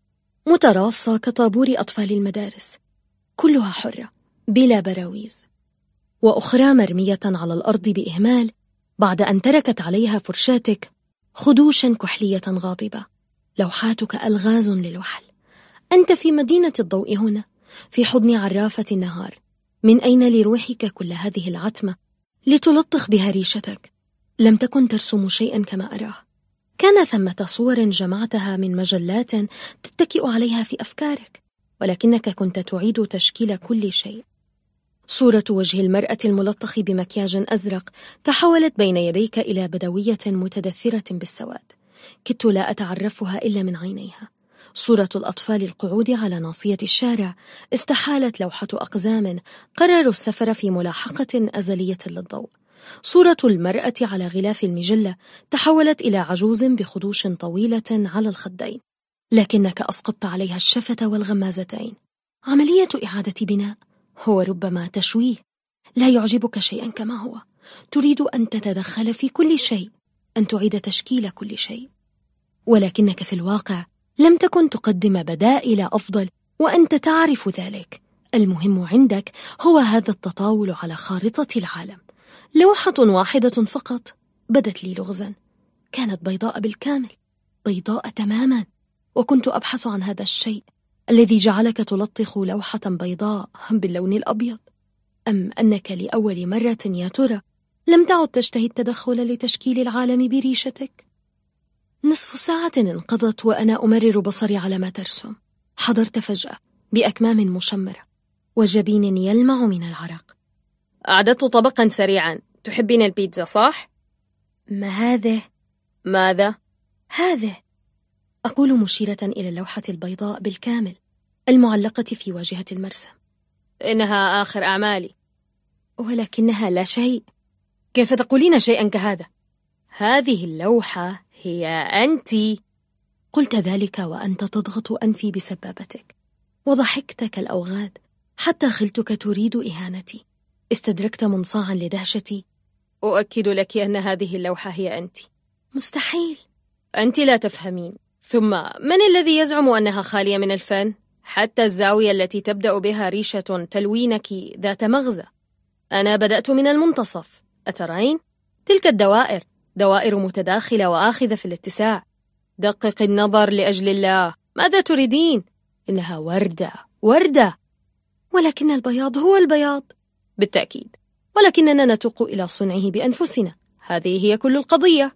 متراصة كطابور أطفال المدارس، كلها حرة بلا براويز، وأخرى مرمية على الأرض بإهمال بعد أن تركت عليها فرشاتك خدوشا كحلية غاضبة. لوحاتك ألغاز للوحل. أنت في مدينة الضوء هنا، في حضن عرافة النهار. من أين لروحك كل هذه العتمة لتلطخ بها ريشتك؟ لم تكن ترسم شيئا كما أراه. كان ثمة صور جمعتها من مجلات تتكئ عليها في أفكارك، ولكنك كنت تعيد تشكيل كل شيء. صورة وجه المرأة الملطخ بمكياج أزرق تحولت بين يديك إلى بدوية متدثرة بالسواد، كدت لا أتعرفها إلا من عينيها. صورة الأطفال القعود على ناصية الشارع استحالت لوحة أقزام قرروا السفر في ملاحقة أزلية للضوء. صورة المرأة على غلاف المجلة تحولت إلى عجوز بخدوش طويلة على الخدين، لكنك أسقطت عليها الشفة والغمازتين. عملية إعادة بناء، هو ربما تشويه. لا يعجبك شيئا كما هو، تريد أن تتدخل في كل شيء، أن تعيد تشكيل كل شيء، ولكنك في الواقع لم تكن تقدم بدائل أفضل، وأنت تعرف ذلك. المهم عندك هو هذا التطاول على خارطة العالم. لوحة واحدة فقط بدت لي لغزا، كانت بيضاء بالكامل، بيضاء تماما، وكنت أبحث عن هذا الشيء الذي جعلك تلطخ لوحة بيضاء باللون الأبيض. أم أنك لأول مرة يا ترى لم تعد تشتهي التدخل لتشكيل العالم بريشتك؟ نصف ساعة انقضت وأنا أمرر بصري على ما ترسم. حضرت فجأة بأكمام مشمرة وجبين يلمع من العرق. أعددت طبقا سريعا. تحبين البيتزا صح؟ ما هذا؟ ماذا؟ هذا، أقول مشيرة إلى اللوحة البيضاء بالكامل المعلقة في واجهة المرسم. إنها آخر أعمالي. ولكنها لا شيء. كيف تقولين شيئا كهذا؟ هذه اللوحة هي أنت. قلت ذلك وأنت تضغط أنفي بسبابتك، وضحكت كالأوغاد حتى خلتك تريد إهانتي. استدركت منصاعا لدهشتي. أؤكد لك أن هذه اللوحة هي أنت. مستحيل. أنت لا تفهمين. ثم من الذي يزعم أنها خالية من الفن؟ حتى الزاوية التي تبدأ بها ريشة تلوينك ذات مغزى. أنا بدأت من المنتصف، أترين؟ تلك الدوائر دوائر متداخلة وآخذة في الاتساع. دقق النظر لأجل الله، ماذا تريدين؟ إنها وردة وردة. ولكن البياض هو البياض. بالتأكيد، ولكننا نتوق إلى صنعه بأنفسنا، هذه هي كل القضية.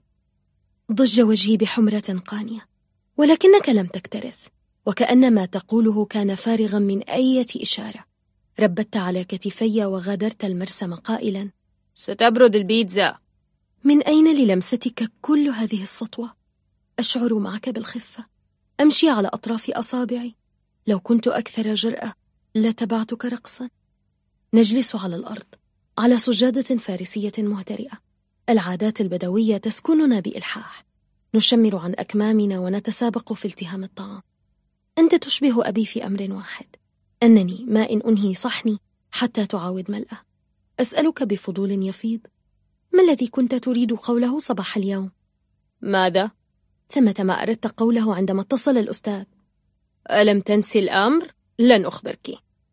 ضج وجهي بحمرة قانية، ولكنك لم تكترث، وكأن ما تقوله كان فارغا من أي إشارة. ربت على كتفي وغادرت المرسم قائلا: ستبرد البيتزا. من أين للمستك كل هذه السطوة؟ أشعر معك بالخفة، أمشي على أطراف أصابعي. لو كنت أكثر جرأة لتبعتك رقصا. نجلس على الأرض على سجادة فارسية مهترئة. العادات البدوية تسكننا بإلحاح. نشمر عن أكمامنا ونتسابق في التهام الطعام. أنت تشبه أبي في أمر واحد، أنني ما إن أنهي صحني حتى تعاود ملأه. أسألك بفضول يفيض: ما الذي كنت تريد قوله صباح اليوم؟ ماذا؟ ثمة ما أردت قوله عندما اتصل الأستاذ. ألم تنسي الأمر؟ لن أخبرك.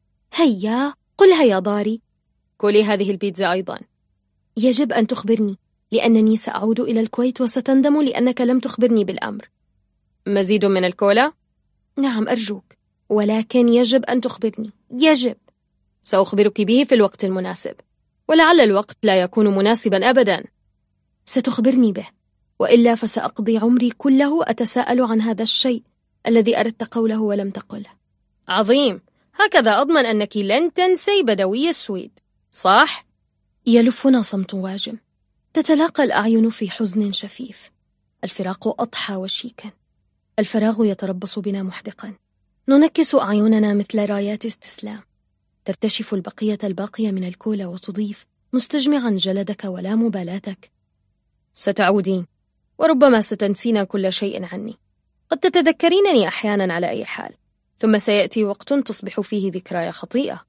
هيا قلها يا داري. كلي هذه البيتزا أيضا. يجب أن تخبرني، لأنني سأعود إلى الكويت وستندم لأنك لم تخبرني بالأمر. مزيد من الكولا؟ نعم أرجوك، ولكن يجب أن تخبرني، يجب. سأخبرك به في الوقت المناسب، ولعل الوقت لا يكون مناسبا أبدا. ستخبرني به، وإلا فسأقضي عمري كله أتساءل عن هذا الشيء الذي أردت قوله ولم تقله. عظيم، هكذا أضمن أنك لن تنسي بدوي السويد، صح؟ يلفنا صمت واجم، تتلاقى الأعين في حزن شفيف. الفراق أضحى وشيكا، الفراغ يتربص بنا محدقا، ننكس أعيننا مثل رايات استسلام. ترتشف البقية الباقية من الكولا وتضيف مستجمعا جلدك ولا مبالاتك: ستعودين، وربما ستنسين كل شيء عني. قد تتذكرينني أحيانا على أي حال، ثم سيأتي وقت تصبح فيه ذكراي خطيئة.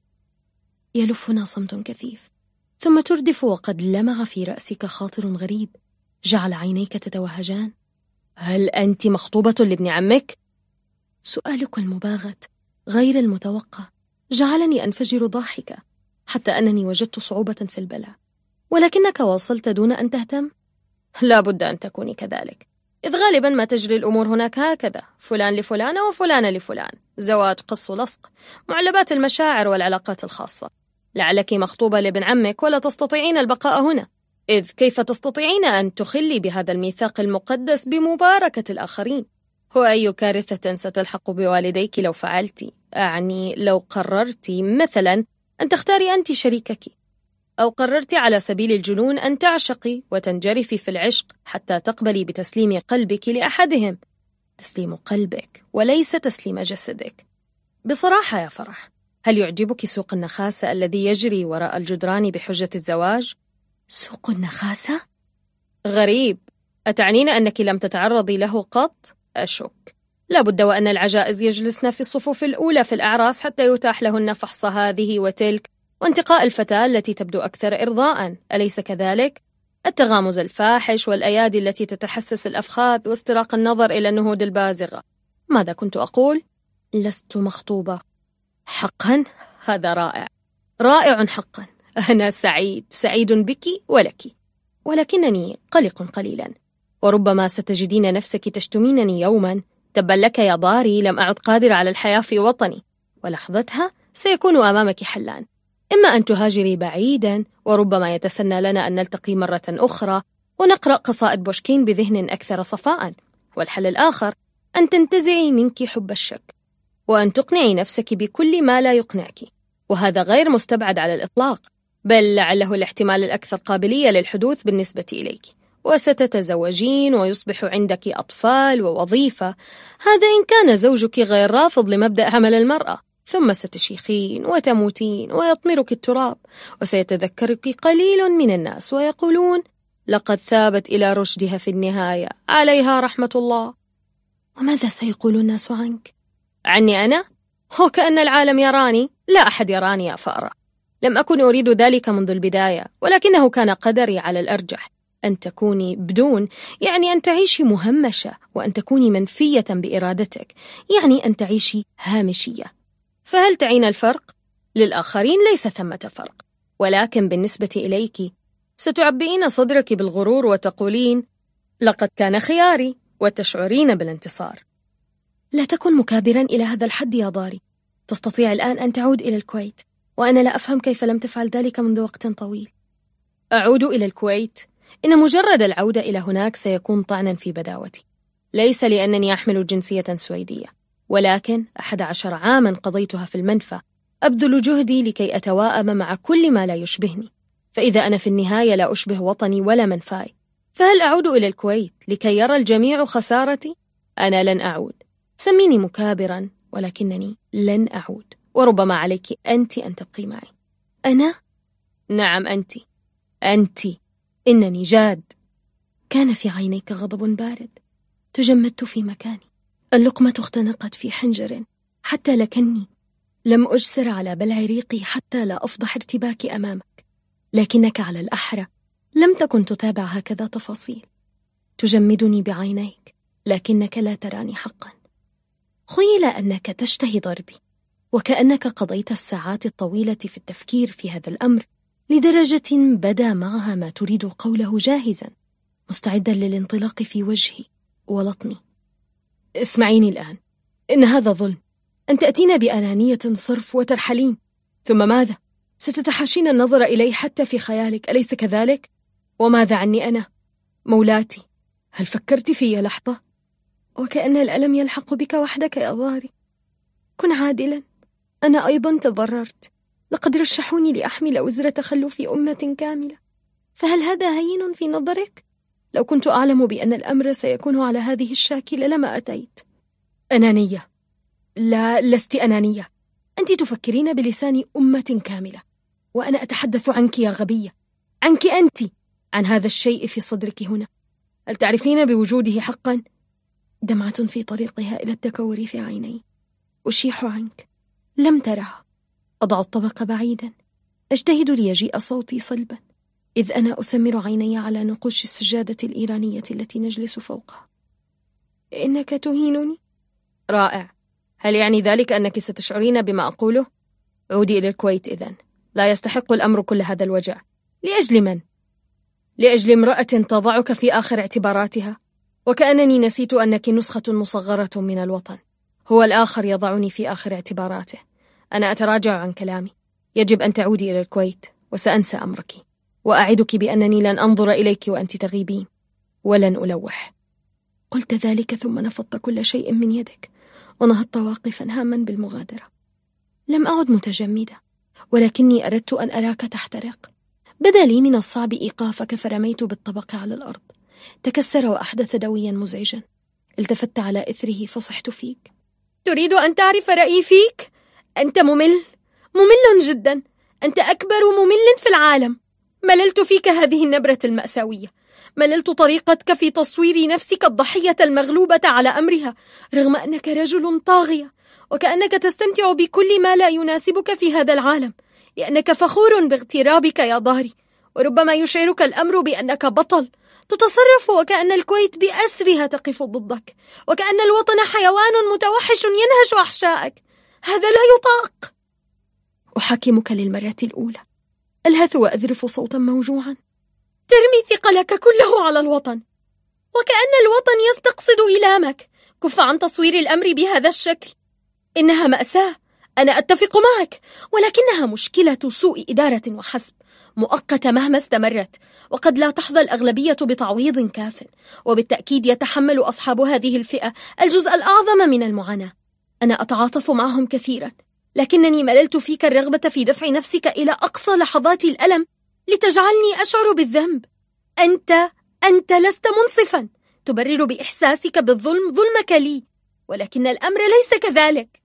يلفنا صمت كثيف، ثم تردف وقد لمع في رأسك خاطر غريب جعل عينيك تتوهجان: هل أنت مخطوبة لابن عمك؟ سؤالك المباغت غير المتوقع جعلني أنفجر ضاحكة، حتى أنني وجدت صعوبة في البلع. ولكنك واصلت دون أن تهتم. لا بد أن تكوني كذلك، إذ غالبا ما تجري الأمور هناك هكذا، فلان لفلانة وفلانة لفلان، زواج قص ولصق، معلبات المشاعر والعلاقات الخاصة. لعلك مخطوبة لابن عمك ولا تستطيعين البقاء هنا، إذ كيف تستطيعين أن تخلي بهذا الميثاق المقدس بمباركة الآخرين؟ وأي كارثة ستلحق بوالديك لو فعلت، أعني لو قررت مثلا أن تختاري أنت شريكك، أو قررت على سبيل الجنون أن تعشقي وتنجرفي في العشق حتى تقبلي بتسليم قلبك لأحدهم. تسليم قلبك وليس تسليم جسدك. بصراحة يا فرح، هل يعجبك سوق النخاسة الذي يجري وراء الجدران بحجة الزواج؟ سوق النخاسة؟ غريب، أتعنين أنك لم تتعرضي له قط؟ أشك. لا بد وأن العجائز يجلسن في الصفوف الأولى في الأعراس حتى يتاح لهن فحص هذه وتلك، وانتقاء الفتاة التي تبدو أكثر إرضاءً، أليس كذلك؟ التغامز الفاحش والأيادي التي تتحسس الأفخاذ واستراق النظر إلى النهود البازغة. ماذا كنت أقول؟ لست مخطوبة. حقاً؟ هذا رائع، رائع حقاً. أنا سعيد بك ولك، ولكنني قلق قليلاً، وربما ستجدين نفسك تشتمينني يوماً: تبا لك يا ضاري، لم أعد قادرة على الحياة في وطني. ولحظتها سيكون أمامك حلان: إما أن تهاجري بعيداً، وربما يتسنى لنا أن نلتقي مرة أخرى ونقرأ قصائد بوشكين بذهن أكثر صفاءً، والحل الآخر أن تنتزعي منك حب الشك، وأن تقنعي نفسك بكل ما لا يقنعك، وهذا غير مستبعد على الإطلاق، بل لعله الاحتمال الأكثر قابلية للحدوث بالنسبة إليك. وستتزوجين ويصبح عندك أطفال ووظيفة، هذا إن كان زوجك غير رافض لمبدأ عمل المرأة. ثم ستشيخين وتموتين ويطمرك التراب، وسيتذكرك قليل من الناس ويقولون: لقد ثابت إلى رشدها في النهاية، عليها رحمة الله. وماذا سيقول الناس عنك؟ عني أنا؟ هو كأن العالم يراني؟ لا أحد يراني يا فأرة. لم أكن أريد ذلك منذ البداية، ولكنه كان قدري على الأرجح. أن تكوني بدون يعني أن تعيشي مهمشة، وأن تكوني منفية بإرادتك يعني أن تعيشي هامشية. فهل تعين الفرق؟ للآخرين ليس ثمة فرق، ولكن بالنسبة إليك ستعبئين صدرك بالغرور وتقولين: لقد كان خياري، وتشعرين بالانتصار. لا تكن مكابرا إلى هذا الحد يا ضاري. تستطيع الآن أن تعود إلى الكويت، وأنا لا أفهم كيف لم تفعل ذلك منذ وقت طويل. أعود إلى الكويت؟ إن مجرد العودة إلى هناك سيكون طعنا في بداوتي، ليس لأنني أحمل جنسية سويدية، ولكن 11 عاما قضيتها في المنفى أبذل جهدي لكي أتواءم مع كل ما لا يشبهني. فإذا أنا في النهاية لا أشبه وطني ولا منفاي، فهل أعود إلى الكويت لكي يرى الجميع خسارتي؟ أنا لن أعود. سميني مكابرا، ولكنني لن أعود، وربما عليك أنت أن تبقي معي. أنا؟ نعم أنت. إنني جاد. كان في عينيك غضب بارد. تجمدت في مكاني، اللقمة اختنقت في حنجر حتى لكني لم أجسر على بلع ريقي حتى لا أفضح ارتباكي أمامك. لكنك على الأحرى لم تكن تتابع هكذا تفاصيل. تجمدني بعينيك، لكنك لا تراني حقا. خيل أنك تشتهي ضربي، وكأنك قضيت الساعات الطويلة في التفكير في هذا الأمر لدرجة بدا معها ما تريد قوله جاهزا، مستعدا للانطلاق في وجهي ولطمي. اسمعيني الآن، إن هذا ظلم. أن تأتين بأنانية صرف وترحلين، ثم ماذا؟ ستتحاشين النظر إلي حتى في خيالك، أليس كذلك؟ وماذا عني أنا؟ مولاتي، هل فكرت في لحظة؟ وكأن الألم يلحق بك وحدك يا ظهري. كن عادلا، أنا أيضا تضررت. لقد رشحوني لأحمل وزر تخلف أمة كاملة، فهل هذا هين في نظرك؟ لو كنت أعلم بأن الأمر سيكون على هذه الشاكلة لما أتيت. أنانية. لا، لست أنانية. أنت تفكرين بلسان أمة كاملة، وأنا أتحدث عنك يا غبية، عنك أنت، عن هذا الشيء في صدرك هنا. هل تعرفين بوجوده حقا؟ دمعة في طريقها إلى التكور في عيني. أشيح عنك، لم ترها. أضع الطبق بعيدا، أجتهد ليجيء صوتي صلبا، إذ أنا أسمر عيني على نقوش السجادة الإيرانية التي نجلس فوقها. إنك تهينني؟ رائع. هل يعني ذلك أنك ستشعرين بما أقوله؟ عودي إلى الكويت إذن. لا يستحق الأمر كل هذا الوجع. لأجل من؟ لأجل امرأة تضعك في آخر اعتباراتها، وكأنني نسيت أنك نسخة مصغرة من الوطن. هو الآخر يضعني في آخر اعتباراته. أنا أتراجع عن كلامي. يجب أن تعودي إلى الكويت، وسأنسى أمرك، وأعدك بأنني لن أنظر إليك وأنت تغيبين، ولن ألوح. قلت ذلك ثم نفضت كل شيء من يدك، ونهضت واقفا هاما بالمغادرة. لم أعد متجمدة، ولكني أردت أن أراك تحترق. بدا لي من الصعب إيقافك، فرميت بالطبق على الأرض. تكسر وأحدث دويا مزعجا. التفت على إثره فصحت فيك. تريد أن تعرف رأيي فيك؟ أنت ممل جدا. أنت أكبر ممل في العالم. مللت فيك هذه النبرة المأساوية. مللت طريقتك في تصوير نفسك الضحية المغلوبة على أمرها، رغم أنك رجل طاغية، وكأنك تستمتع بكل ما لا يناسبك في هذا العالم، لأنك فخور باغترابك يا ظهري. وربما يشعرك الأمر بأنك بطل، تتصرف وكأن الكويت بأسرها تقف ضدك، وكأن الوطن حيوان متوحش ينهش أحشائك. هذا لا يطاق. أحاكمك للمرة الأولى، ألهث وأذرف صوتا موجوعا. ترمي ثقلك كله على الوطن، وكأن الوطن يستقصد إيلامك. كف عن تصوير الأمر بهذا الشكل. إنها مأساة، أنا أتفق معك، ولكنها مشكلة سوء إدارة وحسب، مؤقتة مهما استمرت، وقد لا تحظى الأغلبية بتعويض كاف، وبالتأكيد يتحمل أصحاب هذه الفئة الجزء الأعظم من المعاناة. أنا أتعاطف معهم كثيرا، لكنني مللت فيك الرغبة في دفع نفسك إلى أقصى لحظات الألم لتجعلني أشعر بالذنب. أنت لست منصفا، تبرر بإحساسك بالظلم ظلمك لي، ولكن الأمر ليس كذلك.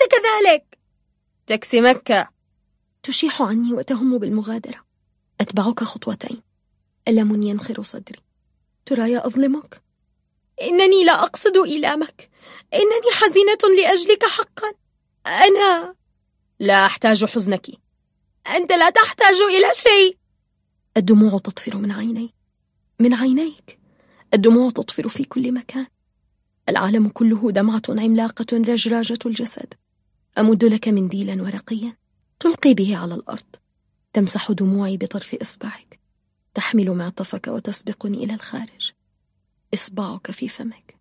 تكسي مكة. تشيح عني وتهم بالمغادرة. أتبعك خطوتين. ألم ينخر صدري. ترى أظلمك؟ إنني لا أقصد إيلامك، إنني حزينة لأجلك حقا. أنا لا أحتاج حزنك. أنت لا تحتاج إلى شيء. الدموع تطفر من عينيك. الدموع تطفر في كل مكان. العالم كله دمعة عملاقة رجراجة الجسد. أمد لك منديلا ورقيا تلقي به على الأرض. تمسح دموعي بطرف إصبعك. تحمل معطفك وتسبقني إلى الخارج. إصبعك في فمك.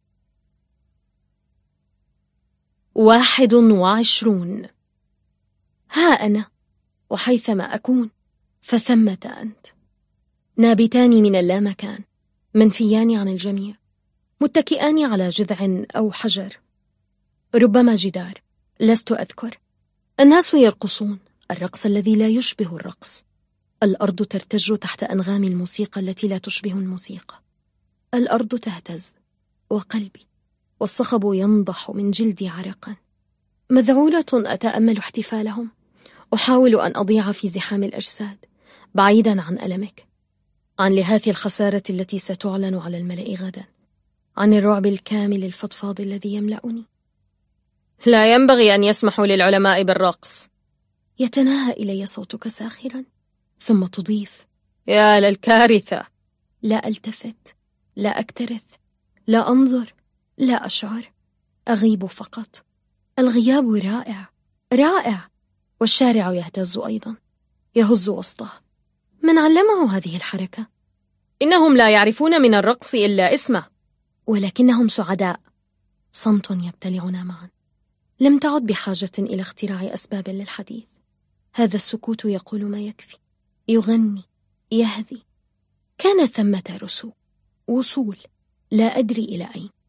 21. ها أنا، وحيثما أكون فثمة أنت. نابتان من اللامكان، منفيان عن الجميع، متكئان على جذع أو حجر، ربما جدار، لست أذكر. الناس يرقصون الرقص الذي لا يشبه الرقص. الأرض ترتج تحت أنغام الموسيقى التي لا تشبه الموسيقى. الأرض تهتز، وقلبي والصخب ينضح من جلدي عرقا. مذعولة أتأمل احتفالهم، أحاول أن أضيع في زحام الأجساد، بعيدا عن ألمك، عن لهاث الخسارة التي ستعلن على الملأ غدا، عن الرعب الكامل الفضفاض الذي يملأني. لا ينبغي أن يسمحوا للعلماء بالرقص. يتناهى إلي صوتك ساخرا، ثم تضيف: يا للكارثة. لا ألتفت، لا أكترث، لا أنظر، لا أشعر، أغيب فقط. الغياب رائع، والشارع يهتز أيضا، يهز وسطه. من علمه هذه الحركة؟ إنهم لا يعرفون من الرقص إلا اسمه، ولكنهم سعداء. صمت يبتلعنا معا. لم تعد بحاجة إلى اختراع أسباب للحديث. هذا السكوت يقول ما يكفي، يغني، يهذي. كان ثمة وصول، لا أدري إلى أين.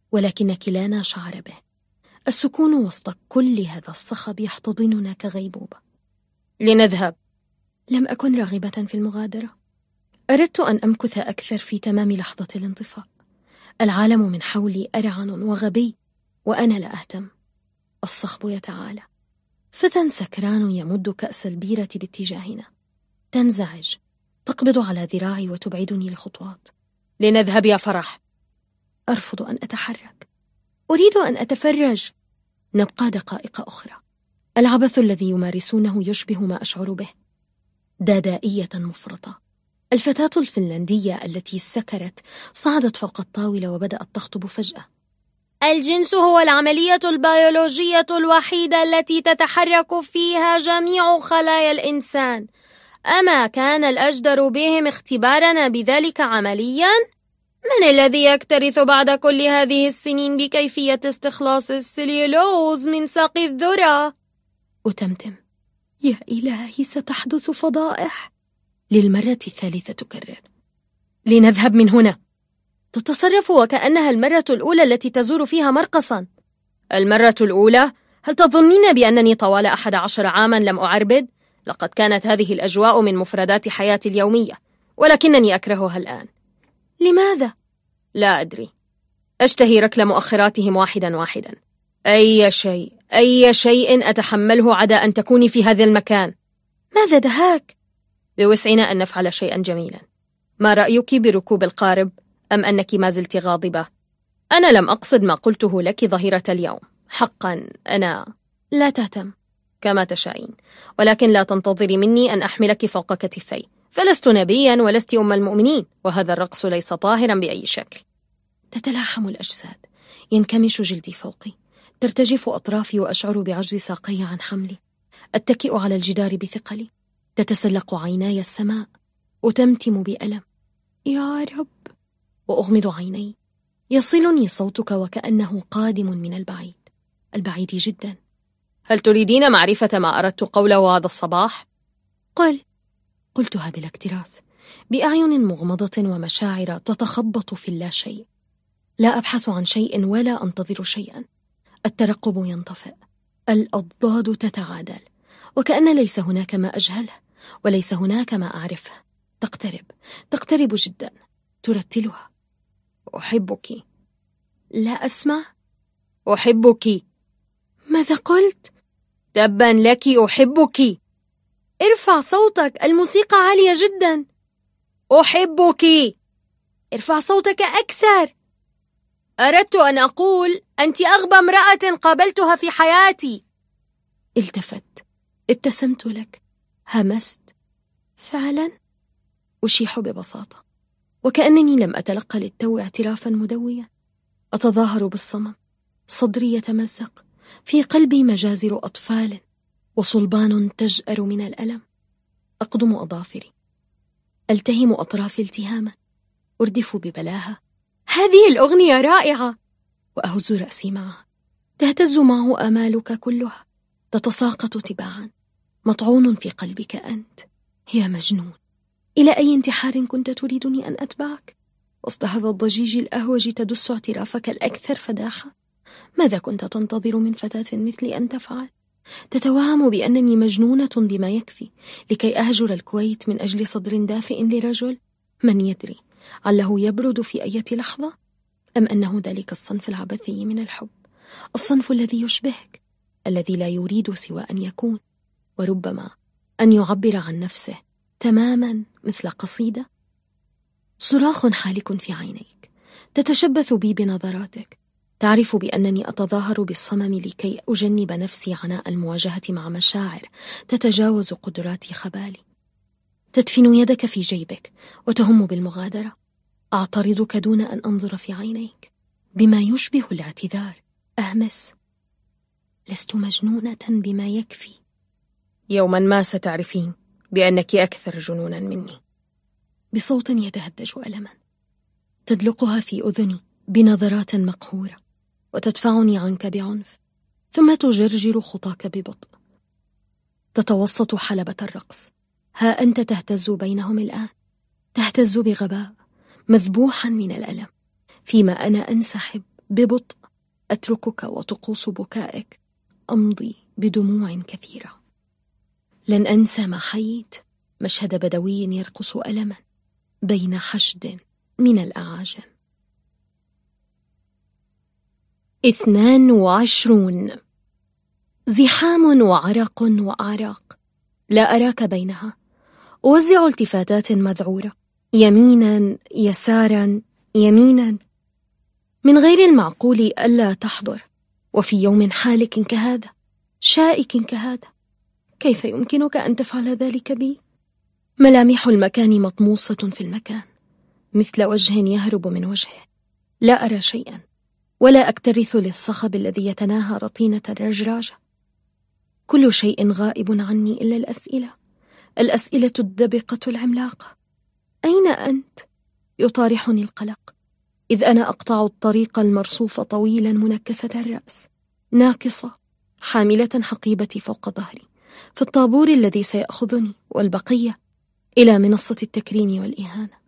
ولكن كلانا شعر به. السكون وسط كل هذا الصخب يحتضننا كغيبوبة. لنذهب. لم أكن راغبة في المغادرة. أردت أن أمكث أكثر في تمام لحظة الانطفاء. العالم من حولي أرعن وغبي وأنا لا أهتم. الصخب يتعالى. فتى سكران يمد كأس البيرة باتجاهنا. تنزعج، تقبض على ذراعي وتبعدني لخطوات. لنذهب يا فرح. أرفض أن أتحرك. أريد أن أتفرج. نبقى دقائق أخرى. العبث الذي يمارسونه يشبه ما أشعر به. دادائية مفرطة. الفتاة الفنلندية التي سكرت صعدت فوق الطاولة وبدأت تخطب فجأة. الجنس هو العملية البيولوجية الوحيدة التي تتحرك فيها جميع خلايا الإنسان. أما كان الأجدر بهم اختبارنا بذلك عملياً؟ من الذي يكترث بعد كل هذه السنين بكيفية استخلاص السليولوز من ساق الذرة؟ أتمتم. يا إلهي، ستحدث فضائح. للمرة الثالثة تكرر. لنذهب من هنا. تتصرف وكأنها المرة الأولى التي تزور فيها مرقصا. المرة الأولى؟ هل تظنين بأنني طوال 11 عاما لم أعربد؟ لقد كانت هذه الأجواء من مفردات حياتي اليومية، ولكنني أكرهها الآن. لماذا؟ لا أدري. أشتهي ركل مؤخراتهم واحدا واحدا. أي شيء أتحمله عدا أن تكوني في هذا المكان. ماذا دهاك؟ بوسعنا أن نفعل شيئا جميلا. ما رأيك بركوب القارب؟ أم أنك ما زلت غاضبة؟ أنا لم أقصد ما قلته لك ظهيرة اليوم. حقا أنا لا تهتم. كما تشائين، ولكن لا تنتظري مني أن أحملك فوق كتفي، فلست نبيا ولست أم المؤمنين، وهذا الرقص ليس طاهرا بأي شكل. تتلاحم الأجساد، ينكمش جلدي فوقي، ترتجف أطرافي وأشعر بعجز ساقي عن حملي. أتكئ على الجدار بثقلي، تتسلق عيناي السماء، أتمتم بألم. يا رب. وأغمض عيني. يصلني صوتك وكأنه قادم من البعيد جدا. هل تريدين معرفة ما أردت قوله هذا الصباح؟ قلتها بلا اكتراث، بأعين مغمضة ومشاعر تتخبط في اللاشيء. لا أبحث عن شيء ولا أنتظر شيئا. الترقب ينطفئ، الأضداد تتعادل، وكأن ليس هناك ما أجهله وليس هناك ما أعرفه. تقترب جدا، ترتلها. أحبك. لا أسمع. أحبك. ماذا قلت؟ تبا لك، أحبك. ارفع صوتك، الموسيقى عالية جدا. أحبك. ارفع صوتك أكثر. أردت أن أقول أنت أغبى امرأة قابلتها في حياتي. التفت، ابتسمت لك، همست. فعلا؟ أشيح ببساطة، وكأنني لم أتلقى للتو اعترافا مدويا. أتظاهر بالصمم، صدري يتمزق، في قلبي مجازر أطفال وصلبان تجأر من الألم. أقضم أظافري، ألتهم أطرافي التهاما، أردف ببلاهة. هذه الأغنية رائعة. وأهز رأسي معها. تهتز معه آمالك كلها، تتساقط تباعا. مطعون في قلبك أنت. يا مجنون، إلى أي انتحار كنت تريدني أن أتبعك؟ وسط هذا الضجيج الأهوج تدس اعترافك الأكثر فداحة. ماذا كنت تنتظر من فتاة مثلي أن تفعل؟ تتوهم بأنني مجنونة بما يكفي لكي أهجر الكويت من أجل صدر دافئ لرجل؟ من يدري، عله يبرد في أي لحظة؟ أم أنه ذلك الصنف العبثي من الحب، الصنف الذي يشبهك، الذي لا يريد سوى أن يكون، وربما أن يعبر عن نفسه تماما مثل قصيدة؟ صراخ حالك في عينيك، تتشبث بي بنظراتك. تعرف بأنني أتظاهر بالصمم لكي أجنب نفسي عناء المواجهة مع مشاعر تتجاوز قدراتي خبالي. تدفن يدك في جيبك وتهم بالمغادرة. أعترضك دون أن أنظر في عينيك بما يشبه الاعتذار. أهمس: لست مجنونة بما يكفي. يوما ما ستعرفين بأنك أكثر جنونا مني. بصوت يتهدج ألما تدلقها في أذني بنظرات مقهورة، وتدفعني عنك بعنف، ثم تجرجر خطاك ببطء. تتوسط حلبة الرقص، ها أنت تهتز بينهم الآن، تهتز بغباء، مذبوحا من الألم، فيما أنا أنسحب ببطء أتركك وطقوس بكائك أمضي بدموع كثيرة. لن أنسى ما حييت مشهد بدوي يرقص ألما بين حشد من الأعاجم. 22. زحام وعرق وأعراق لا أراك بينها. أوزع التفاتات مذعورة، يمينا يسارا يمينا. من غير المعقول ألا تحضر، وفي يوم حالك كهذا، شائك كهذا، كيف يمكنك أن تفعل ذلك بي؟ ملامح المكان مطموسة في المكان، مثل وجه يهرب من وجهه. لا أرى شيئا، ولا أكترث للصخب الذي يتناهى رطينة الرجراجة. كل شيء غائب عني إلا الأسئلة الدبقة العملاقة. أين أنت؟ يطارحني القلق، إذ أنا أقطع الطريق المرصوف طويلا منكسة الرأس، ناقصة، حاملة حقيبتي فوق ظهري، في الطابور الذي سيأخذني والبقية إلى منصة التكريم والإهانة.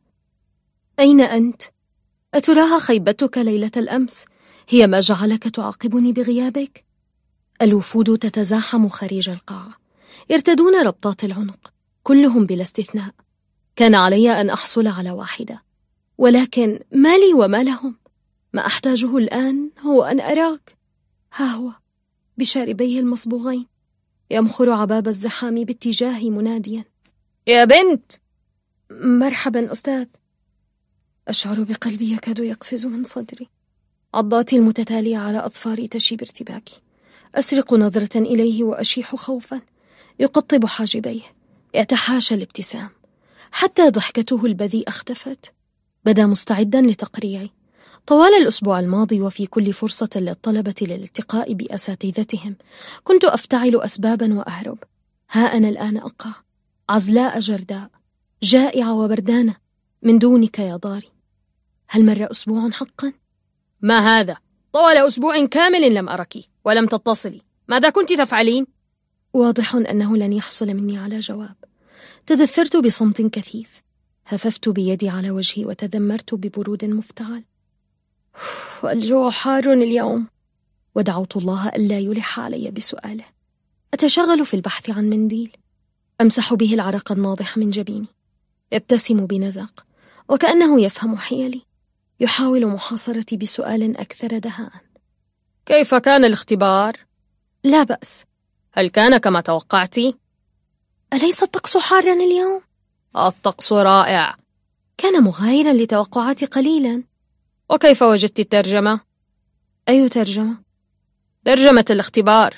أين أنت؟ أتراها خيبتك ليلة الأمس هي ما جعلك تعاقبني بغيابك؟ الوفود تتزاحم خارج القاعة، يرتدون ربطات العنق، كلهم بلا استثناء. كان علي أن أحصل على واحدة، ولكن ما لي وما لهم. ما أحتاجه الآن هو أن أراك، ها هو بشاربيه المصبوغين يمخر عباب الزحام باتجاهي مناديا: يا بنت! مرحبا أستاذ. أشعر بقلبي يكاد يقفز من صدري، عضاتي المتتالية على أظفاري تشيب ارتباكي. أسرق نظرة إليه وأشيح خوفا، يقطب حاجبيه، يتحاشى الابتسام، حتى ضحكته البذيئة اختفت. بدا مستعدا لتقريعي. طوال الأسبوع الماضي وفي كل فرصة للطلبة للالتقاء بأساتذتهم كنت أفتعل أسبابا وأهرب. ها أنا الآن أقع عزلاء جرداء، جائعة وبردانة من دونك يا داري. هل مر أسبوع حقا؟ ما هذا؟ طوال أسبوع كامل لم أرك ولم تتصلي، ماذا كنت تفعلين؟ واضح أنه لن يحصل مني على جواب. تدثرت بصمت كثيف، هففت بيدي على وجهي وتذمرت ببرود مفتعل. الجو حار اليوم، ودعوت الله ألا يلح علي بسؤاله. أتشغل في البحث عن منديل، أمسح به العرق الناضح من جبيني. يبتسم بنزق وكأنه يفهم حيلي، يحاول محاصرتي بسؤال أكثر دهاء. كيف كان الاختبار؟ لا بأس. هل كان كما توقعت؟ أليس الطقس حارا اليوم؟ الطقس رائع. كان مغايرا لتوقعاتي قليلا. وكيف وجدت الترجمة؟ أي ترجمة؟ ترجمة الاختبار.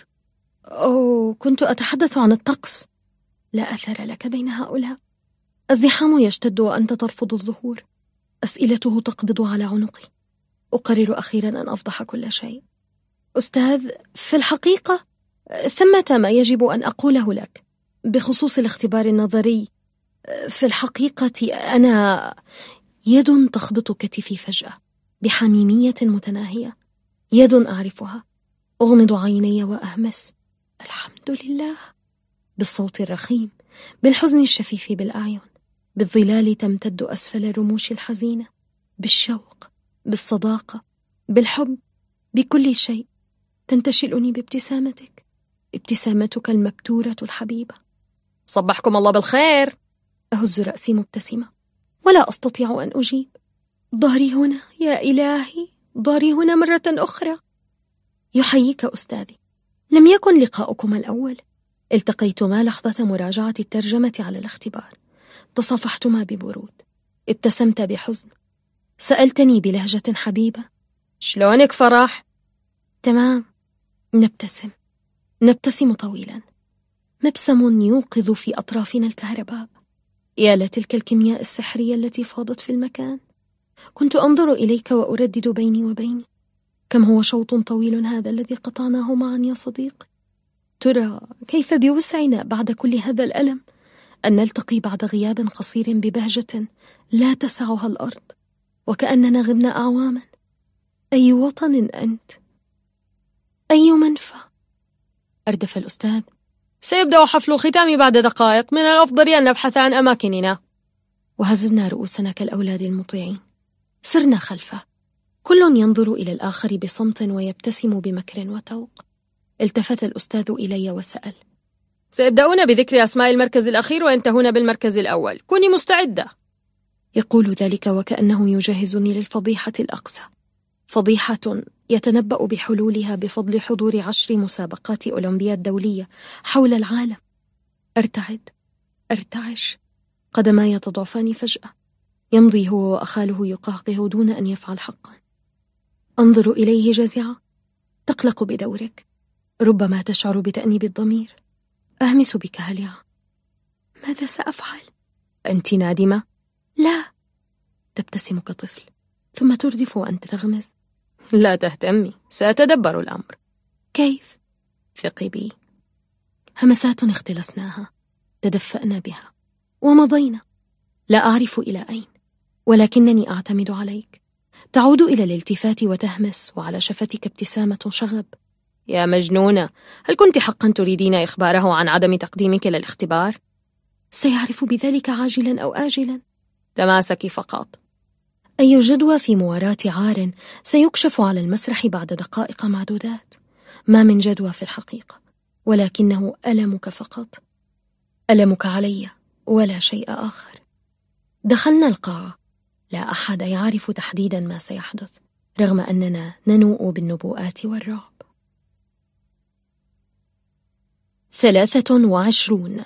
كنت أتحدث عن الطقس. لا أثر لك بين هؤلاء. الزحام يشتد وأنت ترفض الظهور. أسئلته تقبض على عنقي. أقرر أخيرا أن أفضح كل شيء. أستاذ، في الحقيقة ثمة ما يجب أن أقوله لك بخصوص الاختبار النظري. في الحقيقة أنا يد تخبط كتفي فجأة بحميمية متناهية، يد أعرفها. أغمض عيني وأهمس: الحمد لله، بالصوت الرخيم، بالحزن الشفيف بالأعين، بالظلال تمتد أسفل الرموش الحزينة، بالشوق، بالصداقة، بالحب، بكل شيء. تنتشلني بابتسامتك، ابتسامتك المبتورة الحبيبة. صبحكم الله بالخير. أهز رأسي مبتسمة ولا أستطيع أن أجيب. ظهري هنا يا إلهي، ظهري هنا مرة أخرى. يحييك أستاذي، لم يكن لقاؤكما الأول. التقيتما لحظة مراجعة الترجمة على الاختبار، تصافحتما ببرود، ابتسمت بحزن، سألتني بلهجة حبيبة: شلونك فرح؟ تمام. نبتسم طويلا، مبسم يوقظ في أطرافنا الكهرباء. يا لتلك الكيمياء السحرية التي فاضت في المكان. كنت أنظر إليك وأردد بيني وبيني: كم هو شوط طويل هذا الذي قطعناه معا يا صديقي. ترى كيف بوسعنا بعد كل هذا الألم أن نلتقي بعد غياب قصير ببهجة لا تسعها الأرض، وكأننا غبنا أعواما. أي وطن أنت، أي منفى. أردف الأستاذ: سيبدأ حفل الختام بعد دقائق، من الأفضل أن نبحث عن أماكننا. وهززنا رؤوسنا كالأولاد المطيعين. سرنا خلفه، كل ينظر إلى الآخر بصمت ويبتسم بمكر وتوق. التفت الأستاذ إلي وسأل: سيبدأون بذكر أسماء المركز الأخير وينتهون بالمركز الأول، كوني مستعدة. يقول ذلك وكأنه يجهزني للفضيحة الأقصى، فضيحة يتنبأ بحلولها بفضل حضور 10 مسابقات أولمبياد دولية حول العالم. أرتعش، قدماي تضعفان فجأة. يمضي هو وأخاله يقهقه دون أن يفعل حقا. أنظر إليه جزعة. تقلق بدورك، ربما تشعر بتأنيب الضمير. أهمس بك هلعة. ماذا سأفعل؟ أنت نادمة؟ لا. تبتسم كطفل ثم تردف وأنت تغمز. لا تهتمي، سأتدبر الأمر. كيف؟ ثقي بي. همسات اختلسناها، تدفأنا بها ومضينا، لا أعرف إلى أين، ولكنني أعتمد عليك. تعود إلى الالتفات وتهمس، وعلى شفتك ابتسامة شغب. يا مجنونة، هل كنت حقا تريدين إخباره عن عدم تقديمك للاختبار؟ سيعرف بذلك عاجلا أو آجلا. تماسكي فقط. أي جدوى في مواراة عار سيكشف على المسرح بعد دقائق معدودات. ما من جدوى في الحقيقة، ولكنه ألمك فقط. ألمك علي ولا شيء آخر. دخلنا القاعة، لا أحد يعرف تحديدا ما سيحدث، رغم أننا ننوء بالنبوءات والرعب. 23.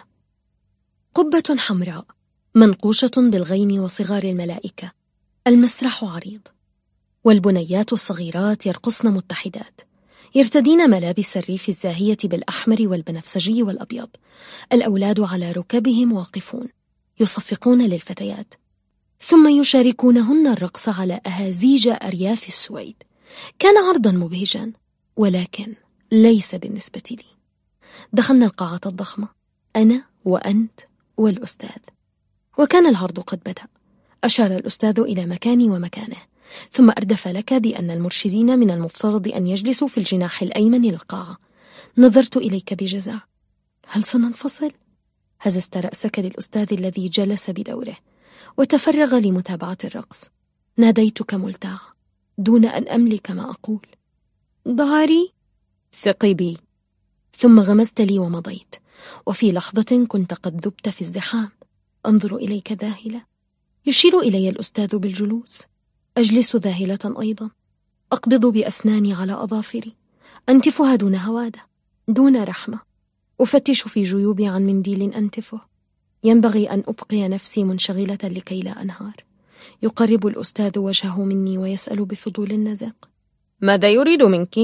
قبة حمراء منقوشة بالغيم وصغار الملائكة. المسرح عريض، والبنيات الصغيرات يرقصن متحدات، يرتدين ملابس الريف الزاهية بالأحمر والبنفسجي والأبيض. الأولاد على ركبهم واقفون يصفقون للفتيات، ثم يشاركونهن الرقص على أهازيج أرياف السويد. كان عرضا مبهجا، ولكن ليس بالنسبة لي. دخلنا القاعة الضخمة، أنا وأنت والأستاذ، وكان العرض قد بدأ. أشار الأستاذ إلى مكاني ومكانه، ثم أردف لك بأن المرشدين من المفترض أن يجلسوا في الجناح الأيمن للقاعة. نظرت إليك بجزع. هل سننفصل؟ هززت رأسك للأستاذ الذي جلس بدوره وتفرغ لمتابعة الرقص. ناديتك ملتعة دون أن أملك ما أقول. ظهري؟ ثقي بي. ثم غمزت لي ومضيت، وفي لحظة كنت قد ذبت في الزحام. أنظر إليك ذاهلة. يشير إلي الأستاذ بالجلوس. أجلس ذاهلة أيضا، أقبض بأسناني على أظافري، أنتفها دون هوادة، دون رحمة. أفتش في جيوبي عن منديل أنتفه. ينبغي أن أبقي نفسي منشغلة لكي لا أنهار. يقرب الأستاذ وجهه مني ويسأل بفضول النزق: ماذا يريد منك؟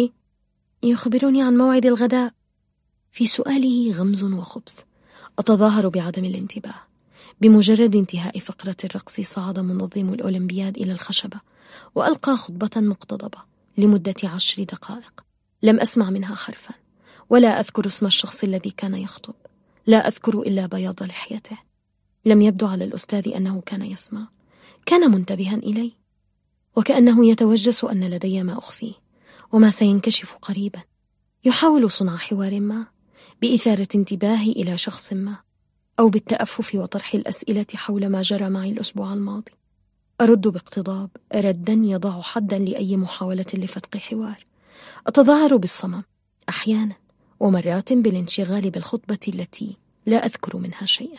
يخبرني عن موعد الغداء. في سؤاله غمز وخبث. أتظاهر بعدم الانتباه. بمجرد انتهاء فقرة الرقص صعد منظم الأولمبياد إلى الخشبة وألقى خطبة مقتضبة لمدة 10 دقائق. لم أسمع منها حرفا، ولا أذكر اسم الشخص الذي كان يخطب. لا أذكر إلا بياض لحيته. لم يبدو على الأستاذ أنه كان يسمع. كان منتبها إلي، وكأنه يتوجس أن لدي ما أخفيه وما سينكشف قريبا. يحاول صنع حوار ما بإثارة انتباهي إلى شخص ما، أو بالتأفف وطرح الأسئلة حول ما جرى معي الأسبوع الماضي. أرد باقتضاب، ردا يضع حدا لأي محاولة لفتق حوار. أتظاهر بالصمم أحيانا، ومرات بالانشغال بالخطبة التي لا أذكر منها شيئا.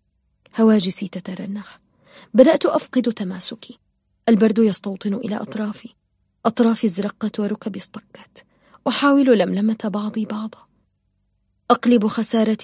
هواجسي تترنح. بدأت أفقد تماسكي. البرد يستوطن إلى أطرافي. أطرافي ازرقت وركبي اصطكت. أحاول لملمة بعضي بعضا. أقلب خسارة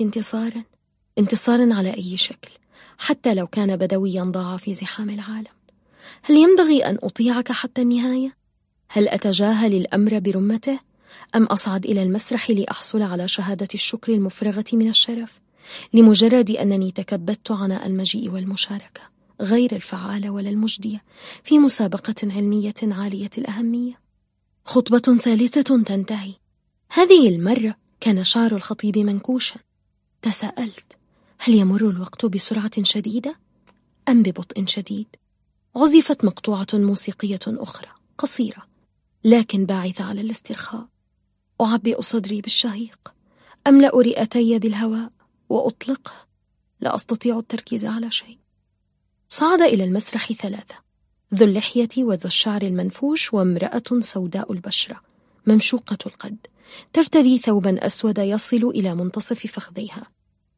انتصارا على أي شكل، حتى لو كان بدويا ضاع في زحام العالم. هل ينبغي أن أطيعك حتى النهاية؟ هل أتجاهل الأمر برمته؟ أم أصعد إلى المسرح لأحصل على شهادة الشكر المفرغة من الشرف، لمجرد أنني تكبدت عناء المجيء والمشاركة غير الفعالة ولا المجدية في مسابقة علمية عالية الأهمية؟ خطبة ثالثة تنتهي. هذه المرة كان شعر الخطيب منكوشا. تساءلت: هل يمر الوقت بسرعة شديدة أم ببطء شديد؟ عزفت مقطوعة موسيقية أخرى قصيرة لكن باعثة على الاسترخاء. أعبئ صدري بالشهيق، أملأ رئتي بالهواء وأطلقه. لا أستطيع التركيز على شيء. صعد إلى المسرح 3، ذو اللحية وذو الشعر المنفوش، وامرأة سوداء البشرة ممشوقة القد ترتدي ثوبا أسود يصل إلى منتصف فخذيها.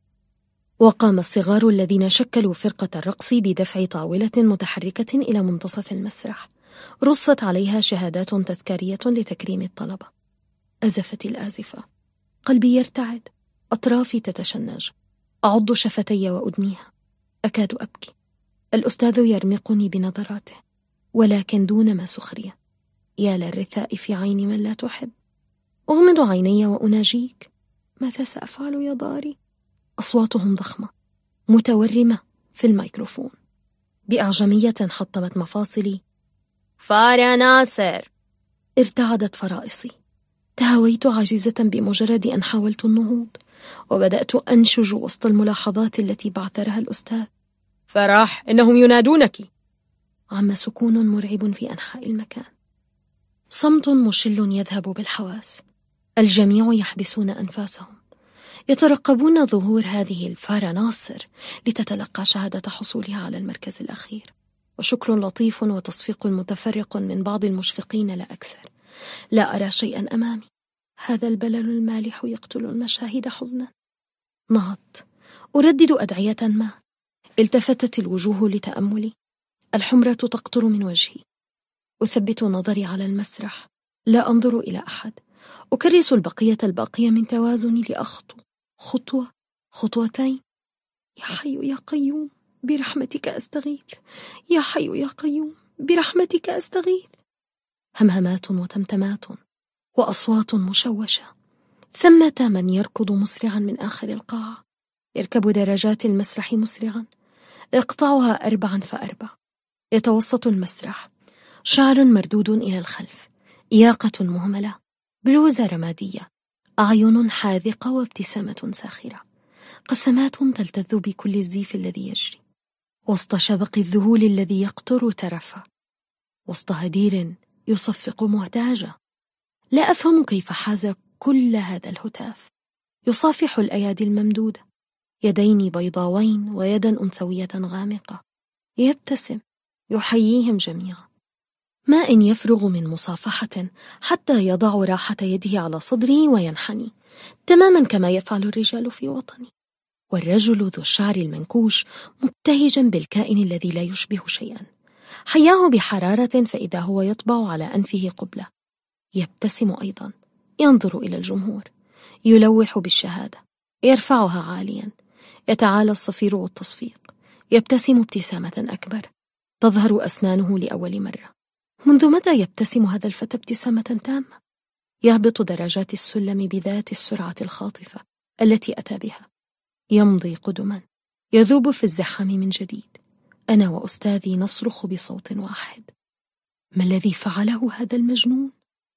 وقام الصغار الذين شكلوا فرقة الرقص بدفع طاولة متحركة إلى منتصف المسرح، رصت عليها شهادات تذكارية لتكريم الطلبة. أزفت الآزفة، قلبي يرتعد، أطرافي تتشنج، أعض شفتي وأدميها، أكاد أبكي. الأستاذ يرمقني بنظراته، ولكن دون ما سخرية. يا للرثاء في عين من لا تحب. أغمض عيني وأناجيك، ماذا سأفعل يا داري؟ أصواتهم ضخمة متورمة في الميكروفون بأعجمية حطمت مفاصلي. فار ناصر. ارتعدت فرائصي، تهويت عاجزة بمجرد أن حاولت النهوض، وبدأت أنشج وسط الملاحظات التي بعثرها الأستاذ. فرح، إنهم ينادونك. عم سكون مرعب في أنحاء المكان، صمت مشل يذهب بالحواس. الجميع يحبسون أنفاسهم، يترقبون ظهور هذه الفار ناصر لتتلقى شهادة حصولها على المركز الأخير. وشكر لطيف وتصفيق متفرق من بعض المشفقين لا أكثر. لا أرى شيئا أمامي، هذا البلل المالح يقتل المشاهد حزنا. نهضت أردد أدعية ما، التفتت الوجوه لتأملي، الحمرة تقطر من وجهي. أثبت نظري على المسرح، لا أنظر إلى أحد. أكرس البقية من توازني لأخطو خطوة، خطوتين. يا حي يا قيوم برحمتك أستغيث، يا حي يا قيوم برحمتك أستغيث. همهمات وتمتمات وأصوات مشوشة. ثمة من يركض مسرعا من آخر القاعة، يركب درجات المسرح مسرعا، يقطعها 4 فأربع. يتوسط المسرح شعر مردود إلى الخلف، إياقة مهملة، بلوزة رمادية، أعين حاذقة وابتسامة ساخرة، قسمات تلتذ بكل الزيف الذي يجري، وسط شبق الذهول الذي يقطر ترفا، وسط هدير يصفق مهتاجة. لا أفهم كيف حاز كل هذا الهتاف. يصافح الأيادي الممدودة، يدين بيضاوين ويدا أنثوية غامقة، يبتسم، يحييهم جميعا. ما إن يفرغ من مصافحة حتى يضع راحة يده على صدري وينحني، تماما كما يفعل الرجال في وطني. والرجل ذو الشعر المنكوش مبتهجا بالكائن الذي لا يشبه شيئا، حياه بحرارة، فإذا هو يطبع على أنفه قبلة. يبتسم أيضا، ينظر إلى الجمهور، يلوح بالشهادة، يرفعها عاليا، يتعالى الصفير والتصفيق، يبتسم ابتسامة أكبر، تظهر أسنانه لأول مرة. منذ متى يبتسم هذا الفتى ابتسامة تامة؟ يهبط درجات السلم بذات السرعة الخاطفة التي أتى بها، يمضي قدما، يذوب في الزحام من جديد. أنا وأستاذي نصرخ بصوت واحد: ما الذي فعله هذا المجنون؟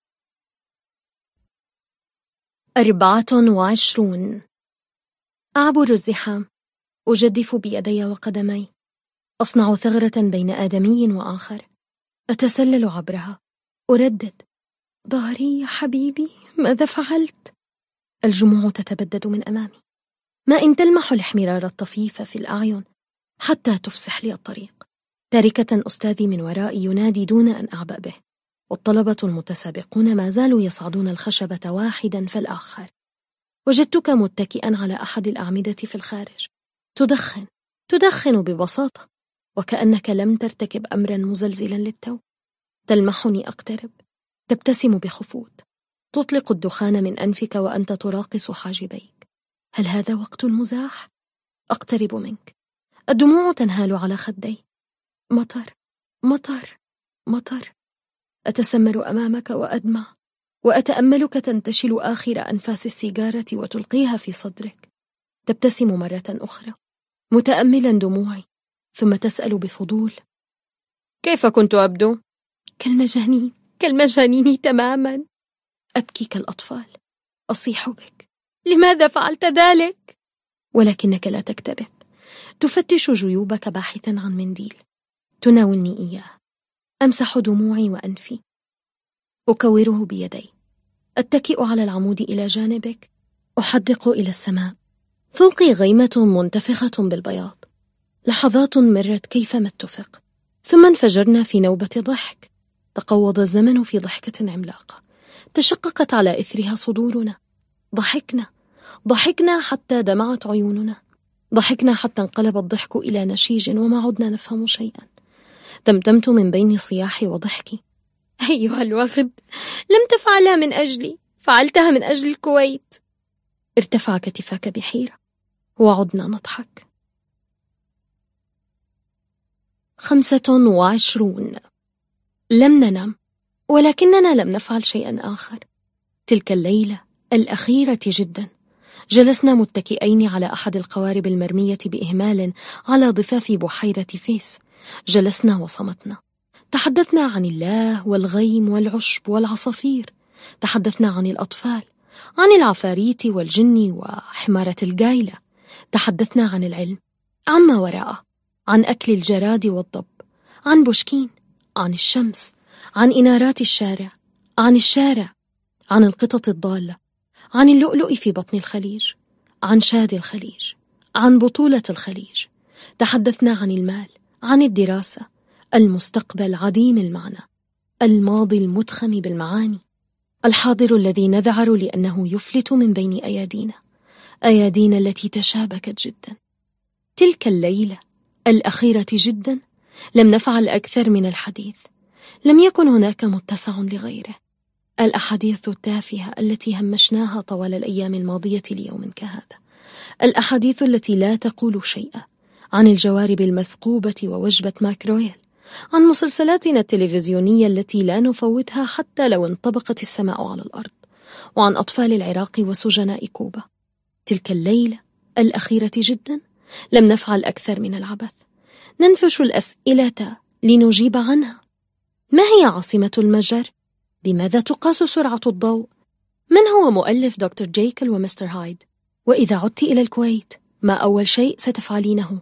24. أعبر الزحام، أجدف بيدي وقدمي، أصنع ثغرة بين آدمي وآخر، أتسلل عبرها، أردد: ظهري يا حبيبي، ماذا فعلت؟ الجموع تتبدد من أمامي، ما إن تلمح الاحمرار الطفيف في الأعين حتى تفسح لي الطريق. تاركة أستاذي من ورائي ينادي دون أن أعبأ به، والطلبة المتسابقون ما زالوا يصعدون الخشبة واحدا فالآخر. وجدتك متكئا على أحد الأعمدة في الخارج، تدخن ببساطة، وكأنك لم ترتكب أمرا مزلزلا للتو. تلمحني أقترب، تبتسم بخفوت، تطلق الدخان من أنفك وأنت تراقص حاجبيك. هل هذا وقت المزاح؟ أقترب منك، الدموع تنهال على خدي. مطر مطر مطر. أتسمر أمامك وأدمع، وأتأملك تنتشل آخر أنفاس السيجارة وتلقيها في صدرك. تبتسم مرة أخرى متأملا دموعي، ثم تسأل بفضول: كيف كنت أبدو؟ كالمجانين تماما. أبكي كالأطفال، أصيح بك: لماذا فعلت ذلك؟ ولكنك لا تكترث، تفتش جيوبك باحثا عن منديل، تناولني إياه. أمسح دموعي وأنفي، أكوره بيدي، أتكئ على العمود إلى جانبك، أحدق إلى السماء. فوقي غيمة منتفخة بالبياض. لحظات مرت كيفما اتفق، ثم انفجرنا في نوبة ضحك. تقوض الزمن في ضحكة عملاقة تشققت على إثرها صدورنا. ضحكنا حتى دمعت عيوننا. ضحكنا حتى انقلب الضحك إلى نشيج وما عدنا نفهم شيئا. تمتمت من بين صياحي وضحكي: أيها الوغد، لم تفعلها من أجلي، فعلتها من أجل الكويت. ارتفع كتفاك بحيرة وعدنا نضحك. 25. لم ننم، ولكننا لم نفعل شيئا آخر. تلك الليلة الأخيرة جدا جلسنا متكئين على أحد القوارب المرمية بإهمال على ضفاف بحيرة فيس. جلسنا وصمتنا. تحدثنا عن الله والغيم والعشب والعصافير. تحدثنا عن الأطفال، عن العفاريت والجن وحمارة الجايلة. تحدثنا عن العلم، عن ما وراءه، عن أكل الجراد والضب، عن بوشكين، عن الشمس، عن إنارات الشارع، عن القطط الضالة، عن اللؤلؤ في بطن الخليج، عن شاد الخليج، عن بطولة الخليج. تحدثنا عن المال، عن الدراسة، المستقبل عديم المعنى، الماضي المتخم بالمعاني، الحاضر الذي نذعر لأنه يفلت من بين أيادينا التي تشابكت جدا. تلك الليلة الأخيرة جدا لم نفعل أكثر من الحديث. لم يكن هناك متسع لغيره. الأحاديث التافهة التي همشناها طوال الأيام الماضية ليوم كهذا، الأحاديث التي لا تقول شيئا، عن الجوارب المثقوبة ووجبة ماكرويل، عن مسلسلاتنا التلفزيونية التي لا نفوتها حتى لو انطبقت السماء على الأرض، وعن أطفال العراق وسجناء كوبا. تلك الليلة الأخيرة جدا لم نفعل أكثر من العبث. ننفش الأسئلة لنجيب عنها. ما هي عاصمة المجر؟ بماذا تقاس سرعة الضوء؟ من هو مؤلف دكتور جيكل ومستر هايد؟ وإذا عدت إلى الكويت ما أول شيء ستفعلينه؟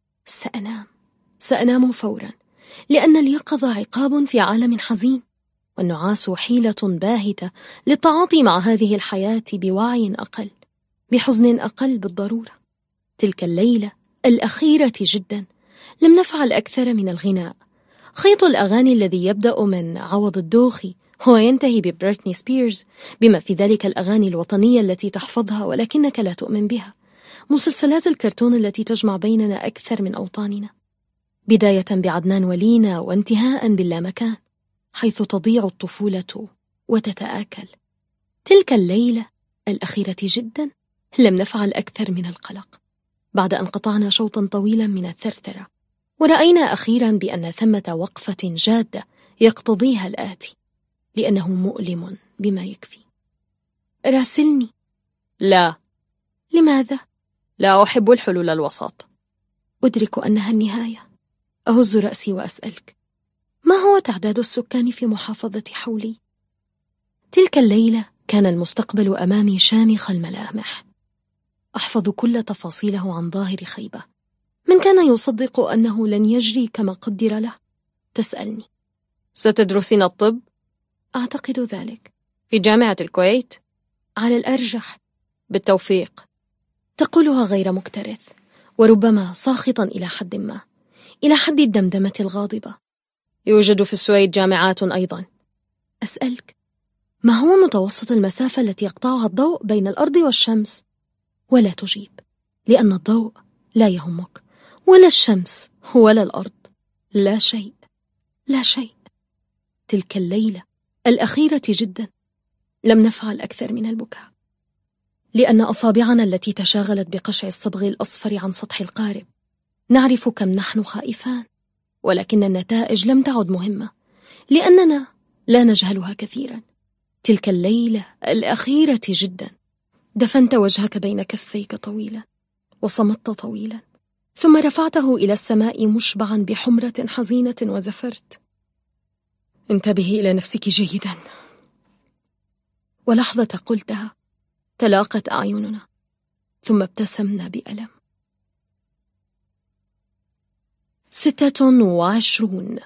سأنام فورا، لأن اليقظة عقاب في عالم حزين، والنعاس حيلة باهتة للتعاطي مع هذه الحياة بوعي أقل، بحزن أقل بالضرورة. تلك الليلة الأخيرة جدا لم نفعل أكثر من الغناء. خيط الأغاني الذي يبدأ من عوض الدوخي وينتهي ببريتني سبيرز، بما في ذلك الأغاني الوطنية التي تحفظها ولكنك لا تؤمن بها. مسلسلات الكرتون التي تجمع بيننا أكثر من أوطاننا، بداية بعدنان ولينا وانتهاء باللامكان، حيث تضيع الطفولة وتتآكل. تلك الليلة الأخيرة جدا لم نفعل أكثر من القلق. بعد أن قطعنا شوطا طويلا من الثرثرة، ورأينا أخيرا بأن ثمة وقفة جادة يقتضيها الآتي، لأنه مؤلم بما يكفي. راسلني. لا. لماذا؟ لا أحب الحلول الوسط. أدرك أنها النهاية. أهز رأسي وأسألك: ما هو تعداد السكان في محافظة حولي؟ تلك الليلة كان المستقبل أمامي شامخ الملامح. أحفظ كل تفاصيله عن ظاهر خيبة. من كان يصدق أنه لن يجري كما قدر له؟ تسألني: ستدرسين الطب؟ أعتقد ذلك. في جامعة الكويت؟ على الأرجح. بالتوفيق. تقولها غير مكترث، وربما ساخطا إلى حد ما، إلى حد الدمدمة الغاضبة. يوجد في السويد جامعات أيضا. أسألك: ما هو متوسط المسافة التي يقطعها الضوء بين الأرض والشمس؟ ولا تجيب، لأن الضوء لا يهمك، ولا الشمس ولا الأرض. لا شيء. تلك الليلة الأخيرة جدا لم نفعل أكثر من البكاء، لأن أصابعنا التي تشاغلت بقشع الصبغ الأصفر عن سطح القارب نعرف كم نحن خائفان، ولكن النتائج لم تعد مهمة، لأننا لا نجهلها كثيرا. تلك الليلة الأخيرة جدا دفنت وجهك بين كفيك طويلا، وصمت طويلا، ثم رفعته إلى السماء مشبعا بحمرة حزينة وزفرت: انتبهي إلى نفسك جيدا. ولحظة قلتها تلاقت أعيننا، ثم ابتسمنا بألم. 26.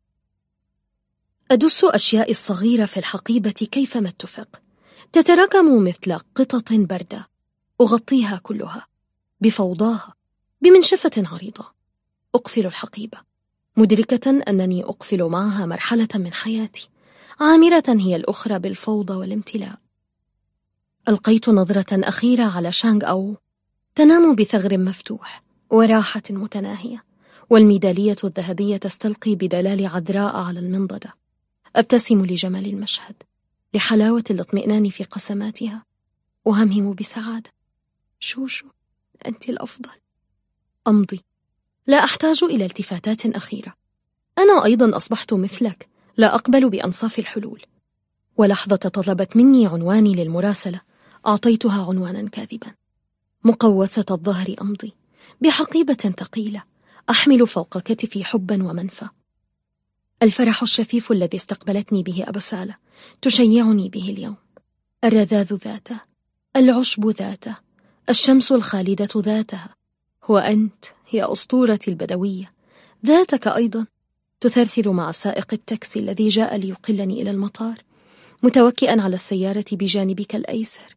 أدس أشياء الصغيرة في الحقيبة كيفما اتفق، تتراكم مثل قطط باردة. أغطيها كلها بفوضاها بمنشفة عريضة. أقفل الحقيبة، مدركة أنني أقفل معها مرحلة من حياتي عامرة هي الأخرى بالفوضى والامتلاء. ألقيت نظرة أخيرة على شانغ أو، تنام بثغر مفتوح وراحة متناهية، والميدالية الذهبية تستلقي بدلال عذراء على المنضدة. أبتسم لجمال المشهد، لحلاوة الاطمئنان في قسماتها، أهمهم بسعادة. شوشو، أنت الأفضل. أمضي، لا أحتاج إلى التفاتات أخيرة. أنا أيضا أصبحت مثلك، لا أقبل بأنصاف الحلول. ولحظة طلبت مني عنواني للمراسلة أعطيتها عنوانا كاذبا. مقوسة الظهر أمضي، بحقيبة ثقيلة أحمل فوق كتفي حبا ومنفى. الفرح الشفيف الذي استقبلتني به أبسالة تشيعني به اليوم. الرذاذ ذاته، العشب ذاته، الشمس الخالدة ذاتها. وأنت يا أسطورتي البدوية ذاتك أيضا، تثرثر مع سائق التاكسي الذي جاء ليقلني إلى المطار، متوكئا على السيارة بجانبك الأيسر.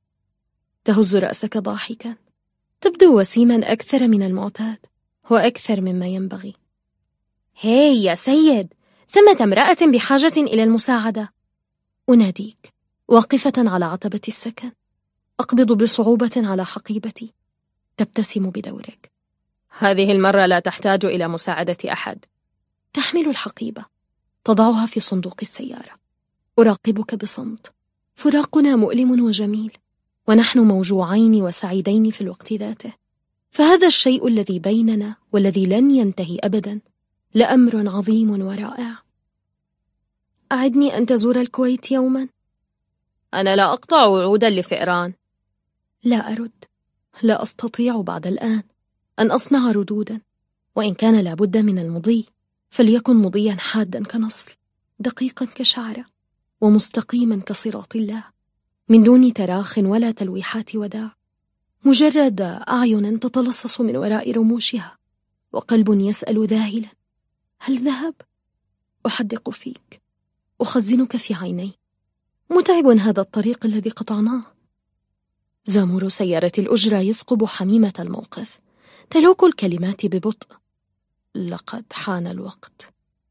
تهز رأسك ضاحكا، تبدو وسيما أكثر من المعتاد وأكثر مما ينبغي. هاي يا سيد، ثمة امرأة بحاجة إلى المساعدة. أناديك واقفة على عتبة السكن، أقبض بصعوبة على حقيبتي. تبتسم بدورك. هذه المرة لا تحتاج إلى مساعدة أحد. تحمل الحقيبة، تضعها في صندوق السيارة. أراقبك بصمت. فراقنا مؤلم وجميل، ونحن موجوعين وسعيدين في الوقت ذاته. فهذا الشيء الذي بيننا والذي لن ينتهي أبدا لأمر عظيم ورائع. أعدني أن تزور الكويت يوما. أنا لا أقطع وعودا لفئران. لا أرد، لا أستطيع بعد الآن أن أصنع ردودا، وإن كان لابد من المضي فليكن مضيا حادا كنصل، دقيقا كشعرة، ومستقيما كصراط الله، من دون تراخ ولا تلويحات وداع. مجرد أعين تتلصص من وراء رموشها، وقلب يسأل ذاهلا: هل ذهب؟ أحدق فيك، أخزنك في عيني. متعب هذا الطريق الذي قطعناه. زامور سيارة الأجرة يثقب حميمة الموقف، تلوك الكلمات ببطء. لقد حان الوقت.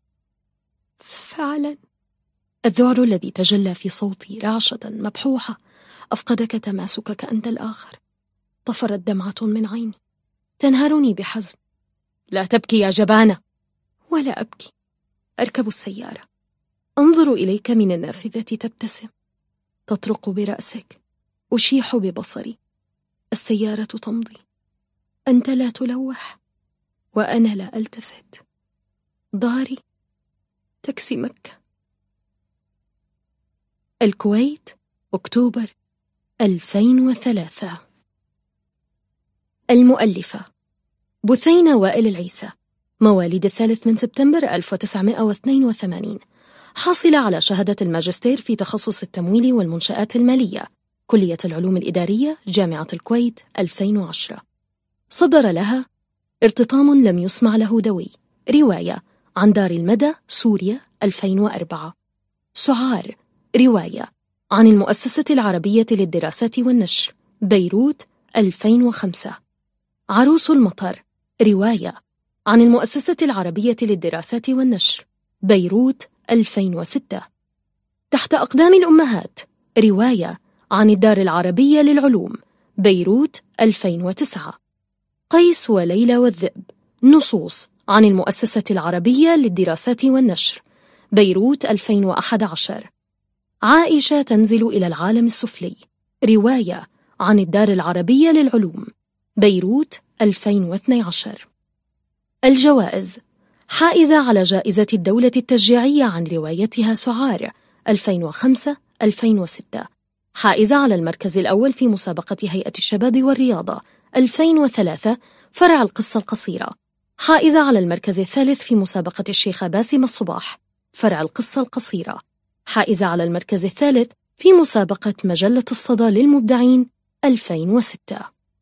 فعلا. الذعر الذي تجلى في صوتي رعشة مبحوحة أفقدك تماسكك أنت الآخر. طفرت دمعة من عيني، تنهرني بحزم. لا تبكي يا جبانة. ولا أبكي. أركب السيارة، أنظر إليك من النافذة، تبتسم، تطرق برأسك، أشيح ببصري. السيارة تمضي، أنت لا تلوح وأنا لا ألتفت. داري، تاكسي مكة. الكويت، أكتوبر 2003. المؤلفة بثينة وائل العيسى، مواليد 3 سبتمبر 1982، حاصلة على شهادة الماجستير في تخصص التمويل والمنشآت المالية، كلية العلوم الإدارية، جامعة الكويت 2010. صدر لها ارتطام لم يسمع له دوي، رواية، عن دار المدى، سوريا 2004. سعار، رواية، عن المؤسسة العربية للدراسات والنشر، بيروت 2005. عروس المطر، رواية، عن المؤسسة العربية للدراسات والنشر، بيروت 2006. تحت أقدام الأمهات، رواية، عن الدار العربية للعلوم، بيروت 2009. قيس وليلى والذئب، نصوص، عن المؤسسة العربية للدراسات والنشر، بيروت 2011. عائشة تنزل إلى العالم السفلي، رواية، عن الدار العربية للعلوم، بيروت 2012. الجوائز: حائزة على جائزة الدولة التشجيعية عن روايتها سعار 2005-2006، حائزة على المركز الأول في مسابقة هيئة الشباب والرياضة 2003 فرع القصة القصيرة، حائزة على المركز الثالث في مسابقة الشيخة باسم الصباح فرع القصة القصيرة، حائزة على المركز الثالث في مسابقة مجلة الصدى للمبدعين 2006.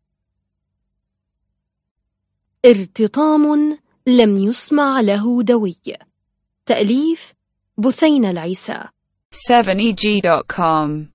ارتطام لم يسمع له دوي، تأليف بثينة العيسى، 7eg.com